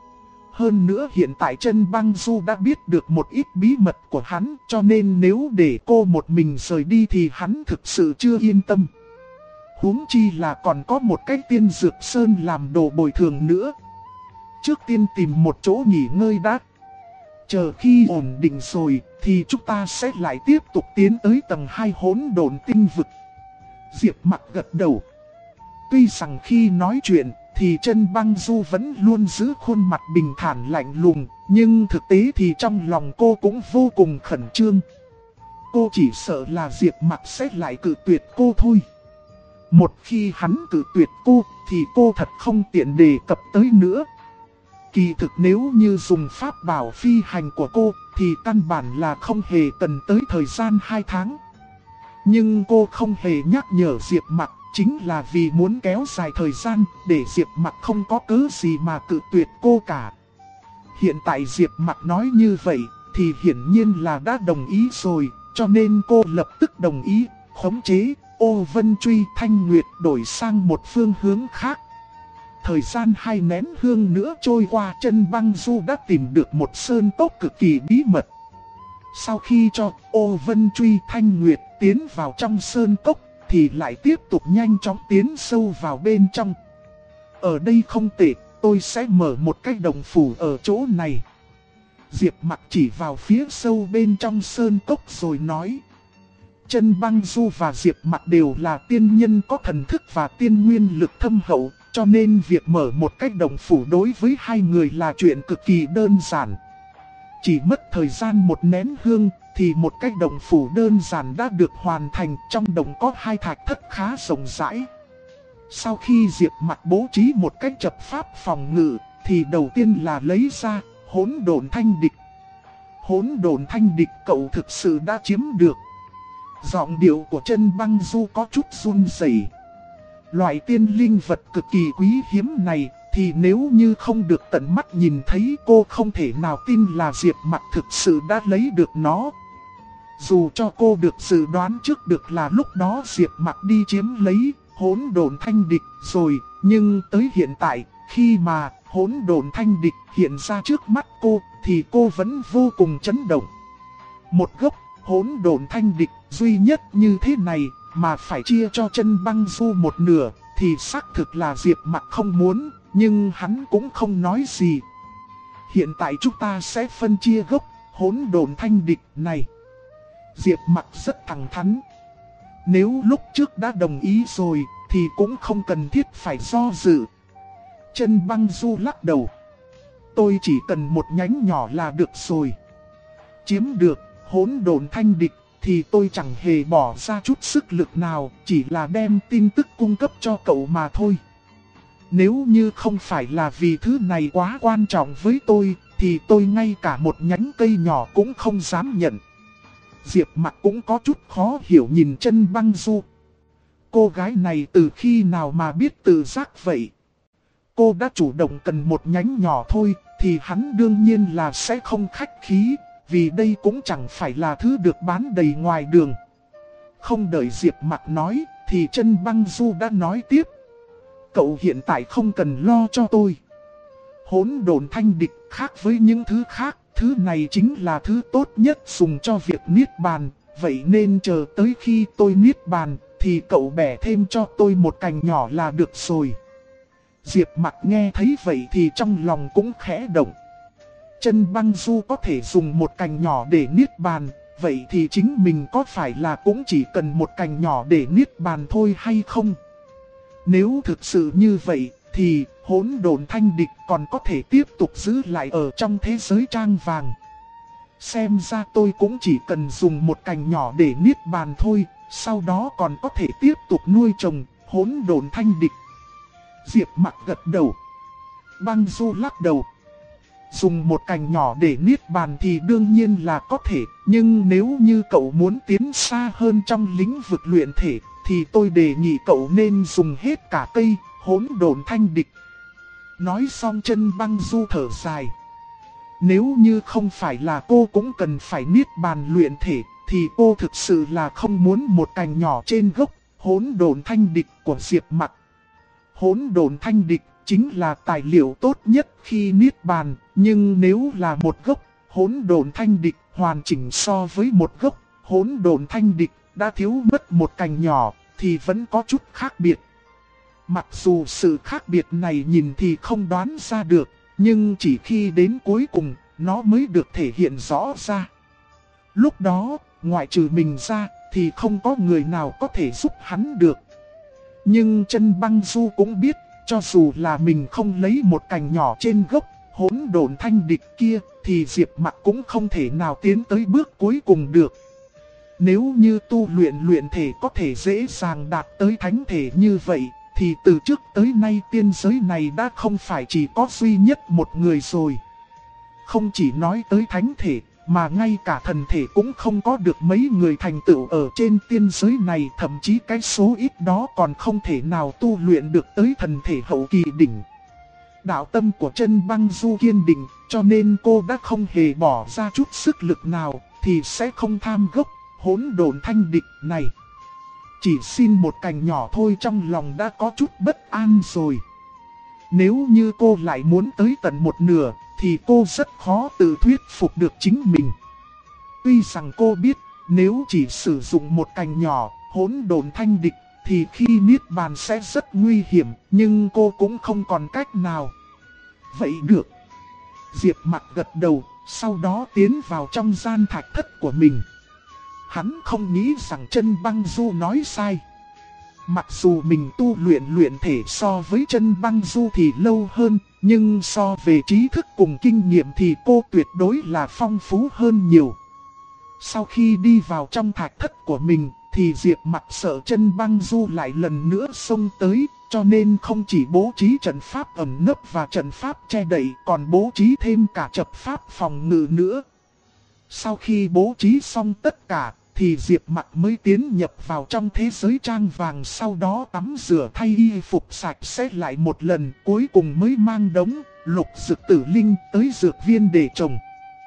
Hơn nữa hiện tại Chân Băng Du đã biết được một ít bí mật của hắn, cho nên nếu để cô một mình rời đi thì hắn thực sự chưa yên tâm. Huống chi là còn có một cái Tiên Dược Sơn làm đồ bồi thường nữa. Trước tiên tìm một chỗ nghỉ ngơi đã. Chờ khi ổn định rồi thì chúng ta sẽ lại tiếp tục tiến tới tầng 2 hỗn độn tinh vực. Diệp Mặc gật đầu. Tuy rằng khi nói chuyện thì Chân Băng Du vẫn luôn giữ khuôn mặt bình thản lạnh lùng, nhưng thực tế thì trong lòng cô cũng vô cùng khẩn trương. Cô chỉ sợ là Diệp Mặc sẽ lại cự tuyệt cô thôi. Một khi hắn cự tuyệt cô thì cô thật không tiện đề cập tới nữa. Kỳ thực nếu như dùng pháp bảo phi hành của cô thì căn bản là không hề cần tới thời gian 2 tháng. Nhưng cô không hề nhắc nhở Diệp Mặc, chính là vì muốn kéo dài thời gian để Diệp Mặc không có cớ gì mà cự tuyệt cô cả. Hiện tại Diệp Mặc nói như vậy thì hiển nhiên là đã đồng ý rồi, cho nên cô lập tức đồng ý, khống chế Ô Vân Truy Thanh Nguyệt đổi sang một phương hướng khác. Thời gian 2 nén hương nữa trôi qua, Chân Băng Du đã tìm được một sơn cốc cực kỳ bí mật. Sau khi cho Ô Vân Truy Thanh Nguyệt tiến vào trong sơn cốc thì lại tiếp tục nhanh chóng tiến sâu vào bên trong. Ở đây không tệ, tôi sẽ mở một cái động phủ ở chỗ này. Diệp Mặc chỉ vào phía sâu bên trong sơn cốc rồi nói. Chân Băng Du và Diệp Mặc đều là tiên nhân có thần thức và tiên nguyên lực thâm hậu, cho nên việc mở một cái động phủ đối với hai người là chuyện cực kỳ đơn giản. Chỉ mất thời gian 1 nén hương thì một cái động phủ đơn giản đã được hoàn thành. Trong động có 2 thạch thất khá rộng rãi. Sau khi Diệp Mặc bố trí một cách trận pháp phòng ngự thì đầu tiên là lấy ra Hỗn Độn Thanh Địch. Hỗn Độn Thanh Địch cậu thực sự đã chiếm được. Giọng điệu của Chân Băng Du có chút run rẩy. Loại tiên linh vật cực kỳ quý hiếm này thì nếu như không được tận mắt nhìn thấy, cô không thể nào tin là Diệp Mặc thực sự đã lấy được nó. Dù cho cô được dự đoán trước được là lúc đó Diệp Mặc đi chiếm lấy Hỗn Độn Thanh Địch rồi, nhưng tới hiện tại, khi mà Hỗn Độn Thanh Địch hiện ra trước mắt cô thì cô vẫn vô cùng chấn động. Một gốc Hỗn Độn Thanh Địch duy nhất như thế này mà phải chia cho Chân Băng Du một nửa thì xác thực là Diệp Mặc không muốn, nhưng hắn cũng không nói gì. Hiện tại chúng ta sẽ phân chia gốc Hỗn Độn Thanh Địch này. Diệp Mặc rất thẳng thắn. Nếu lúc trước đã đồng ý rồi thì cũng không cần thiết phải do dự. Chân Băng Du lắc đầu. Tôi chỉ cần một nhánh nhỏ là được rồi. Chiếm được Hỗn Độn Thanh Địch thì tôi chẳng hề bỏ ra chút sức lực nào, chỉ là đem tin tức cung cấp cho cậu mà thôi. Nếu như không phải là vì thứ này quá quan trọng với tôi, thì tôi ngay cả một nhánh cây nhỏ cũng không dám nhận. Diệp Mặc cũng có chút khó hiểu nhìn Chân Băng Du. Cô gái này từ khi nào mà biết tự giác vậy? Cô đã chủ động cần một nhánh nhỏ thôi, thì hắn đương nhiên là sẽ không khách khí. Vì đây cũng chẳng phải là thứ được bán đầy ngoài đường. Không đợi Diệp Mặc nói thì Chân Băng Du đã nói tiếp. Cậu hiện tại không cần lo cho tôi. Hỗn Độn Thanh Địch khác với những thứ khác. Thứ này chính là thứ tốt nhất dùng cho việc niết bàn. Vậy nên chờ tới khi tôi niết bàn thì cậu bẻ thêm cho tôi một cành nhỏ là được rồi. Diệp Mặc nghe thấy vậy thì trong lòng cũng khẽ động. Chân Băng Du có thể dùng một cành nhỏ để niết bàn, vậy thì chính mình có phải là cũng chỉ cần một cành nhỏ để niết bàn thôi hay không? Nếu thực sự như vậy thì Hỗn Độn Thanh Địch còn có thể tiếp tục giữ lại ở trong thế giới trang vàng. Xem ra tôi cũng chỉ cần dùng một cành nhỏ để niết bàn thôi, sau đó còn có thể tiếp tục nuôi trồng Hỗn Độn Thanh Địch. Diệp Mặc gật đầu. Băng Du lắc đầu. dùng một cành nhỏ để niết bàn thì đương nhiên là có thể, nhưng nếu như cậu muốn tiến xa hơn trong lĩnh vực luyện thể, thì tôi đề nghị cậu nên dùng hết cả cây hỗn độn thanh địch. Nói xong Chân Băng Du thở dài. Nếu như không phải là cô cũng cần phải niết bàn luyện thể, thì cô thực sự là không muốn một cành nhỏ trên gốc hỗn độn thanh địch của Diệp Mặc. Hỗn độn thanh địch chính là tài liệu tốt nhất khi niết bàn, nhưng nếu là một gốc hỗn độn thanh địch hoàn chỉnh so với một gốc hỗn độn thanh địch đã thiếu mất một cành nhỏ thì vẫn có chút khác biệt. Mặc dù sự khác biệt này nhìn thì không đoán ra được, nhưng chỉ khi đến cuối cùng nó mới được thể hiện rõ ra. Lúc đó, ngoại trừ mình ra thì không có người nào có thể giúp hắn được. Nhưng Chân Băng Du cũng biết, cho dù là mình không lấy một cành nhỏ trên gốc hỗn độn thanh địch kia, thì Diệp Mặc cũng không thể nào tiến tới bước cuối cùng được. Nếu như tu luyện thể có thể dễ dàng đạt tới thánh thể như vậy, thì từ trước tới nay tiên giới này đã không phải chỉ có duy nhất một người rồi. Không chỉ nói tới thánh thể, mà ngay cả thần thể cũng không có được mấy người thành tựu ở trên tiên giới này. Thậm chí cái số ít đó còn không thể nào tu luyện được tới thần thể hậu kỳ đỉnh. Đạo tâm của Chân Băng Du kiên định, cho nên cô đã không hề bỏ ra chút sức lực nào, thì sẽ không tham gốc hỗn độn thanh địch này. Chỉ xin một cành nhỏ thôi trong lòng đã có chút bất an rồi. Nếu như cô lại muốn tới tận một nửa, thì cô rất khó tự thuyết phục được chính mình. Tuy rằng cô biết, nếu chỉ sử dụng một cành nhỏ hỗn độn thanh địch, thì khi niết bàn sẽ rất nguy hiểm, nhưng cô cũng không còn cách nào. Vậy được. Diệp Mặc gật đầu, sau đó tiến vào trong gian thạch thất của mình. Hắn không nghĩ rằng Chân Băng Du nói sai. Mặc dù mình tu luyện thể so với Chân Băng Du thì lâu hơn, nhưng so về trí thức cùng kinh nghiệm thì cô tuyệt đối là phong phú hơn nhiều. Sau khi đi vào trong thạch thất của mình, thì Diệp Mặc sợ Chân Băng Du lại lần nữa xông tới, cho nên không chỉ bố trí trận pháp ẩn nấp và trận pháp che đậy, còn bố trí thêm cả trận pháp phòng ngự nữa. Sau khi bố trí xong tất cả, thì Diệp Mặc mới tiến nhập vào trong thế giới trang vàng, sau đó tắm rửa thay y phục sạch sẽ lại một lần, cuối cùng mới mang đống lục dược tử linh tới dược viên để trồng.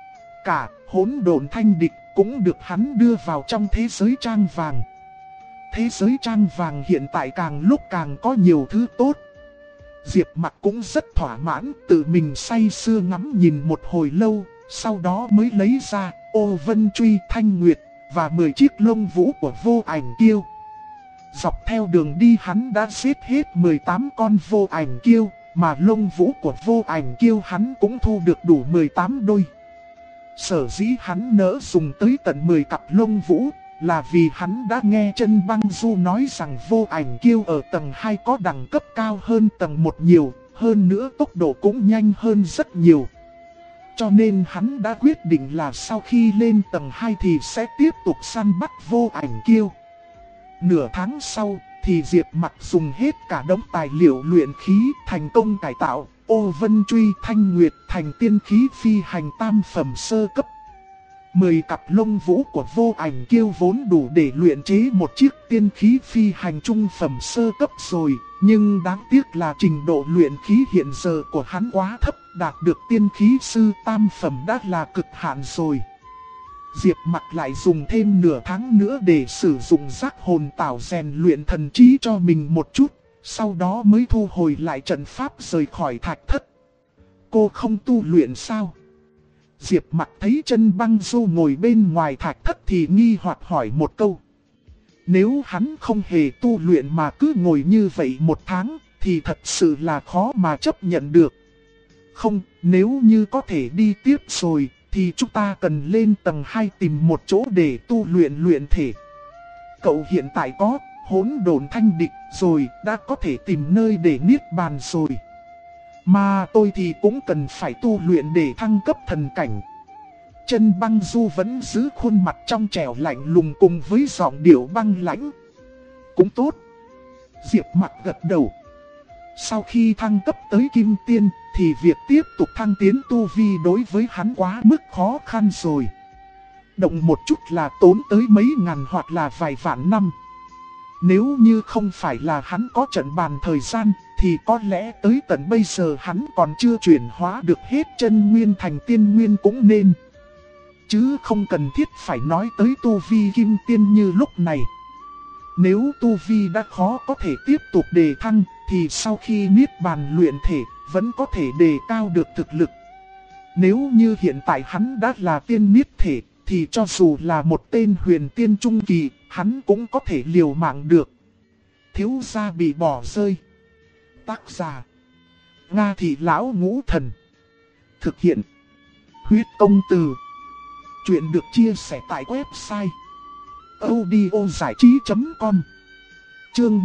Cả hỗn độn thanh địch cũng được hắn đưa vào trong thế giới trang vàng. Thế giới trang vàng hiện tại càng lúc càng có nhiều thứ tốt. Diệp Mặc cũng rất thỏa mãn, tự mình say sưa ngắm nhìn một hồi lâu, sau đó mới lấy ra Ô Vân Truy, Thanh Nguyệt và 10 chiếc lông vũ của Vô Ảnh Kiêu. Dọc theo đường đi hắn đã giết hết 18 con Vô Ảnh Kiêu, mà lông vũ của Vô Ảnh Kiêu hắn cũng thu được đủ 18 đôi. Sở dĩ hắn nỡ dùng tới tận 10 cặp lông vũ, là vì hắn đã nghe Chân Băng Du nói rằng Vô Ảnh Kiêu ở tầng 2 có đẳng cấp cao hơn tầng 1 nhiều, hơn nữa tốc độ cũng nhanh hơn rất nhiều. Cho nên hắn đã quyết định là sau khi lên tầng 2 thì sẽ tiếp tục săn bắt Vô Ảnh Kiêu. Nửa tháng sau thì Diệp Mặc dùng hết cả đống tài liệu luyện khí, thành công cải tạo Ô Vân Truy, Thanh Nguyệt thành tiên khí phi hành tam phẩm sơ cấp. 10 cặp lông vũ của Vô Ảnh Kiêu vốn đủ để luyện chế một chiếc tiên khí phi hành trung phẩm sơ cấp rồi, nhưng đáng tiếc là trình độ luyện khí hiện giờ của hắn quá thấp, đạt được tiên khí sư tam phẩm đã là cực hạn rồi. Diệp Mặc lại dùng thêm nửa tháng nữa để sử dụng giác hồn tảo rèn luyện thần trí cho mình một chút, sau đó mới thu hồi lại trận pháp rời khỏi thạch thất. Cô không tu luyện sao? Diệp Mặc thấy Chân Băng Du ngồi bên ngoài thạch thất thì nghi hoặc hỏi một câu. Nếu hắn không hề tu luyện mà cứ ngồi như vậy một tháng, thì thật sự là khó mà chấp nhận được. Không, nếu như có thể đi tiếp rồi, thì chúng ta cần lên tầng 2 tìm một chỗ để tu luyện thể. Cậu hiện tại có hỗn độn thanh địch rồi, đã có thể tìm nơi để niết bàn rồi. Mà tôi thì cũng cần phải tu luyện để thăng cấp thần cảnh. Chân Băng Du vẫn giữ khuôn mặt trong trẻo lạnh lùng cùng với giọng điệu băng lãnh. Cũng tốt. Diệp Mặc gật đầu. Sau khi thăng cấp tới kim tiên, thì việc tiếp tục thăng tiến tu vi đối với hắn quá mức khó khăn rồi. Động một chút là tốn tới mấy ngàn hoặc là vài vạn năm. Nếu như không phải là hắn có trận bàn thời gian, thì có lẽ tới tận bây giờ hắn còn chưa chuyển hóa được hết chân nguyên thành tiên nguyên cũng nên. Chứ không cần thiết phải nói tới tu vi kim tiên như lúc này. Nếu tu vi đã khó có thể tiếp tục đề thăng, thì sau khi niết bàn luyện thể, vẫn có thể đề cao được thực lực. Nếu như hiện tại hắn đã là tiên niết thể, thì cho dù là một tên huyền tiên trung kỳ, hắn cũng có thể liều mạng được. Thiếu gia bị bỏ rơi. Tác giả: Nga Thị Lão Ngũ Thần. Thực hiện: Huyết Công Từ. Chuyện được chia sẻ tại website audiozảichí.com. Chương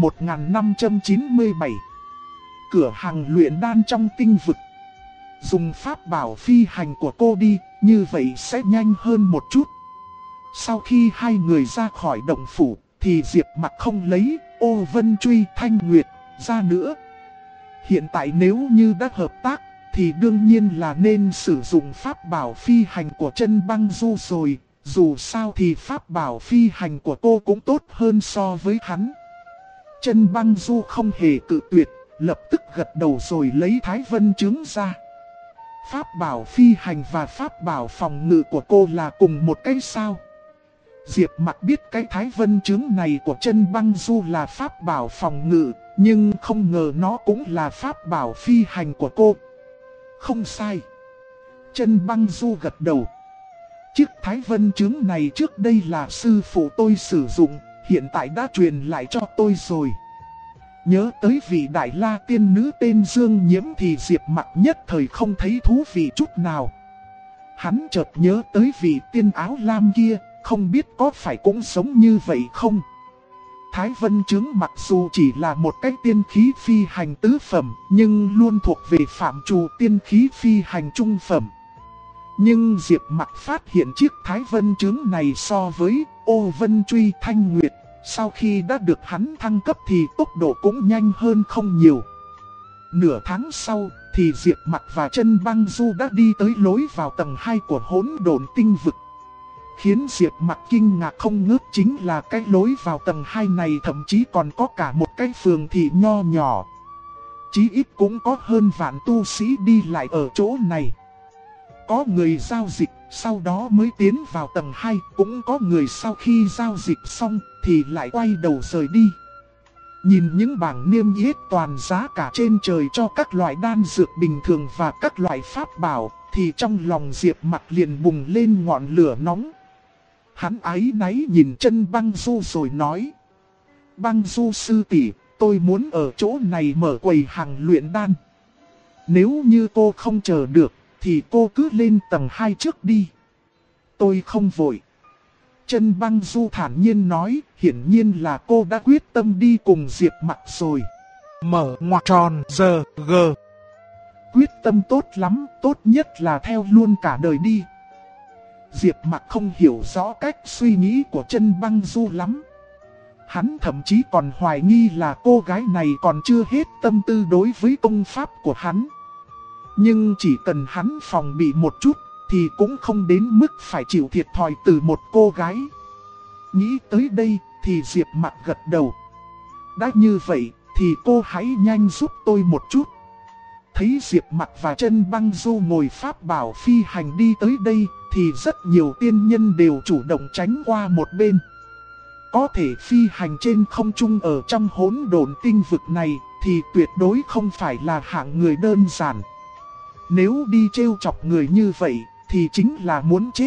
1597. Cửa hàng luyện đan trong tinh vực. Dùng pháp bảo phi hành của cô đi, như vậy sẽ nhanh hơn một chút. Sau khi hai người ra khỏi động phủ, thì Diệp Mặc không lấy Ô Vân Truy Thanh Nguyệt ra nữa. Hiện tại nếu như đã hợp tác, thì đương nhiên là nên sử dụng pháp bảo phi hành của Chân Băng Du rồi. Dù sao thì pháp bảo phi hành của cô cũng tốt hơn so với hắn. Chân Băng Du không hề cự tuyệt, lập tức gật đầu rồi lấy Thái Vân Trướng ra. Pháp bảo phi hành và pháp bảo phòng ngự của cô là cùng một cái sao? Diệp Mặc biết cái Thái Vân Trướng này của Chân Băng Du là pháp bảo phòng ngự, nhưng không ngờ nó cũng là pháp bảo phi hành của cô. Không sai. Chân Băng Du gật đầu. Chiếc Thái Vân Trướng này trước đây là sư phụ tôi sử dụng, hiện tại đã truyền lại cho tôi rồi. Nhớ tới vị Đại La tiên nữ tên Dương Nhiễm thì Diệp Mặc nhất thời không thấy thú vị chút nào. Hắn chợt nhớ tới vị tiên áo lam kia, không biết có phải cũng giống như vậy không? Thái Vân Trướng mặc dù chỉ là một cái tiên khí phi hành tứ phẩm, nhưng luôn thuộc về phạm trù tiên khí phi hành trung phẩm. Nhưng Diệp Mặc phát hiện chiếc Thái Vân Trướng này so với Ô Vân Truy Thanh Nguyệt, sau khi đã được hắn thăng cấp thì tốc độ cũng nhanh hơn không nhiều. Nửa tháng sau thì Diệp Mặc và Chân Băng Du đã đi tới lối vào tầng 2 của Hỗn Độn Tinh Vực. Khiến Diệp Mặc kinh ngạc không ngớt chính là cái lối vào tầng 2 này thậm chí còn có cả một cái phường thị nho nhỏ. Chí ít cũng có hơn vạn tu sĩ đi lại ở chỗ này. Có người giao dịch, sau đó mới tiến vào tầng 2, cũng có người sau khi giao dịch xong thì lại quay đầu rời đi. Nhìn những bảng niêm yết toàn giá cả trên trời cho các loại đan dược bình thường và các loại pháp bảo, thì trong lòng Diệp Mặc liền bùng lên ngọn lửa nóng. Hắn áy náy nhìn Chân Băng Du rồi nói: Băng Du sư tỷ, tôi muốn ở chỗ này mở quầy hàng luyện đan. Nếu như cô không chờ được, thì cô cứ lên tầng 2 trước đi. Tôi không vội. Chân Băng Du thản nhiên nói, hiển nhiên là cô đã quyết tâm đi cùng Diệp Mặc rồi. Mở ngoặc tròn giờ g. Quyết tâm tốt lắm, tốt nhất là theo luôn cả đời đi. Diệp Mặc không hiểu rõ cách suy nghĩ của Chân Băng Du lắm. Hắn thậm chí còn hoài nghi là cô gái này còn chưa hết tâm tư đối với công pháp của hắn. Nhưng chỉ cần hắn phòng bị một chút, thì cũng không đến mức phải chịu thiệt thòi từ một cô gái. Nghĩ tới đây, thì Diệp Mặc gật đầu. Đã như vậy, thì cô hãy nhanh giúp tôi một chút. Thấy Diệp Mặc và Chân Băng Du ngồi pháp bảo phi hành đi tới đây, thì rất nhiều tiên nhân đều chủ động tránh qua một bên. Có thể phi hành trên không trung ở trong Hỗn Độn Tinh Vực này, thì tuyệt đối không phải là hạng người đơn giản. Nếu đi trêu chọc người như vậy, thì chính là muốn chết.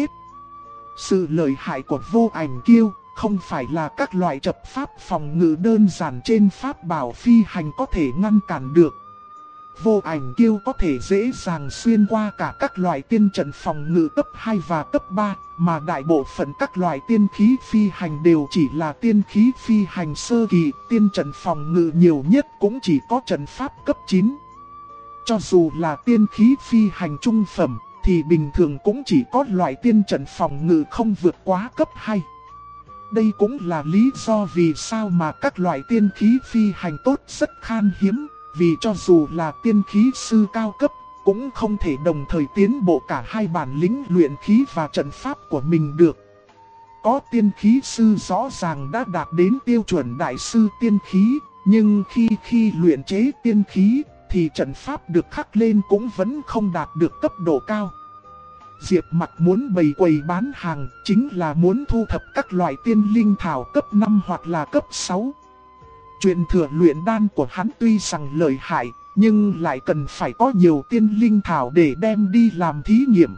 Sự lợi hại của Vô Ảnh Kiêu không phải là các loại trập pháp phòng ngự đơn giản trên pháp bảo phi hành có thể ngăn cản được. Vô Ảnh Kiêu có thể dễ dàng xuyên qua cả các loại tiên trận phòng ngự cấp 2 và cấp 3, mà đại bộ phận các loại tiên khí phi hành đều chỉ là tiên khí phi hành sơ kỳ, tiên trận phòng ngự nhiều nhất cũng chỉ có trận pháp cấp 9. Cho dù là tiên khí phi hành trung phẩm, thì bình thường cũng chỉ có loại tiên trận phòng ngự không vượt quá cấp 2. Đây cũng là lý do vì sao mà các loại tiên khí phi hành tốt rất khan hiếm, vì cho dù là tiên khí sư cao cấp, cũng không thể đồng thời tiến bộ cả hai bản lĩnh luyện khí và trận pháp của mình được. Có tiên khí sư rõ ràng đã đạt đến tiêu chuẩn đại sư tiên khí, nhưng khi luyện chế tiên khí thì trận pháp được khắc lên cũng vẫn không đạt được cấp độ cao. Diệp Mặc muốn bày quầy bán hàng chính là muốn thu thập các loại tiên linh thảo cấp 5 hoặc là cấp 6. Truyền thừa luyện đan của hắn tuy rằng lợi hại, nhưng lại cần phải có nhiều tiên linh thảo để đem đi làm thí nghiệm.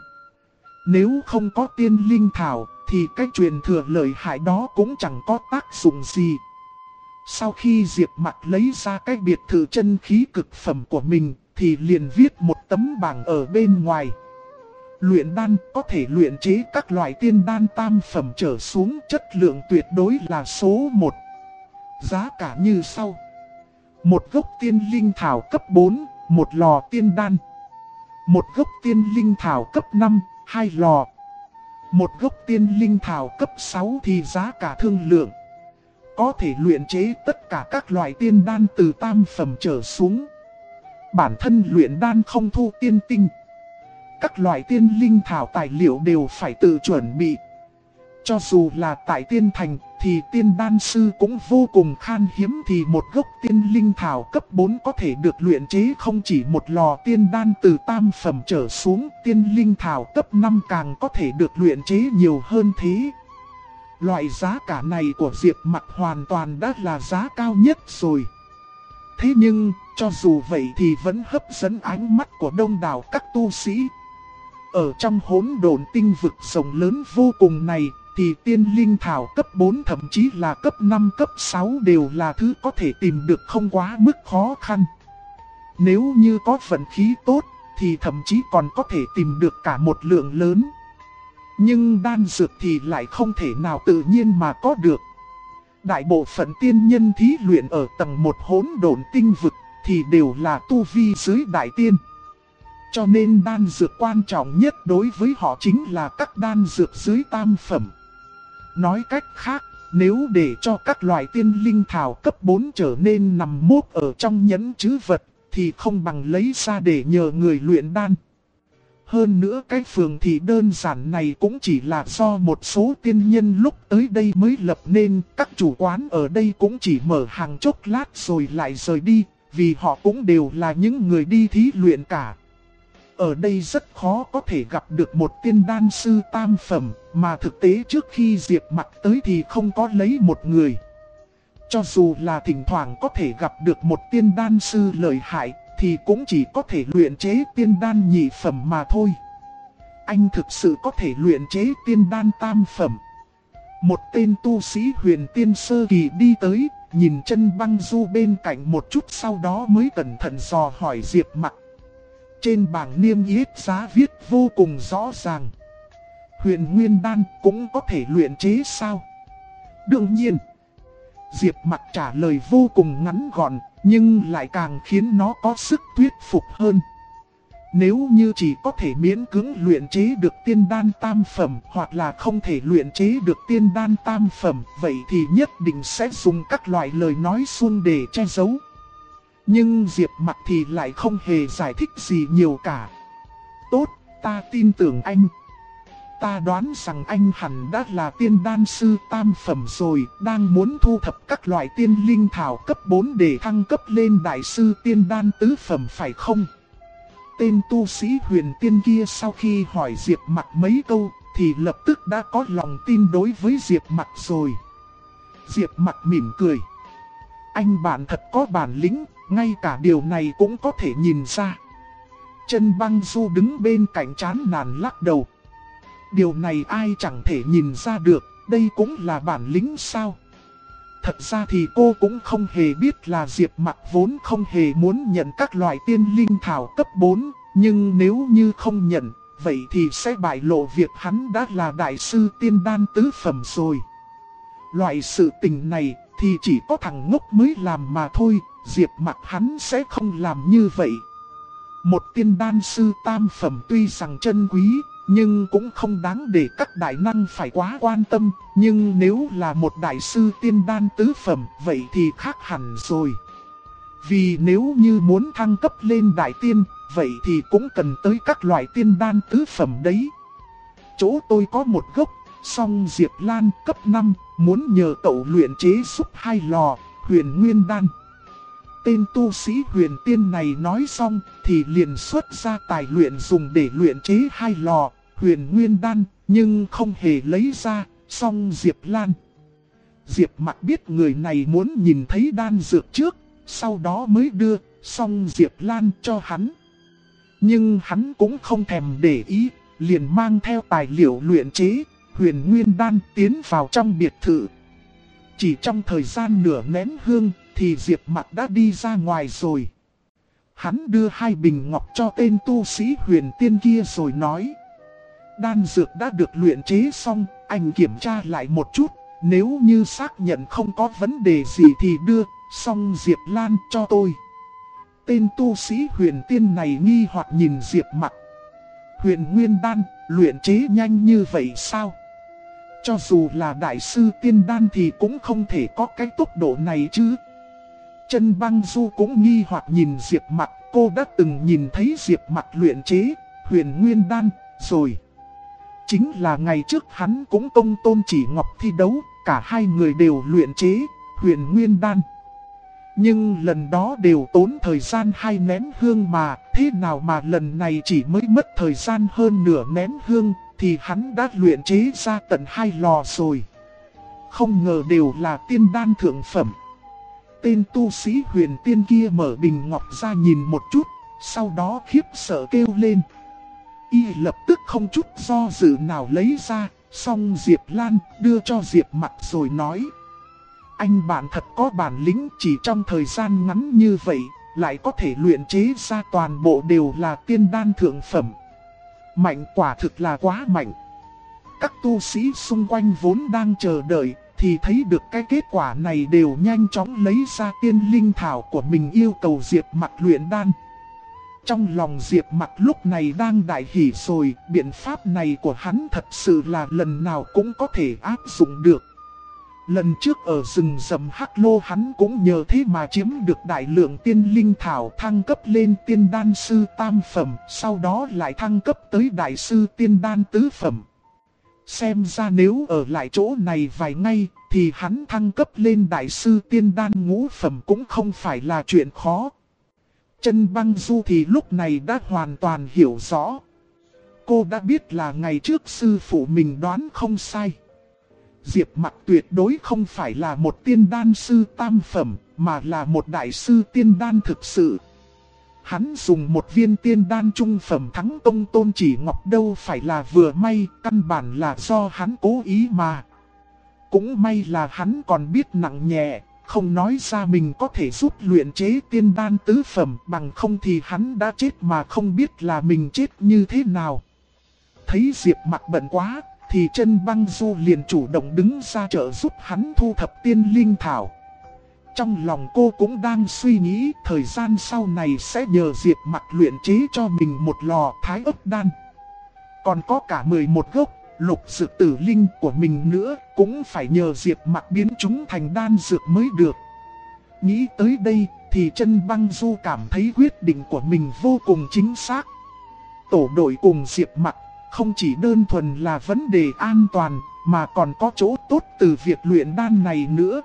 Nếu không có tiên linh thảo thì cái truyền thừa lợi hại đó cũng chẳng có tác dụng gì. Sau khi Diệp Mặc lấy ra cái biệt thự chân khí cực phẩm của mình thì liền viết một tấm bảng ở bên ngoài. Luyện đan có thể luyện chế các loại tiên đan tam phẩm trở xuống, chất lượng tuyệt đối là số 1. Giá cả như sau. Một gốc tiên linh thảo cấp 4, một lò tiên đan. Một gốc tiên linh thảo cấp 5, 2 lò. Một gốc tiên linh thảo cấp 6 thì giá cả thương lượng. Có thể luyện chế tất cả các loại tiên đan từ tam phẩm trở xuống. Bản thân luyện đan không thu tiên tinh. Các loại tiên linh thảo tài liệu đều phải tự chuẩn bị. Cho dù là tại tiên thành thì tiên đan sư cũng vô cùng khan hiếm, thì một gốc tiên linh thảo cấp 4 có thể được luyện chế không chỉ một lò tiên đan từ tam phẩm trở xuống, tiên linh thảo cấp 5 càng có thể được luyện chế nhiều hơn thế. Loại giá cả này của Diệp Mặc hoàn toàn đã là giá cao nhất rồi. Thế nhưng, cho dù vậy thì vẫn hấp dẫn ánh mắt của đông đảo các tu sĩ. Ở trong hỗn độn tinh vực rộng lớn vô cùng này, thì tiên linh thảo cấp 4 thậm chí là cấp 5 cấp 6 đều là thứ có thể tìm được không quá mức khó khăn. Nếu như có vận khí tốt, thì thậm chí còn có thể tìm được cả một lượng lớn. Nhưng đan dược thì lại không thể nào tự nhiên mà có được. Đại bộ phận tiên nhân thí luyện ở tầng 1 hỗn độn tinh vực thì đều là tu vi dưới đại tiên. Cho nên đan dược quan trọng nhất đối với họ chính là các đan dược dưới tam phẩm. Nói cách khác, nếu để cho các loại tiên linh thảo cấp 4 trở nên nằm mốc ở trong nhẫn trữ vật, thì không bằng lấy ra để nhờ người luyện đan. Hơn nữa cái phường thị đơn giản này cũng chỉ là do một số tiên nhân lúc tới đây mới lập nên, các chủ quán ở đây cũng chỉ mở hàng chốc lát rồi lại rời đi, vì họ cũng đều là những người đi thí luyện cả. Ở đây rất khó có thể gặp được một tiên đan sư tam phẩm, mà thực tế trước khi Diệp Mặc tới thì không có lấy một người. Cho dù là thỉnh thoảng có thể gặp được một tiên đan sư lợi hại, thì cũng chỉ có thể luyện chế tiên đan nhị phẩm mà thôi. Anh thực sự có thể luyện chế tiên đan tam phẩm. Một tên tu sĩ huyền tiên sơ kỳ đi tới, nhìn chân băng du bên cạnh một chút, sau đó mới cẩn thận dò hỏi Diệp Mặc. Trên bảng niêm yết giá viết vô cùng rõ ràng. Huyền nguyên đan cũng có thể luyện chế sao? Đương nhiên. Diệp Mặc trả lời vô cùng ngắn gọn, nhưng lại càng khiến nó có sức thuyết phục hơn. Nếu như chỉ có thể miễn cưỡng luyện chế được tiên đan tam phẩm, hoặc là không thể luyện chế được tiên đan tam phẩm, vậy thì nhất định sẽ dùng các loại lời nói suông để che giấu. Nhưng Diệp Mặc thì lại không hề giải thích gì nhiều cả. Tốt, ta tin tưởng anh. Ta đoán rằng anh hẳn đã là tiên đan sư tam phẩm rồi, đang muốn thu thập các loại tiên linh thảo cấp 4 để thăng cấp lên đại sư tiên đan tứ phẩm phải không? Tên tu sĩ huyền tiên kia sau khi hỏi Diệp Mặc mấy câu thì lập tức đã có lòng tin đối với Diệp Mặc rồi. Diệp Mặc mỉm cười. Anh bạn thật có bản lĩnh, ngay cả điều này cũng có thể nhìn ra. Chân băng du đứng bên cạnh chán nản lắc đầu. Điều này ai chẳng thể nhìn ra được, đây cũng là bản lĩnh sao? Thật ra thì cô cũng không hề biết là Diệp Mặc vốn không hề muốn nhận các loại tiên linh thảo cấp 4, nhưng nếu như không nhận, vậy thì sẽ bại lộ việc hắn đã là đại sư tiên đan tứ phẩm rồi. Loại sự tình này thì chỉ có thằng ngốc mới làm mà thôi, Diệp Mặc hắn sẽ không làm như vậy. Một tiên đan sư tam phẩm tuy rằng chân quý, nhưng cũng không đáng để các đại năng phải quá quan tâm. Nhưng nếu là một đại sư tiên đan tứ phẩm, vậy thì khác hẳn rồi. Vì nếu như muốn thăng cấp lên đại tiên, vậy thì cũng cần tới các loại tiên đan tứ phẩm đấy. Chỗ tôi có một gốc, song Diệp Lan cấp 5, muốn nhờ cậu luyện chế giúp 2 lò, huyền nguyên đan. Tên tu sĩ huyền tiên này nói xong thì liền xuất ra tài luyện dùng để luyện chế 2 lò, huyền nguyên đan, nhưng không hề lấy ra, song Diệp Lan. Diệp Mặc biết người này muốn nhìn thấy đan dược trước, sau đó mới đưa, song Diệp Lan cho hắn. Nhưng hắn cũng không thèm để ý, liền mang theo tài liệu luyện chế, huyền nguyên đan tiến vào trong biệt thự. Chỉ trong thời gian nửa nén hương thì Diệp Mặc đã đi ra ngoài rồi. Hắn đưa 2 bình ngọc cho tên tu sĩ huyền tiên kia rồi nói: đan dược đã được luyện chế xong, anh kiểm tra lại một chút, nếu như xác nhận không có vấn đề gì thì đưa, xong Diệp Lan cho tôi. Tên tu sĩ huyền tiên này nghi hoặc nhìn Diệp Mặc. Huyền nguyên đan, luyện chế nhanh như vậy sao? Cho dù là đại sư tiên đan thì cũng không thể có cái tốc độ này chứ. Chân Băng Du cũng nghi hoặc nhìn Diệp Mặc, cô đã từng nhìn thấy Diệp Mặc luyện chế huyền nguyên đan rồi. Chính là ngày trước hắn cũng công Tôn Chỉ Ngọc thi đấu, cả hai người đều luyện chế huyền nguyên đan. Nhưng lần đó đều tốn thời gian 2 nén hương mà, thế nào mà lần này chỉ mới mất thời gian hơn nửa nén hương, thì hắn đã luyện chế ra tận 2 lò rồi. Không ngờ đều là tiên đan thượng phẩm. Tên tu sĩ huyền tiên kia mở bình ngọc ra nhìn một chút, sau đó khiếp sợ kêu lên. Y lập tức không chút do dự nào lấy ra, xong Diệp Lan đưa cho Diệp Mặc rồi nói: anh bạn thật có bản lĩnh, chỉ trong thời gian ngắn như vậy, lại có thể luyện chế ra toàn bộ đều là tiên đan thượng phẩm. Mạnh, quả thực là quá mạnh. Các tu sĩ xung quanh vốn đang chờ đợi, thì thấy được cái kết quả này đều nhanh chóng lấy ra tiên linh thảo của mình yêu cầu Diệp Mặc luyện đan. Trong lòng Diệp Mặc lúc này đang đại hỉ rồi, biện pháp này của hắn thật sự là lần nào cũng có thể áp dụng được. Lần trước ở rừng rậm Hắc Lô hắn cũng nhờ thế mà chiếm được đại lượng tiên linh thảo, thăng cấp lên tiên đan sư tam phẩm, sau đó lại thăng cấp tới đại sư tiên đan tứ phẩm. Xem ra nếu ở lại chỗ này vài ngày thì hắn thăng cấp lên đại sư tiên đan ngũ phẩm cũng không phải là chuyện khó. Chân Băng Du thì lúc này đã hoàn toàn hiểu rõ. Cô đã biết là ngày trước sư phụ mình đoán không sai. Diệp Mặc tuyệt đối không phải là một tiên đan sư tam phẩm, mà là một đại sư tiên đan thực sự. Hắn dùng một viên tiên đan trung phẩm thắng công Tôn Chỉ Ngọc đâu phải là vừa may, căn bản là do hắn cố ý mà. Cũng may là hắn còn biết nặng nhẹ, không nói ra mình có thể giúp luyện chế tiên đan tứ phẩm, bằng không thì hắn đã chết mà không biết là mình chết như thế nào. Thấy Diệp Mặc bận quá, thì Chân Băng Du liền chủ động đứng ra trợ giúp hắn thu thập tiên linh thảo. Trong lòng cô cũng đang suy nghĩ thời gian sau này sẽ nhờ Diệp Mặc luyện chế cho mình một lò thái ấp đan. Còn có cả 11 gốc lục dược tử linh của mình nữa, cũng phải nhờ Diệp Mặc biến chúng thành đan dược mới được. Nghĩ tới đây thì Chân Băng Du cảm thấy quyết định của mình vô cùng chính xác. Tổ đội cùng Diệp Mặc không chỉ đơn thuần là vấn đề an toàn, mà còn có chỗ tốt từ việc luyện đan này nữa.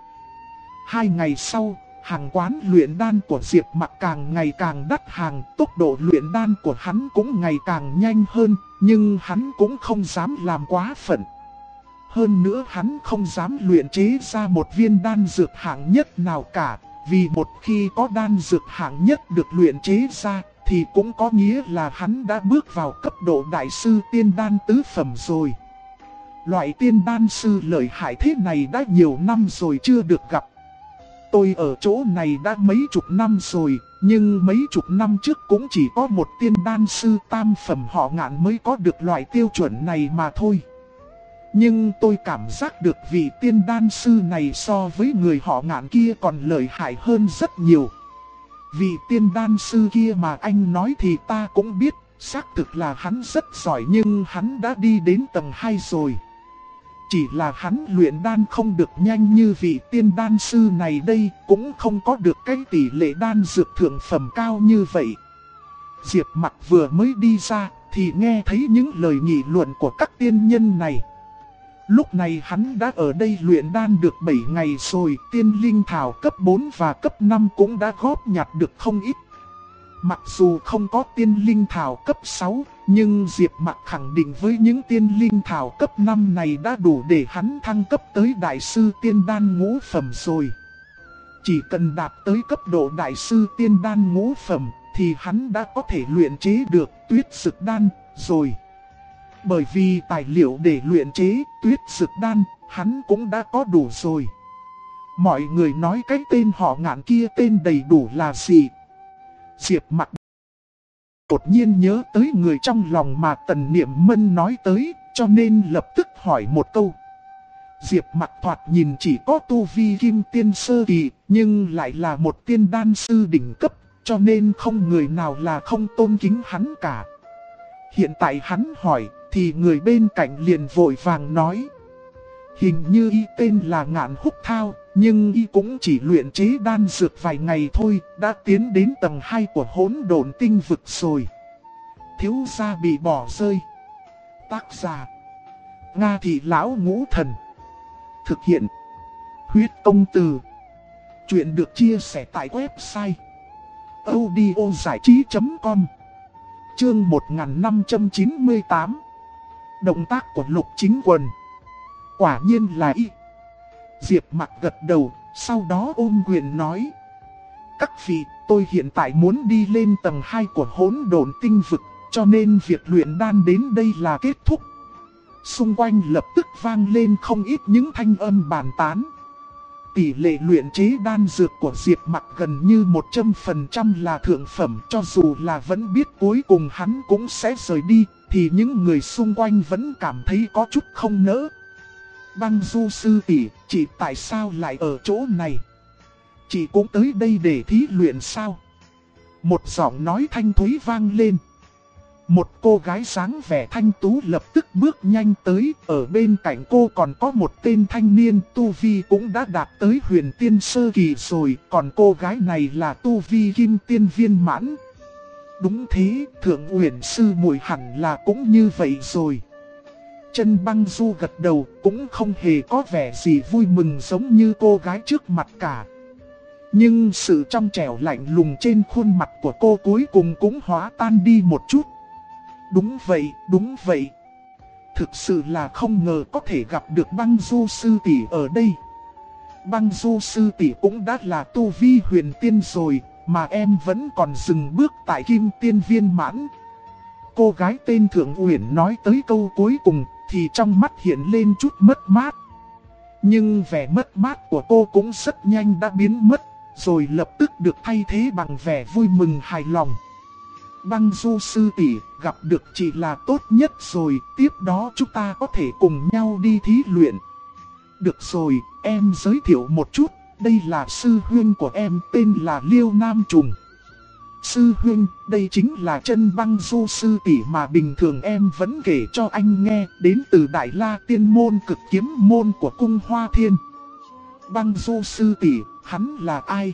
2 ngày sau, hàng quán luyện đan của Diệp Mặc càng ngày càng đắt hàng, tốc độ luyện đan của hắn cũng ngày càng nhanh hơn, nhưng hắn cũng không dám làm quá phận. Hơn nữa hắn không dám luyện chế ra một viên đan dược hạng nhất nào cả, vì một khi có đan dược hạng nhất được luyện chế ra, thì cũng có nghĩa là hắn đã bước vào cấp độ đại sư tiên đan tứ phẩm rồi. Loại tiên đan sư lợi hại thế này đã nhiều năm rồi chưa được gặp. Tôi ở chỗ này đã mấy chục năm rồi, nhưng mấy chục năm trước cũng chỉ có một tiên đan sư tam phẩm họ Ngạn mới có được loại tiêu chuẩn này mà thôi. Nhưng tôi cảm giác được vị tiên đan sư này so với người họ Ngạn kia còn lợi hại hơn rất nhiều. Vị tiên đan sư kia mà anh nói thì ta cũng biết, xác thực là hắn rất giỏi, nhưng hắn đã đi đến tầng 2 rồi. Chỉ là hắn luyện đan không được nhanh như vị tiên đan sư này đây, cũng không có được cái tỷ lệ đan dược thượng phẩm cao như vậy. Diệp Mặc vừa mới đi ra, thì nghe thấy những lời nghị luận của các tiên nhân này. Lúc này hắn đã ở đây luyện đan được 7 ngày rồi, tiên linh thảo cấp 4 và cấp 5 cũng đã góp nhặt được không ít. Mặc dù không có tiên linh thảo cấp 6, nhưng Diệp Mặc khẳng định với những tiên linh thảo cấp 5 này đã đủ để hắn thăng cấp tới đại sư tiên đan ngũ phẩm rồi. Chỉ cần đạt tới cấp độ đại sư tiên đan ngũ phẩm, thì hắn đã có thể luyện chế được tuyết dực đan rồi. Bởi vì tài liệu để luyện chế tuyết dực đan, hắn cũng đã có đủ rồi. Mọi người nói cái tên họ Ngạn kia tên đầy đủ là gì? Diệp Mặc đột nhiên nhớ tới người trong lòng mà Tần Niệm Mân nói tới, cho nên lập tức hỏi một câu. Diệp Mặc thoạt nhìn chỉ có tu vi kim tiên sơ kỳ, nhưng lại là một tiên đan sư đỉnh cấp, cho nên không người nào là không tôn kính hắn cả. Hiện tại hắn hỏi, thì người bên cạnh liền vội vàng nói. Hình như y tên là Ngạn Húc Thao, nhưng y cũng chỉ luyện chế đan dược vài ngày thôi, đã tiến đến tầng 2 của hỗn độn tinh vực rồi. Thiếu gia bị bỏ rơi. Tác giả: Nga Thị Lão Ngũ Thần. Thực hiện: Huyết Công Từ. Chuyện được chia sẻ tại website audiozảichí.com. Chương 1598. Động tác của Lục Chính Quần. Quả nhiên là y. Diệp Mặc gật đầu, sau đó ôm quyền nói. Các vị, tôi hiện tại muốn đi lên tầng 2 của hỗn độn tinh vực, cho nên việc luyện đan đến đây là kết thúc. Xung quanh lập tức vang lên không ít những thanh âm bàn tán. Tỷ lệ luyện chế đan dược của Diệp Mặc gần như 100% là thượng phẩm, cho dù là vẫn biết cuối cùng hắn cũng sẽ rời đi, thì những người xung quanh vẫn cảm thấy có chút không nỡ. Băng Du sư tỷ, chị tại sao lại ở chỗ này? Chị cũng tới đây để thí luyện sao? Một giọng nói thanh thúy vang lên. Một cô gái dáng vẻ thanh tú lập tức bước nhanh tới, ở bên cạnh cô còn có một tên thanh niên tu vi cũng đã đạt tới huyền tiên sơ kỳ rồi, còn cô gái này là tu vi kim tiên viên mãn. Đúng thế, Thượng Uyển sư muội hẳn là cũng như vậy rồi. Chân Băng Du gật đầu, cũng không hề có vẻ gì vui mừng giống như cô gái trước mặt cả. Nhưng sự trong trẻo lạnh lùng trên khuôn mặt của cô cuối cùng cũng hóa tan đi một chút. Đúng vậy, đúng vậy. Thực sự là không ngờ có thể gặp được Băng Du sư tỷ ở đây. Băng Du sư tỷ cũng đã là tu vi huyền tiên rồi, mà em vẫn còn dừng bước tại kim tiên viên mãn. Cô gái tên Thượng Uyển nói tới câu cuối cùng, thì trong mắt hiện lên chút mất mát. Nhưng vẻ mất mát của cô cũng rất nhanh đã biến mất, rồi lập tức được thay thế bằng vẻ vui mừng hài lòng. Băng Du sư tỷ, gặp được chị là tốt nhất rồi, tiếp đó chúng ta có thể cùng nhau đi thí luyện. Được rồi, em giới thiệu một chút, đây là sư huynh của em tên là Liêu Nam Trùng. Sư huynh, đây chính là Chân Băng Du sư tỷ mà bình thường em vẫn kể cho anh nghe, đến từ Đại La Tiên Môn Cực Kiếm Môn của Cung Hoa Thiên. Băng Du sư tỷ, hắn là ai?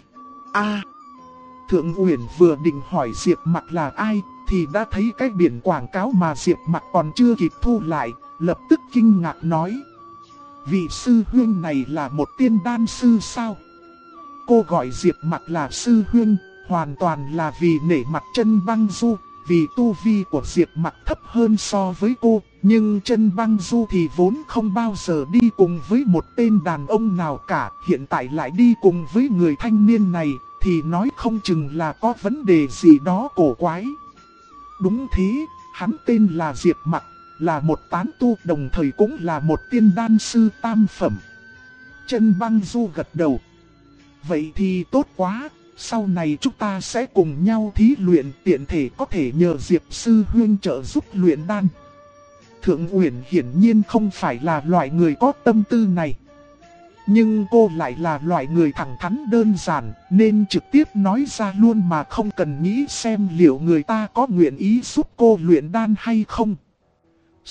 Thượng Uyển vừa định hỏi Diệp Mặc là ai, thì đã thấy cái biển quảng cáo mà Diệp Mặc còn chưa kịp thu lại, lập tức kinh ngạc nói. Vị sư huynh này là một tiên đan sư sao? Cô gọi Diệp Mặc là sư huynh, hoàn toàn là vì nể mặt Chân Băng Du, vì tu vi của Diệp Mặc thấp hơn so với cô, nhưng Chân Băng Du thì vốn không bao giờ đi cùng với một tên đàn ông nào cả, hiện tại lại đi cùng với người thanh niên này, thì nói không chừng là có vấn đề gì đó cổ quái. Đúng thế, hắn tên là Diệp Mặc, là một tán tu đồng thời cũng là một tiên đan sư tam phẩm. Chân Băng Du gật đầu. Vậy thì tốt quá, sau này chúng ta sẽ cùng nhau thí luyện, tiện thể có thể nhờ Diệp sư huynh trợ giúp luyện đan. Thượng Uyển hiển nhiên không phải là loại người có tâm tư này. Nhưng cô lại là loại người thẳng thắn đơn giản, nên trực tiếp nói ra luôn mà không cần nghĩ xem liệu người ta có nguyện ý giúp cô luyện đan hay không.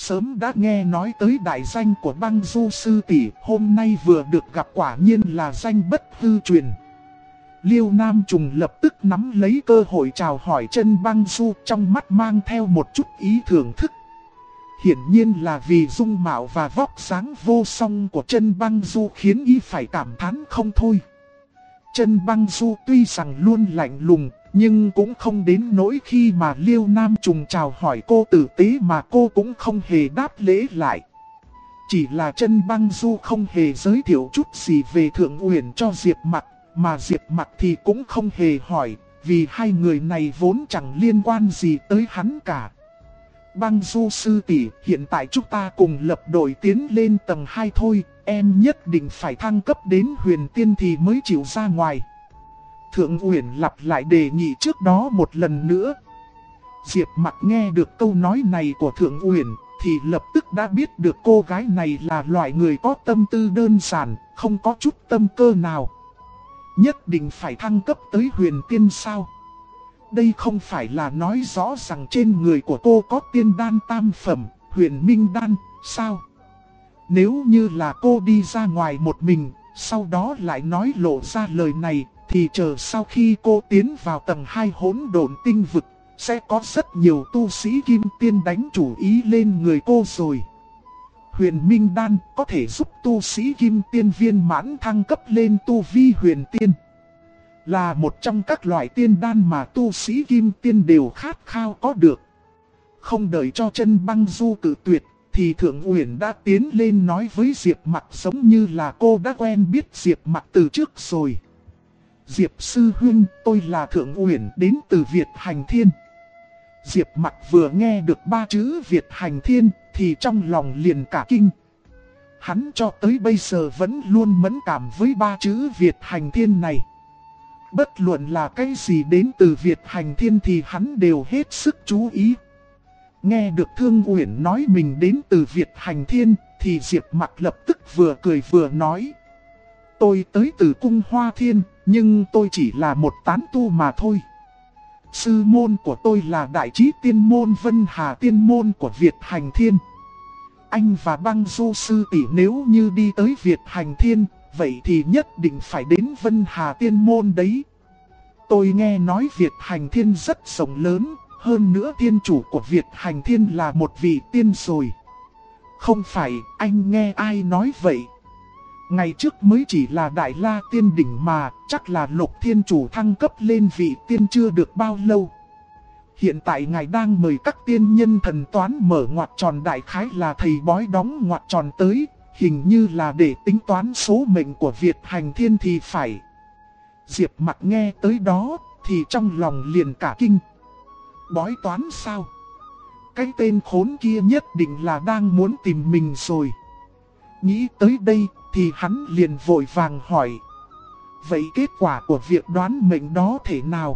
Sớm đã nghe nói tới đại danh của Băng Du sư tỷ, hôm nay vừa được gặp quả nhiên là danh bất hư truyền. Liêu Nam Trùng lập tức nắm lấy cơ hội chào hỏi chân Băng Du, trong mắt mang theo một chút ý thưởng thức. Hiển nhiên là vì dung mạo và vóc dáng vô song của chân Băng Du khiến y phải cảm thán không thôi. Chân Băng Du tuy rằng luôn lạnh lùng, nhưng cũng không đến nỗi khi mà Liêu Nam Trùng chào hỏi cô tử tế mà cô cũng không hề đáp lễ lại. Chỉ là chân Băng Du không hề giới thiệu chút gì về Thượng Uyển cho Diệp Mặc, mà Diệp Mặc thì cũng không hề hỏi, vì hai người này vốn chẳng liên quan gì tới hắn cả. Băng Du sư tỷ, hiện tại chúng ta cùng lập đội tiến lên tầng 2 thôi, em nhất định phải thăng cấp đến huyền tiên thì mới chịu ra ngoài. Thượng Uyển lặp lại đề nghị trước đó một lần nữa. Diệp Mặc nghe được câu nói này của Thượng Uyển thì lập tức đã biết được cô gái này là loại người có tâm tư đơn giản, không có chút tâm cơ nào. Nhất định phải thăng cấp tới huyền tiên sao? Đây không phải là nói rõ rằng trên người của cô có tiên đan tam phẩm, huyền minh đan, sao? Nếu như là cô đi ra ngoài một mình, sau đó lại nói lộ ra lời này, thì chờ sau khi cô tiến vào tầng 2 hỗn độn tinh vực, sẽ có rất nhiều tu sĩ kim tiên đánh chủ ý lên người cô rồi. Huyền Minh Đan có thể giúp tu sĩ kim tiên viên mãn thăng cấp lên tu vi huyền tiên. Là một trong các loại tiên đan mà tu sĩ kim tiên đều khát khao có được. Không đợi cho chân Băng Du cự tuyệt, thì Thượng Uyển đã tiến lên nói với Diệp Mặc giống như là cô đã quen biết Diệp Mặc từ trước rồi. Diệp sư huynh, tôi là Thượng Uyển đến từ Việt Hành Thiên. Diệp Mặc vừa nghe được ba chữ Việt Hành Thiên thì trong lòng liền cả kinh. Hắn cho tới bây giờ vẫn luôn mẫn cảm với ba chữ Việt Hành Thiên này. Bất luận là cái gì đến từ Việt Hành Thiên thì hắn đều hết sức chú ý. Nghe được Thương Uyển nói mình đến từ Việt Hành Thiên thì Diệp Mặc lập tức vừa cười vừa nói. Tôi tới từ cung Hoa Thiên, nhưng tôi chỉ là một tán tu mà thôi. Sư môn của tôi là Đại Chí Tiên Môn Vân Hà Tiên Môn của Việt Hành Thiên. Anh và Băng Du sư tỷ nếu như đi tới Việt Hành Thiên, vậy thì nhất định phải đến Vân Hà Tiên Môn đấy. Tôi nghe nói Việt Hành Thiên rất rộng lớn, hơn nữa tiên chủ của Việt Hành Thiên là một vị tiên rồi. Không phải, anh nghe ai nói vậy? Ngày trước mới chỉ là Đại La Tiên Đỉnh mà, chắc là Lục Thiên Chủ thăng cấp lên vị tiên chưa được bao lâu. Hiện tại ngài đang mời các tiên nhân thần toán mở ngoặc tròn, đại khái là thầy bói đóng ngoặc tròn tới, hình như là để tính toán số mệnh của Việt Hành Thiên thì phải. Diệp Mặc nghe tới đó thì trong lòng liền cả kinh. Bói toán sao? Cái tên khốn kia nhất định là đang muốn tìm mình rồi. Nghĩ tới đây thì hắn liền vội vàng hỏi. Vậy kết quả của việc đoán mệnh đó thế nào?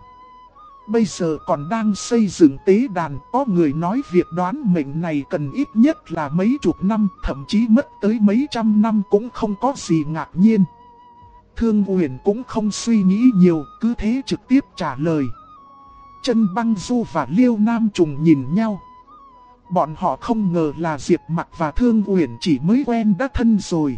Bây giờ còn đang xây dựng tế đàn, có người nói việc đoán mệnh này cần ít nhất là mấy chục năm, thậm chí mất tới mấy trăm năm cũng không có gì ngạc nhiên. Thương Uyển cũng không suy nghĩ nhiều, cứ thế trực tiếp trả lời. Chân Băng Du và Liêu Nam Trùng nhìn nhau. Bọn họ không ngờ là Diệp Mặc và Thương Uyển chỉ mới quen đã thân rồi.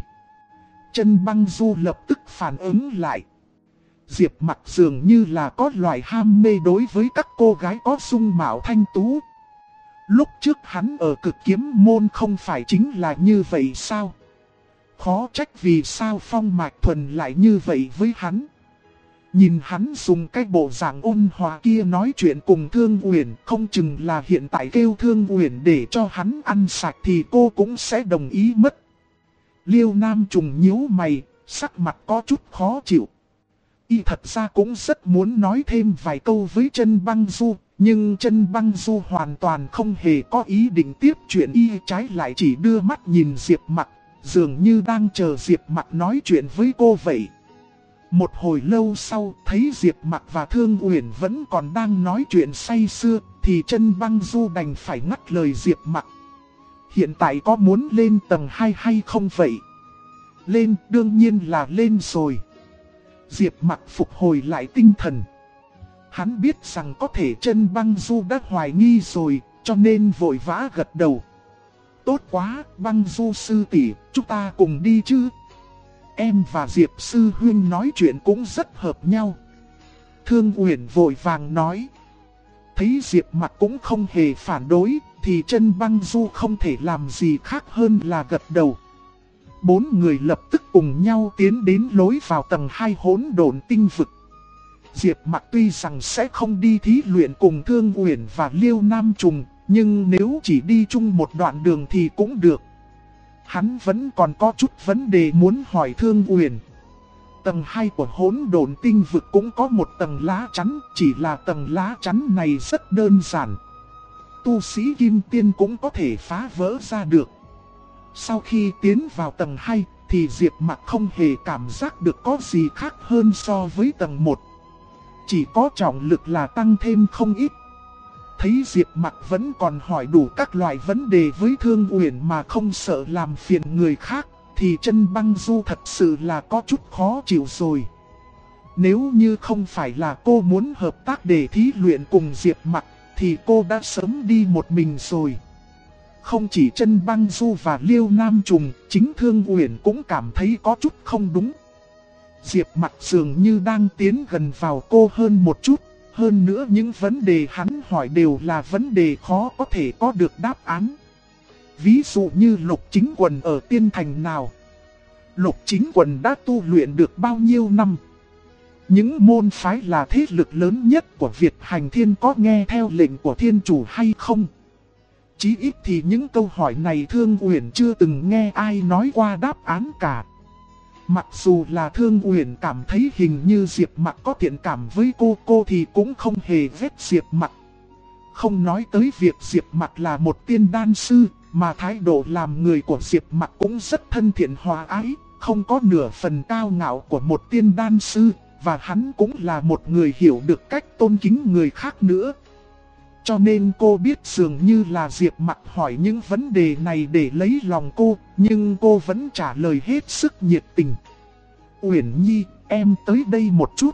Chân Băng Du lập tức phản ứng lại. Diệp Mặc dường như là có loại ham mê đối với các cô gái có dung mạo thanh tú. Lúc trước hắn ở Cực Kiếm Môn không phải chính là như vậy sao? Khó trách vì sao Phong Mạch Thuần lại như vậy với hắn. Nhìn hắn dùng cái bộ dạng ôn hòa kia nói chuyện cùng Thương Uyển, không chừng là hiện tại kêu Thương Uyển để cho hắn ăn sạch thì cô cũng sẽ đồng ý mất. Liêu Nam Trùng nhíu mày, sắc mặt có chút khó chịu. Y thật ra cũng rất muốn nói thêm vài câu với chân Băng Du, nhưng chân Băng Du hoàn toàn không hề có ý định tiếp chuyện, y trái lại chỉ đưa mắt nhìn Diệp Mặc, dường như đang chờ Diệp Mặc nói chuyện với cô vậy. Một hồi lâu sau, thấy Diệp Mặc và Thương Uyển vẫn còn đang nói chuyện say sưa, thì chân Băng Du đành phải ngắt lời Diệp Mặc. Hiện tại có muốn lên tầng 2 hay không vậy? Lên, đương nhiên là lên rồi. Diệp Mặc phục hồi lại tinh thần. Hắn biết rằng có thể chân Băng Du đã hoài nghi rồi, cho nên vội vã gật đầu. tốt quá, Băng Du sư tỷ, chúng ta cùng đi chứ. Em và Diệp sư huynh nói chuyện cũng rất hợp nhau. Thương Uyển vội vàng nói. Thấy Diệp Mặc cũng không hề phản đối, thì chân Băng Du không thể làm gì khác hơn là gật đầu. Bốn người lập tức cùng nhau tiến đến lối vào tầng 2 hỗn độn tinh vực. Diệp Mặc tuy rằng sẽ không đi thí luyện cùng Thương Uyển và Liêu Nam Trùng, nhưng nếu chỉ đi chung một đoạn đường thì cũng được. Hắn vẫn còn có chút vấn đề muốn hỏi Thương Uyển. Tầng 2 của hỗn độn tinh vực cũng có một tầng lá chắn, chỉ là tầng lá chắn này rất đơn giản. Tu sĩ kim tiên cũng có thể phá vỡ ra được. Sau khi tiến vào tầng 2 thì Diệp Mặc không hề cảm giác được có gì khác hơn so với tầng 1. Chỉ có trọng lực là tăng thêm không ít. Thấy Diệp Mặc vẫn còn hỏi đủ các loại vấn đề với Thương Uyển mà không sợ làm phiền người khác, thì chân Băng Du thật sự là có chút khó chịu rồi. Nếu như không phải là cô muốn hợp tác để thí luyện cùng Diệp Mặc, thì cô đã sớm đi một mình rồi. Không chỉ chân Băng Du và Liêu Nam Trùng, chính Thương Uyển cũng cảm thấy có chút không đúng. Diệp Mặc dường như đang tiến gần vào cô hơn một chút. Hơn nữa những vấn đề hắn hỏi đều là vấn đề khó có thể có được đáp án. Ví dụ như Lục Chính Quần ở tiên thành nào? Lục Chính Quần đã tu luyện được bao nhiêu năm? Những môn phái là thế lực lớn nhất của Việt Hành Thiên có nghe theo lệnh của Thiên Chủ hay không? Chí ít thì những câu hỏi này Thương Uyển chưa từng nghe ai nói qua đáp án cả. Mặc dù là Thương Uyển cảm thấy hình như Diệp Mặc có thiện cảm với cô thì cũng không hề ghét Diệp Mặc. Không nói tới việc Diệp Mặc là một tiên đan sư, mà thái độ làm người của Diệp Mặc cũng rất thân thiện hòa ái, không có nửa phần cao ngạo của một tiên đan sư, và hắn cũng là một người hiểu được cách tôn kính người khác nữa. Cho nên cô biết dường như là Diệp Mặc hỏi những vấn đề này để lấy lòng cô, nhưng cô vẫn trả lời hết sức nhiệt tình. Uyển Nhi, em tới đây một chút.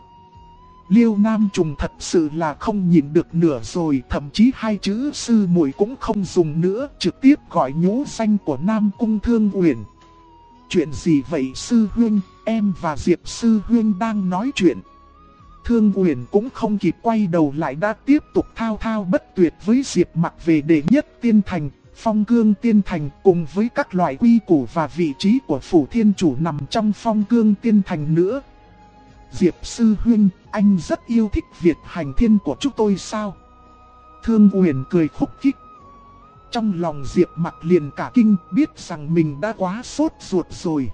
Liêu Nam Trùng thật sự là không nhìn được nữa rồi, thậm chí hai chữ sư muội cũng không dùng nữa, trực tiếp gọi nhũ danh của Nam Cung Thương Uyển. Chuyện gì vậy sư huynh, em và Diệp sư huynh đang nói chuyện. Thương Uyển cũng không kịp quay đầu lại đã tiếp tục thao thao bất tuyệt với Diệp Mặc về đệ nhất tiên thành, Phong Cương tiên thành cùng với các loại quy củ và vị trí của phủ thiên chủ nằm trong Phong Cương tiên thành nữa. Diệp sư huynh, anh rất yêu thích Việt Hành Thiên của chúng tôi sao? Thương Uyển cười khúc khích. Trong lòng Diệp Mặc liền cả kinh, biết rằng mình đã quá sốt ruột rồi.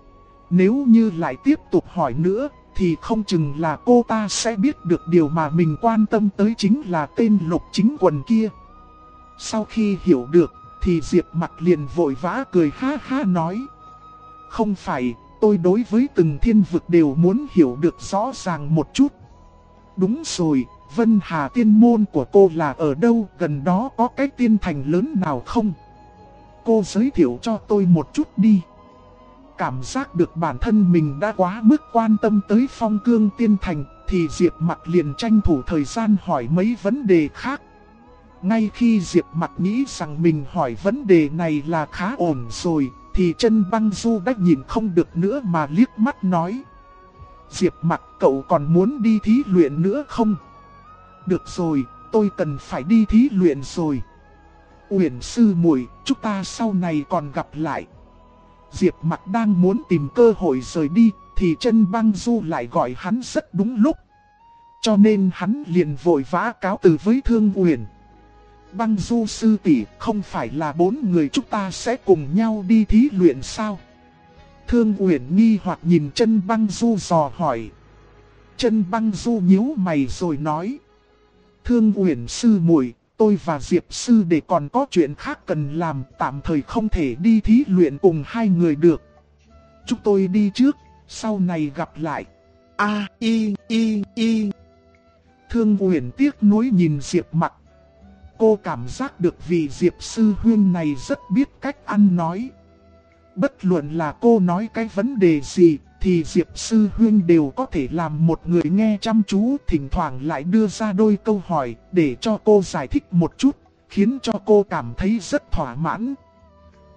Nếu như lại tiếp tục hỏi nữa, thì không chừng là cô ta sẽ biết được điều mà mình quan tâm tới chính là tên Lục Chính Quần kia. Sau khi hiểu được, thì Diệp Mặc liền vội vã cười ha ha nói. Không phải, tôi đối với từng thiên vực đều muốn hiểu được rõ ràng một chút. Đúng rồi, Vân Hà tiên môn của cô là ở đâu, gần đó có cái tiên thành lớn nào không? Cô giới thiệu cho tôi một chút đi. Cảm giác được bản thân mình đã quá mức quan tâm tới Phong Cương tiên thành, thì Diệp Mặc liền tranh thủ thời gian hỏi mấy vấn đề khác. Ngay khi Diệp Mặc nghĩ rằng mình hỏi vấn đề này là khá ổn rồi, thì chân Băng Du đã nhìn không được nữa mà liếc mắt nói. Diệp Mặc, cậu còn muốn đi thí luyện nữa không? Được rồi, tôi cần phải đi thí luyện rồi. Uyển sư muội, chúng ta sau này còn gặp lại. Diệp Mặc đang muốn tìm cơ hội rời đi, thì chân Băng Du lại gọi hắn rất đúng lúc. Cho nên hắn liền vội vã cáo từ với Thương Uyển. Băng Du sư tỷ, không phải là bốn người chúng ta sẽ cùng nhau đi thí luyện sao? Thương Uyển nghi hoặc nhìn chân Băng Du dò hỏi. Chân Băng Du nhíu mày rồi nói. Thương Uyển sư muội, tôi và Diệp sư đệ còn có chuyện khác cần làm, tạm thời không thể đi thí luyện cùng hai người được. Chúng tôi đi trước, sau này gặp lại. Thương Uyển tiếc nuối nhìn Diệp Mặc. Cô cảm giác được vị Diệp sư huynh này rất biết cách ăn nói. Bất luận là cô nói cái vấn đề gì, thì Diệp sư huynh đều có thể làm một người nghe chăm chú, thỉnh thoảng lại đưa ra đôi câu hỏi để cho cô giải thích một chút, khiến cho cô cảm thấy rất thỏa mãn.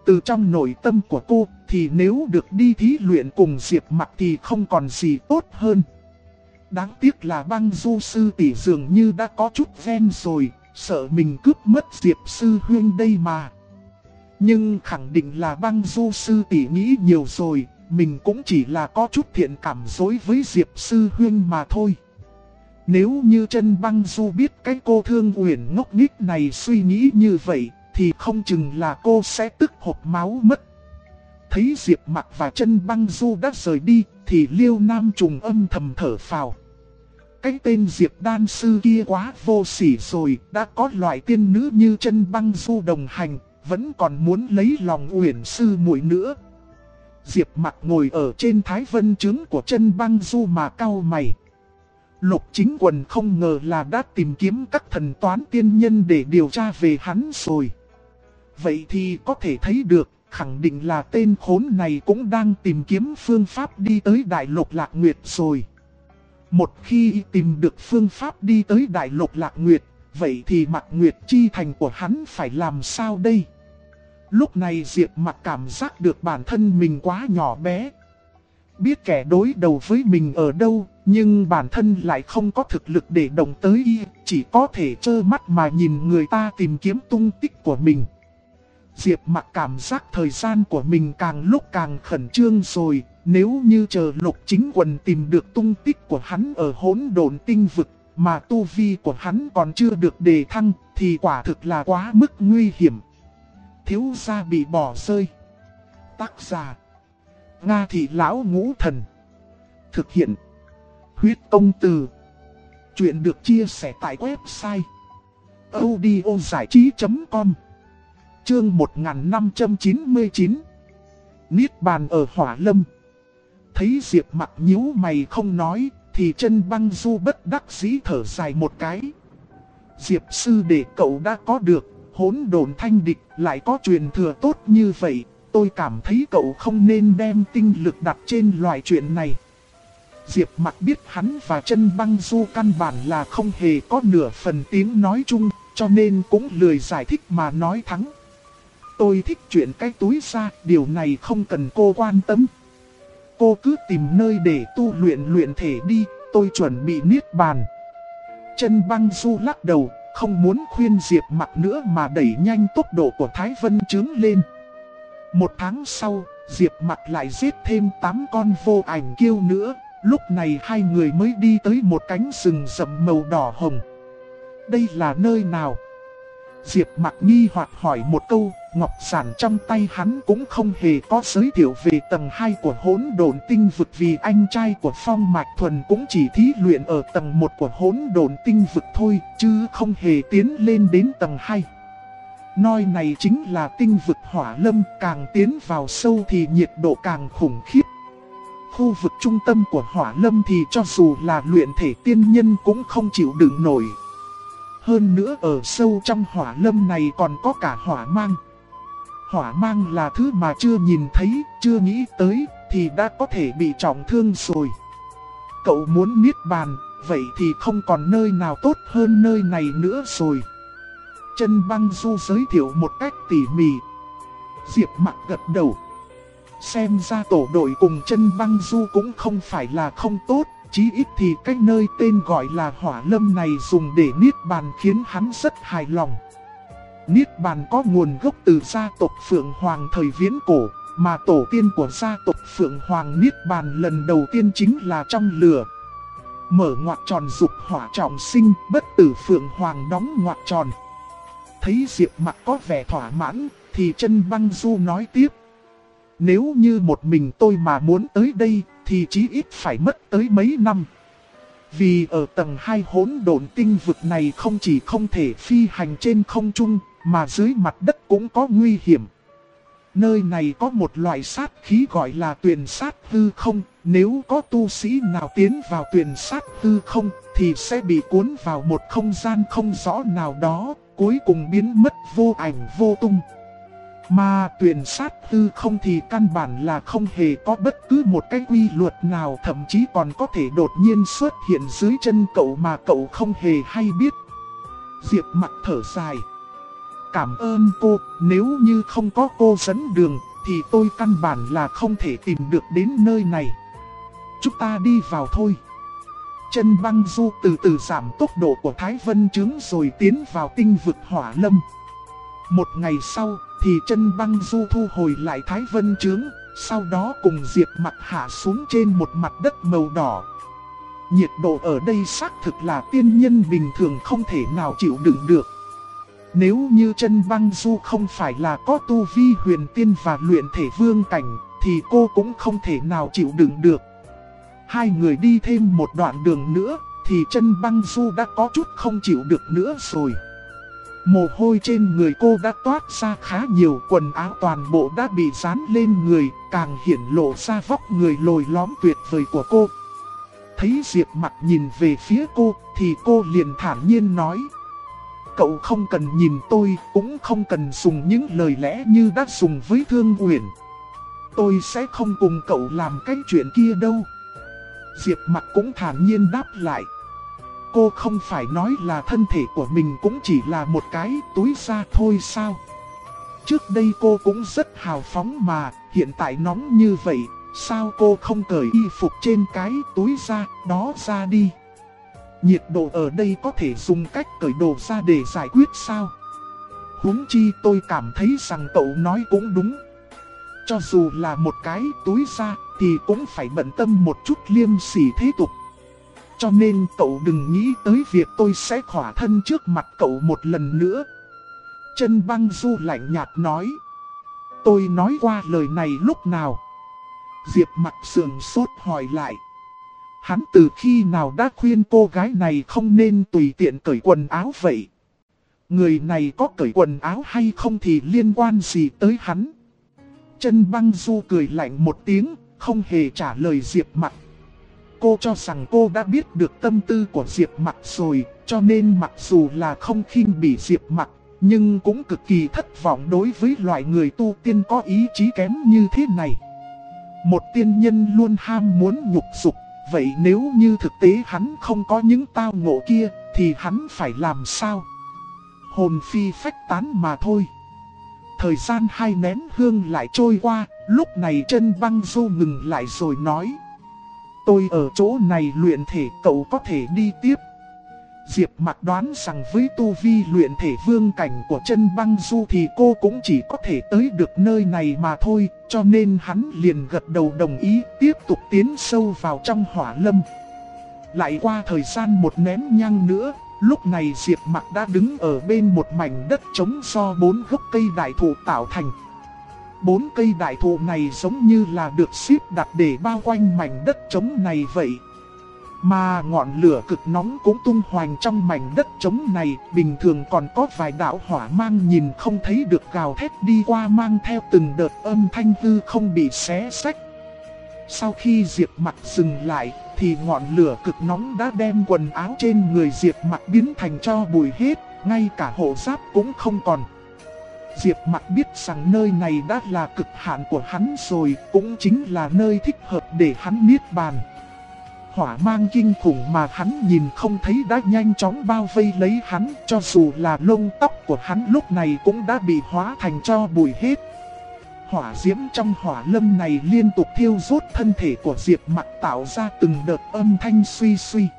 Từ trong nội tâm của cô thì nếu được đi thí luyện cùng Diệp Mặc thì không còn gì tốt hơn. Đáng tiếc là Băng Du sư tỷ dường như đã có chút ven rồi, sợ mình cướp mất Diệp sư huynh đây mà. Nhưng khẳng định là Băng Du sư tỷ nghĩ nhiều rồi, mình cũng chỉ là có chút thiện cảm dối với Diệp sư huynh mà thôi. Nếu như chân Băng Du biết cái cô Thương Uyển ngốc nghếch này suy nghĩ như vậy, thì không chừng là cô sẽ tức hộc máu mất. Thấy Diệp Mặc và chân Băng Du đã rời đi, thì Liêu Nam Trùng âm thầm thở phào. Cái tên Diệp đan sư kia quá vô sỉ rồi, đã có loại tiên nữ như chân Băng Du đồng hành, vẫn còn muốn lấy lòng Uyển sư muội nữa. Diệp Mặc ngồi ở trên Thái Vân trướng của chân Băng Du mà cau mày. Lục Chính Quần không ngờ là đã tìm kiếm các thần toán tiên nhân để điều tra về hắn rồi. Vậy thì có thể thấy được, khẳng định là tên khốn này cũng đang tìm kiếm phương pháp đi tới Đại Lục Lạc Nguyệt rồi. Một khi tìm được phương pháp đi tới Đại Lục Lạc Nguyệt, vậy thì Mạc Nguyệt chi thành của hắn phải làm sao đây? Lúc này Diệp Mặc cảm giác được bản thân mình quá nhỏ bé. Biết kẻ đối đầu với mình ở đâu, nhưng bản thân lại không có thực lực để động tới y, chỉ có thể trơ mắt mà nhìn người ta tìm kiếm tung tích của mình. Diệp Mặc cảm giác thời gian của mình càng lúc càng khẩn trương rồi, nếu như chờ Lục Chính Quần tìm được tung tích của hắn ở Hỗn Độn Tinh Vực, mà tu vi của hắn còn chưa được đề thăng, thì quả thực là quá mức nguy hiểm. Thiếu gia bị bỏ rơi. Tác giả Nga Thị Lão Ngũ Thần. Thực hiện Huyết Công Từ. Chuyện được chia sẻ tại website audiozảichí.com. Chương 1599. Niết bàn ở Hỏa Lâm. Thấy Diệp Mặc nhíu mày không nói, thì chân Băng Du bất đắc dĩ thở dài một cái. Diệp sư đệ cậu đã có được Hỗn Độn Thanh Địch, lại có truyền thừa tốt như vậy, tôi cảm thấy cậu không nên đem tinh lực đặt trên loại chuyện này. Diệp Mặc biết hắn và chân Băng Du căn bản là không hề có nửa phần tiếng nói chung, cho nên cũng lười giải thích mà nói thẳng. Tôi thích chuyện cái túi ra, điều này không cần cô quan tâm. Cô cứ tìm nơi để tu luyện thể đi, tôi chuẩn bị niết bàn. Chân Băng Du lắc đầu, không muốn khuyên Diệp Mặc nữa mà đẩy nhanh tốc độ của Thái Vân trướng lên. Một tháng sau, Diệp Mặc lại giết thêm 8 con vô ảnh kiêu nữa. Lúc này hai người mới đi tới một cánh rừng rậm màu đỏ hồng. Đây là nơi nào? Diệp Mặc nghi hoặc hỏi một câu, ngọc giản trong tay hắn cũng không hề có giới thiệu về tầng 2 của Hỗn Độn Tinh Vực, vì anh trai của Phong Mạch Thuần cũng chỉ thí luyện ở tầng 1 của Hỗn Độn Tinh Vực thôi, chứ không hề tiến lên đến tầng 2. Nơi này chính là tinh vực Hỏa Lâm, càng tiến vào sâu thì nhiệt độ càng khủng khiếp. Khu vực trung tâm của Hỏa Lâm thì cho dù là luyện thể tiên nhân cũng không chịu đựng nổi. Hơn nữa ở sâu trong Hỏa Lâm này còn có cả hỏa mang. Hỏa mang là thứ mà chưa nhìn thấy, chưa nghĩ tới, thì đã có thể bị trọng thương rồi. Cậu muốn niết bàn, vậy thì không còn nơi nào tốt hơn nơi này nữa rồi. Chân Băng Du giới thiệu một cách tỉ mỉ. Diệp Mặc gật đầu. Xem ra tổ đội cùng chân Băng Du cũng không phải là không tốt, chí ít thì cái nơi tên gọi là Hỏa Lâm này dùng để niết bàn khiến hắn rất hài lòng. Niết bàn có nguồn gốc từ gia tộc Phượng Hoàng thời viễn cổ, mà tổ tiên của gia tộc Phượng Hoàng niết bàn lần đầu tiên chính là trong lửa. Mở ngoặc tròn dục hỏa trọng sinh, bất tử Phượng Hoàng đóng ngoặc tròn. Thấy Diệp Mặc có vẻ thỏa mãn, thì chân Băng Du nói tiếp. Nếu như một mình tôi mà muốn tới đây, thì chí ít phải mất tới mấy năm. Vì ở tầng 2 Hỗn Độn Tinh Vực này không chỉ không thể phi hành trên không trung, mà dưới mặt đất cũng có nguy hiểm. Nơi này có một loại sát khí gọi là tuyền sát hư không, nếu có tu sĩ nào tiến vào tuyền sát hư không, thì sẽ bị cuốn vào một không gian không rõ nào đó, cuối cùng biến mất vô ảnh vô tung. Mà tuyền sát hư không thì căn bản là không hề có bất cứ một cái quy luật nào, thậm chí còn có thể đột nhiên xuất hiện dưới chân cậu mà cậu không hề hay biết. Diệp Mặc thở dài. Cảm ơn cô, nếu như không có cô dẫn đường, thì tôi căn bản là không thể tìm được đến nơi này. Chúng ta đi vào thôi. Chân Băng Du từ từ giảm tốc độ của Thái Vân Chướng rồi tiến vào tinh vực Hỏa Lâm. Một ngày sau thì Chân Băng Du thu hồi lại Thái Vân Chướng, sau đó cùng Diệp Mặc hạ xuống trên một mặt đất màu đỏ. Nhiệt độ ở đây xác thực là tiên nhân bình thường không thể nào chịu đựng được. Nếu như Chân Băng Du không phải là có tu vi huyền tiên và luyện thể vương cảnh, thì cô cũng không thể nào chịu đựng được. Hai người đi thêm một đoạn đường nữa, thì Chân Băng Du đã có chút không chịu được nữa rồi. Mồ hôi trên người cô đã toát ra khá nhiều, quần áo toàn bộ đã bị dán lên người, càng hiển lộ ra vóc người lồi lõm tuyệt vời của cô. Thấy Diệp Mặc nhìn về phía cô, thì cô liền thản nhiên nói: cậu không cần nhìn tôi, cũng không cần dùng những lời lẽ như đã dùng với Thương Uyển. Tôi sẽ không cùng cậu làm cái chuyện kia đâu. Diệp Mặc cũng thản nhiên đáp lại. Cô không phải nói là thân thể của mình cũng chỉ là một cái túi da thôi sao? Trước đây cô cũng rất hào phóng mà, hiện tại nóng như vậy, sao cô không cởi y phục trên cái túi da đó ra đi? Nhiệt độ ở đây có thể dùng cách cởi đồ ra để giải quyết sao? Huống chi tôi cảm thấy rằng cậu nói cũng đúng. Cho dù là một cái túi da thì cũng phải bận tâm một chút liêm sỉ thế tục. Cho nên cậu đừng nghĩ tới việc tôi sẽ khỏa thân trước mặt cậu một lần nữa. Chân Băng Du lạnh nhạt nói. Tôi nói qua lời này lúc nào? Diệp Mặc sườn sốt hỏi lại. Hắn từ khi nào đã khuyên cô gái này không nên tùy tiện cởi quần áo vậy? Người này có cởi quần áo hay không thì liên quan gì tới hắn? Chân Băng Du cười lạnh một tiếng, không hề trả lời Diệp Mặc. Cô cho rằng cô đã biết được tâm tư của Diệp Mặc rồi, cho nên mặc dù là không khinh bỉ Diệp Mặc, nhưng cũng cực kỳ thất vọng đối với loại người tu tiên có ý chí kém như thế này. Một tiên nhân luôn ham muốn nhục dục, vậy nếu như thực tế hắn không có những tao ngộ kia, thì hắn phải làm sao? Hồn phi phách tán mà thôi. Thời gian 2 nén hương lại trôi qua, lúc này Chân Băng Du ngừng lại rồi nói. Tôi ở chỗ này luyện thể, cậu có thể đi tiếp. Diệp Mặc đoán rằng với tu vi luyện thể vương cảnh của Chân Băng Du thì cô cũng chỉ có thể tới được nơi này mà thôi, cho nên hắn liền gật đầu đồng ý tiếp tục tiến sâu vào trong Hỏa Lâm. Lại qua thời gian 1 nén nhang nữa, lúc này Diệp Mặc đã đứng ở bên một mảnh đất trống do 4 gốc cây đại thụ tạo thành. 4 cây đại thụ này giống như là được xếp đặt để bao quanh mảnh đất trống này vậy. Mà ngọn lửa cực nóng cũng tung hoành trong mảnh đất trống này, bình thường còn có vài đạo hỏa mang nhìn không thấy được gào thét đi qua mang theo từng đợt âm thanh hư không bị xé xách. Sau khi Diệp Mặc dừng lại, thì ngọn lửa cực nóng đã đem quần áo trên người Diệp Mặc biến thành tro bụi hết, ngay cả hộ giáp cũng không còn. Diệp Mặc biết rằng nơi này đã là cực hạn của hắn rồi, cũng chính là nơi thích hợp để hắn niết bàn. Hỏa mang kinh khủng mà hắn nhìn không thấy đã nhanh chóng bao vây lấy hắn, cho dù là lông tóc của hắn lúc này cũng đã bị hóa thành tro bụi hết. Hỏa diễm trong Hỏa Lâm này liên tục thiêu rốt thân thể của Diệp Mặc, tạo ra từng đợt âm thanh suy suy.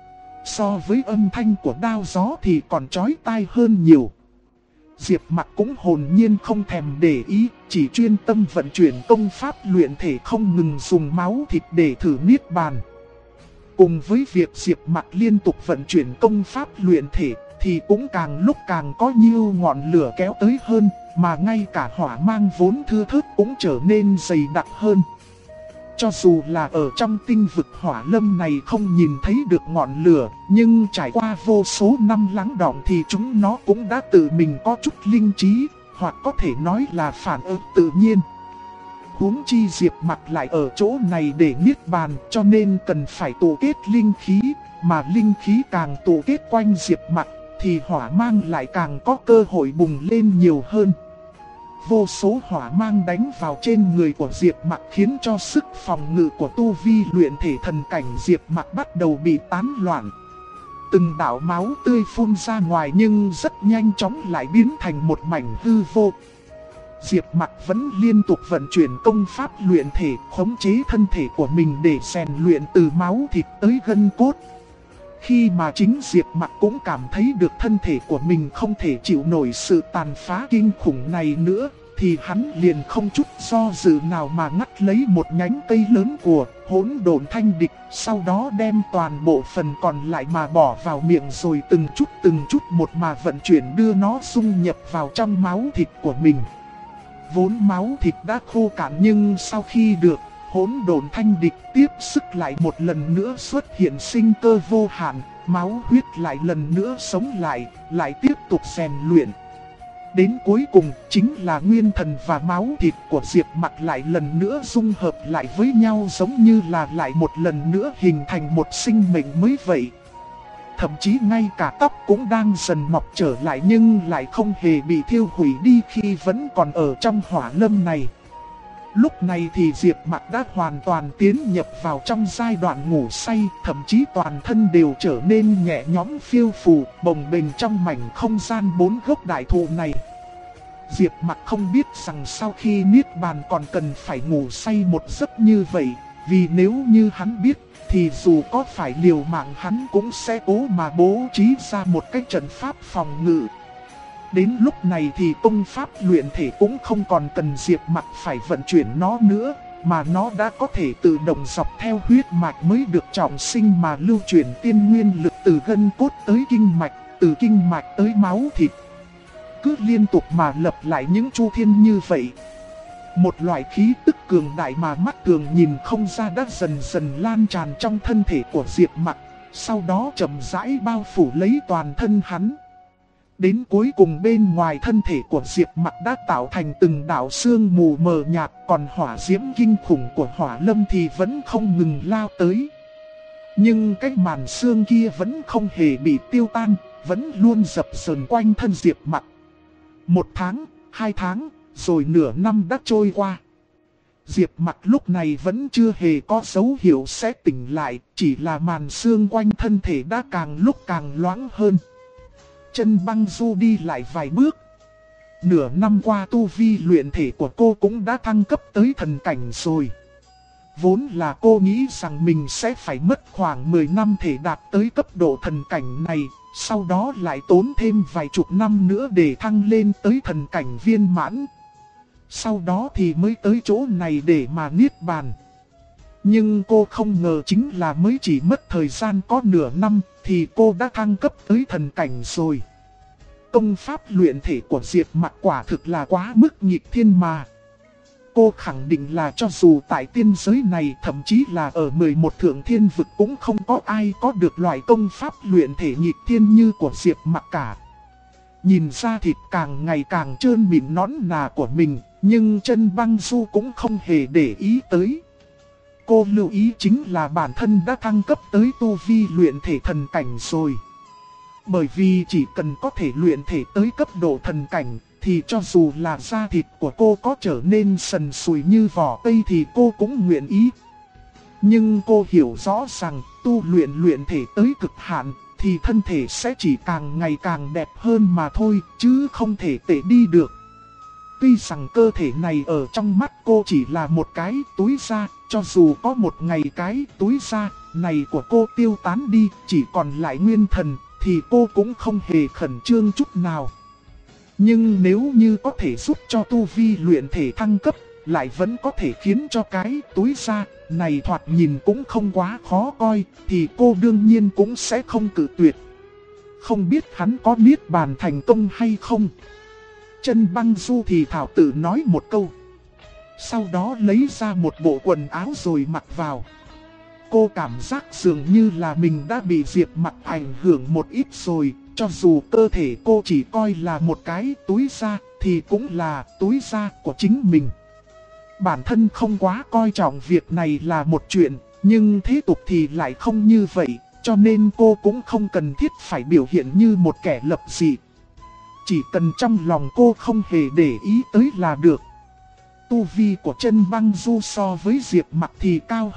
So với âm thanh của đao gió thì còn chói tai hơn nhiều. Diệp Mặc cũng hồn nhiên không thèm để ý, chỉ chuyên tâm vận chuyển công pháp luyện thể, không ngừng dùng máu thịt để thử niết bàn. Cùng với việc Diệp Mặc liên tục vận chuyển công pháp luyện thể, thì cũng càng lúc càng có nhiều ngọn lửa kéo tới hơn, mà ngay cả hỏa mang vốn thưa thớt cũng trở nên dày đặc hơn. Cho dù là ở trong tinh vực Hỏa Lâm này không nhìn thấy được ngọn lửa, nhưng trải qua vô số năm lắng đọng thì chúng nó cũng đã tự mình có chút linh trí, hoặc có thể nói là phản ứng tự nhiên. Huống chi Diệp Mặc lại ở chỗ này để niết bàn, cho nên cần phải tụ kết linh khí, mà linh khí càng tụ kết quanh Diệp Mặc thì hỏa mang lại càng có cơ hội bùng lên nhiều hơn. Vô số hỏa mang đánh vào trên người của Diệp Mặc khiến cho sức phòng ngự của tu vi luyện thể thần cảnh Diệp Mặc bắt đầu bị tán loạn. từng đạo máu tươi phun ra ngoài nhưng rất nhanh chóng lại biến thành một mảnh hư vô. Diệp Mặc vẫn liên tục vận chuyển công pháp luyện thể, khống chế thân thể của mình để rèn luyện từ máu thịt tới gân cốt. Khi mà chính Diệp Mặc cũng cảm thấy được thân thể của mình không thể chịu nổi sự tàn phá kinh khủng này nữa, thì hắn liền không chút do dự nào mà ngắt lấy một nhánh cây lớn của Hỗn Độn Thanh Địch, sau đó đem toàn bộ phần còn lại mà bỏ vào miệng rồi từng chút một mà vận chuyển đưa nó dung nhập vào trong máu thịt của mình. Vốn máu thịt đã khô cạn nhưng sau khi được Hỗn Độn Thanh Địch tiếp sức lại một lần nữa xuất hiện sinh cơ vô hạn, máu huyết lại lần nữa sống lại tiếp tục rèn luyện. Đến cuối cùng chính là nguyên thần và máu thịt của Diệp Mặc lại lần nữa dung hợp lại với nhau, giống như là lại một lần nữa hình thành một sinh mệnh mới vậy. Thậm chí ngay cả tóc cũng đang dần mọc trở lại nhưng lại không hề bị thiêu hủy đi khi vẫn còn ở trong hỏa lâm này. Lúc này thì Diệp Mặc đã hoàn toàn tiến nhập vào trong giai đoạn ngủ say, thậm chí toàn thân đều trở nên nhẹ nhõm phiêu phù, bồng bềnh trong mảnh không gian 4 gốc đại thụ này. Diệp Mặc không biết rằng sau khi niết bàn còn cần phải ngủ say một giấc như vậy, vì nếu như hắn biết thì dù có phải liều mạng hắn cũng sẽ cố mà bố trí ra một cái trận pháp phòng ngự. Đến lúc này thì công pháp luyện thể cũng không còn cần Diệp Mặc phải vận chuyển nó nữa, mà nó đã có thể tự động dọc theo huyết mạch mới được trọng sinh mà lưu chuyển tiên nguyên lực từ gân cốt tới kinh mạch, từ kinh mạch tới máu thịt. Cứ liên tục mà lập lại những chu thiên như vậy. Một loại khí tức cường đại mà mắt thường nhìn không ra đã dần dần lan tràn trong thân thể của Diệp Mặc, sau đó chậm rãi bao phủ lấy toàn thân hắn. Đến cuối cùng bên ngoài thân thể của Diệp Mặc đã tạo thành từng đạo sương mù mờ nhạt, còn hỏa diễm kinh khủng của hỏa lâm thì vẫn không ngừng lao tới. Nhưng cái màn sương kia vẫn không hề bị tiêu tan, vẫn luôn dập dờn quanh thân Diệp Mặc. 1 tháng, 2 tháng, rồi nửa năm đã trôi qua. Diệp Mặc lúc này vẫn chưa hề có dấu hiệu sẽ tỉnh lại, chỉ là màn sương quanh thân thể đã càng lúc càng loãng hơn. Chân Băng Du đi lại vài bước. Nửa năm qua tu vi luyện thể của cô cũng đã thăng cấp tới thần cảnh rồi. Vốn là cô nghĩ rằng mình sẽ phải mất khoảng 10 năm để đạt tới cấp độ thần cảnh này, sau đó lại tốn thêm vài chục năm nữa để thăng lên tới thần cảnh viên mãn. Sau đó thì mới tới chỗ này để mà niết bàn. Nhưng cô không ngờ chính là mới chỉ mất thời gian có nửa năm thì cô đã thăng cấp tới thần cảnh rồi. Công pháp luyện thể của Diệp Mặc quả thực là quá mức nghịch thiên mà. Cô khẳng định là cho dù tại tiên giới này, thậm chí là ở 11 thượng thiên vực cũng không có ai có được loại công pháp luyện thể nghịch thiên như của Diệp Mặc cả. Nhìn ra thịt càng ngày càng trơn mịn nõn nà của mình, nhưng Chân Băng Du cũng không hề để ý tới. Cô lưu ý chính là bản thân đã thăng cấp tới tu vi luyện thể thần cảnh rồi. Bởi vì chỉ cần có thể luyện thể tới cấp độ thần cảnh, thì cho dù là da thịt của cô có trở nên sần sùi như vỏ cây thì cô cũng nguyện ý. Nhưng cô hiểu rõ rằng tu luyện thể tới cực hạn thì thân thể sẽ chỉ càng ngày càng đẹp hơn mà thôi, chứ không thể tệ đi được. Tuy rằng cơ thể này ở trong mắt cô chỉ là một cái túi da, cho dù có một ngày cái túi da này của cô tiêu tán đi, chỉ còn lại nguyên thần, thì cô cũng không hề khẩn trương chút nào. Nhưng nếu như có thể giúp cho tu vi luyện thể thăng cấp, lại vẫn có thể khiến cho cái túi da này thoạt nhìn cũng không quá khó coi, thì cô đương nhiên cũng sẽ không cự tuyệt. Không biết hắn có niết bàn thành công hay không? Chân Băng Du thì thảo tự nói một câu. Sau đó lấy ra một bộ quần áo rồi mặc vào. Cô cảm giác dường như là mình đã bị Diệp Mặc ảnh hưởng một ít rồi. Cho dù cơ thể cô chỉ coi là một cái túi da, thì cũng là túi da của chính mình. Bản thân không quá coi trọng việc này là một chuyện, nhưng thế tục thì lại không như vậy. Cho nên cô cũng không cần thiết phải biểu hiện như một kẻ lập dị. Chỉ cần trong lòng cô không hề để ý tới là được. Tu vi của Chân Băng Du so với Diệp Mặc thì cao hơn,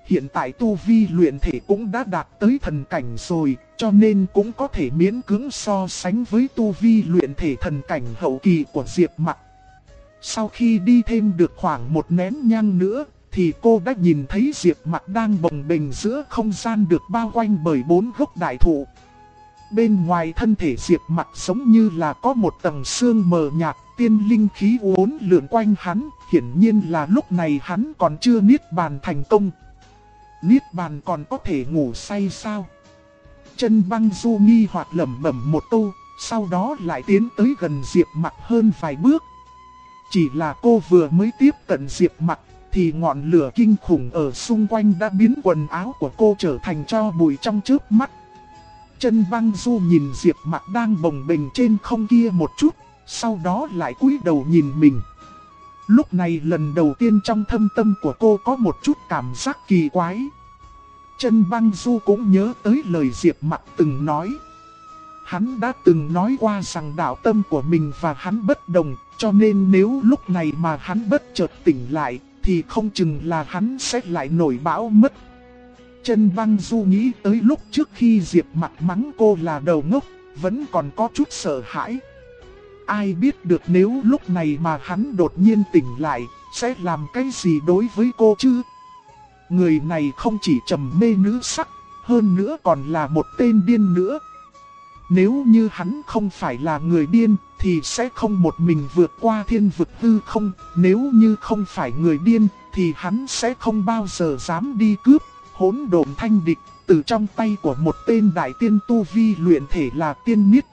hiện tại tu vi luyện thể cũng đã đạt tới thần cảnh rồi, cho nên cũng có thể miễn cưỡng so sánh với tu vi luyện thể thần cảnh hậu kỳ của Diệp Mặc. Sau khi đi thêm được khoảng một nén nhang nữa, thì cô đã nhìn thấy Diệp Mặc đang bồng bềnh giữa không gian được bao quanh bởi 4 gốc đại thụ. Bên ngoài thân thể Diệp Mặc giống như là có một tầng sương mờ nhạt, tiên linh khí uốn lượn quanh hắn, hiển nhiên là lúc này hắn còn chưa niết bàn thành công. Niết bàn còn có thể ngủ say sao? Chân Băng Du nghi hoặc lẩm bẩm một câu, sau đó lại tiến tới gần Diệp Mặc hơn vài bước. Chỉ là cô vừa mới tiếp cận Diệp Mặc, thì ngọn lửa kinh khủng ở xung quanh đã biến quần áo của cô trở thành tro bụi trong chớp mắt. Chân Băng Du nhìn Diệp Mặc đang bồng bềnh trên không kia một chút, sau đó lại cúi đầu nhìn mình. Lúc này lần đầu tiên trong thâm tâm của cô có một chút cảm giác kỳ quái. Chân Băng Du cũng nhớ tới lời Diệp Mặc từng nói. Hắn đã từng nói qua rằng đạo tâm của mình và hắn bất đồng, cho nên nếu lúc này mà hắn bất chợt tỉnh lại, thì không chừng là hắn sẽ lại nổi bão mất. Chân Băng Du nghĩ tới lúc trước khi Diệp Mặc mắng cô là đầu ngốc, vẫn còn có chút sợ hãi. Ai biết được nếu lúc này mà hắn đột nhiên tỉnh lại, sẽ làm cái gì đối với cô chứ? Người này không chỉ trầm mê nữ sắc, hơn nữa còn là một tên điên nữa. Nếu như hắn không phải là người điên, thì sẽ không một mình vượt qua thiên vực hư không. Nếu như không phải người điên, thì hắn sẽ không bao giờ dám đi cướp hỗn độn thanh địch từ trong tay của một tên đại tiên tu vi luyện thể là tiên niết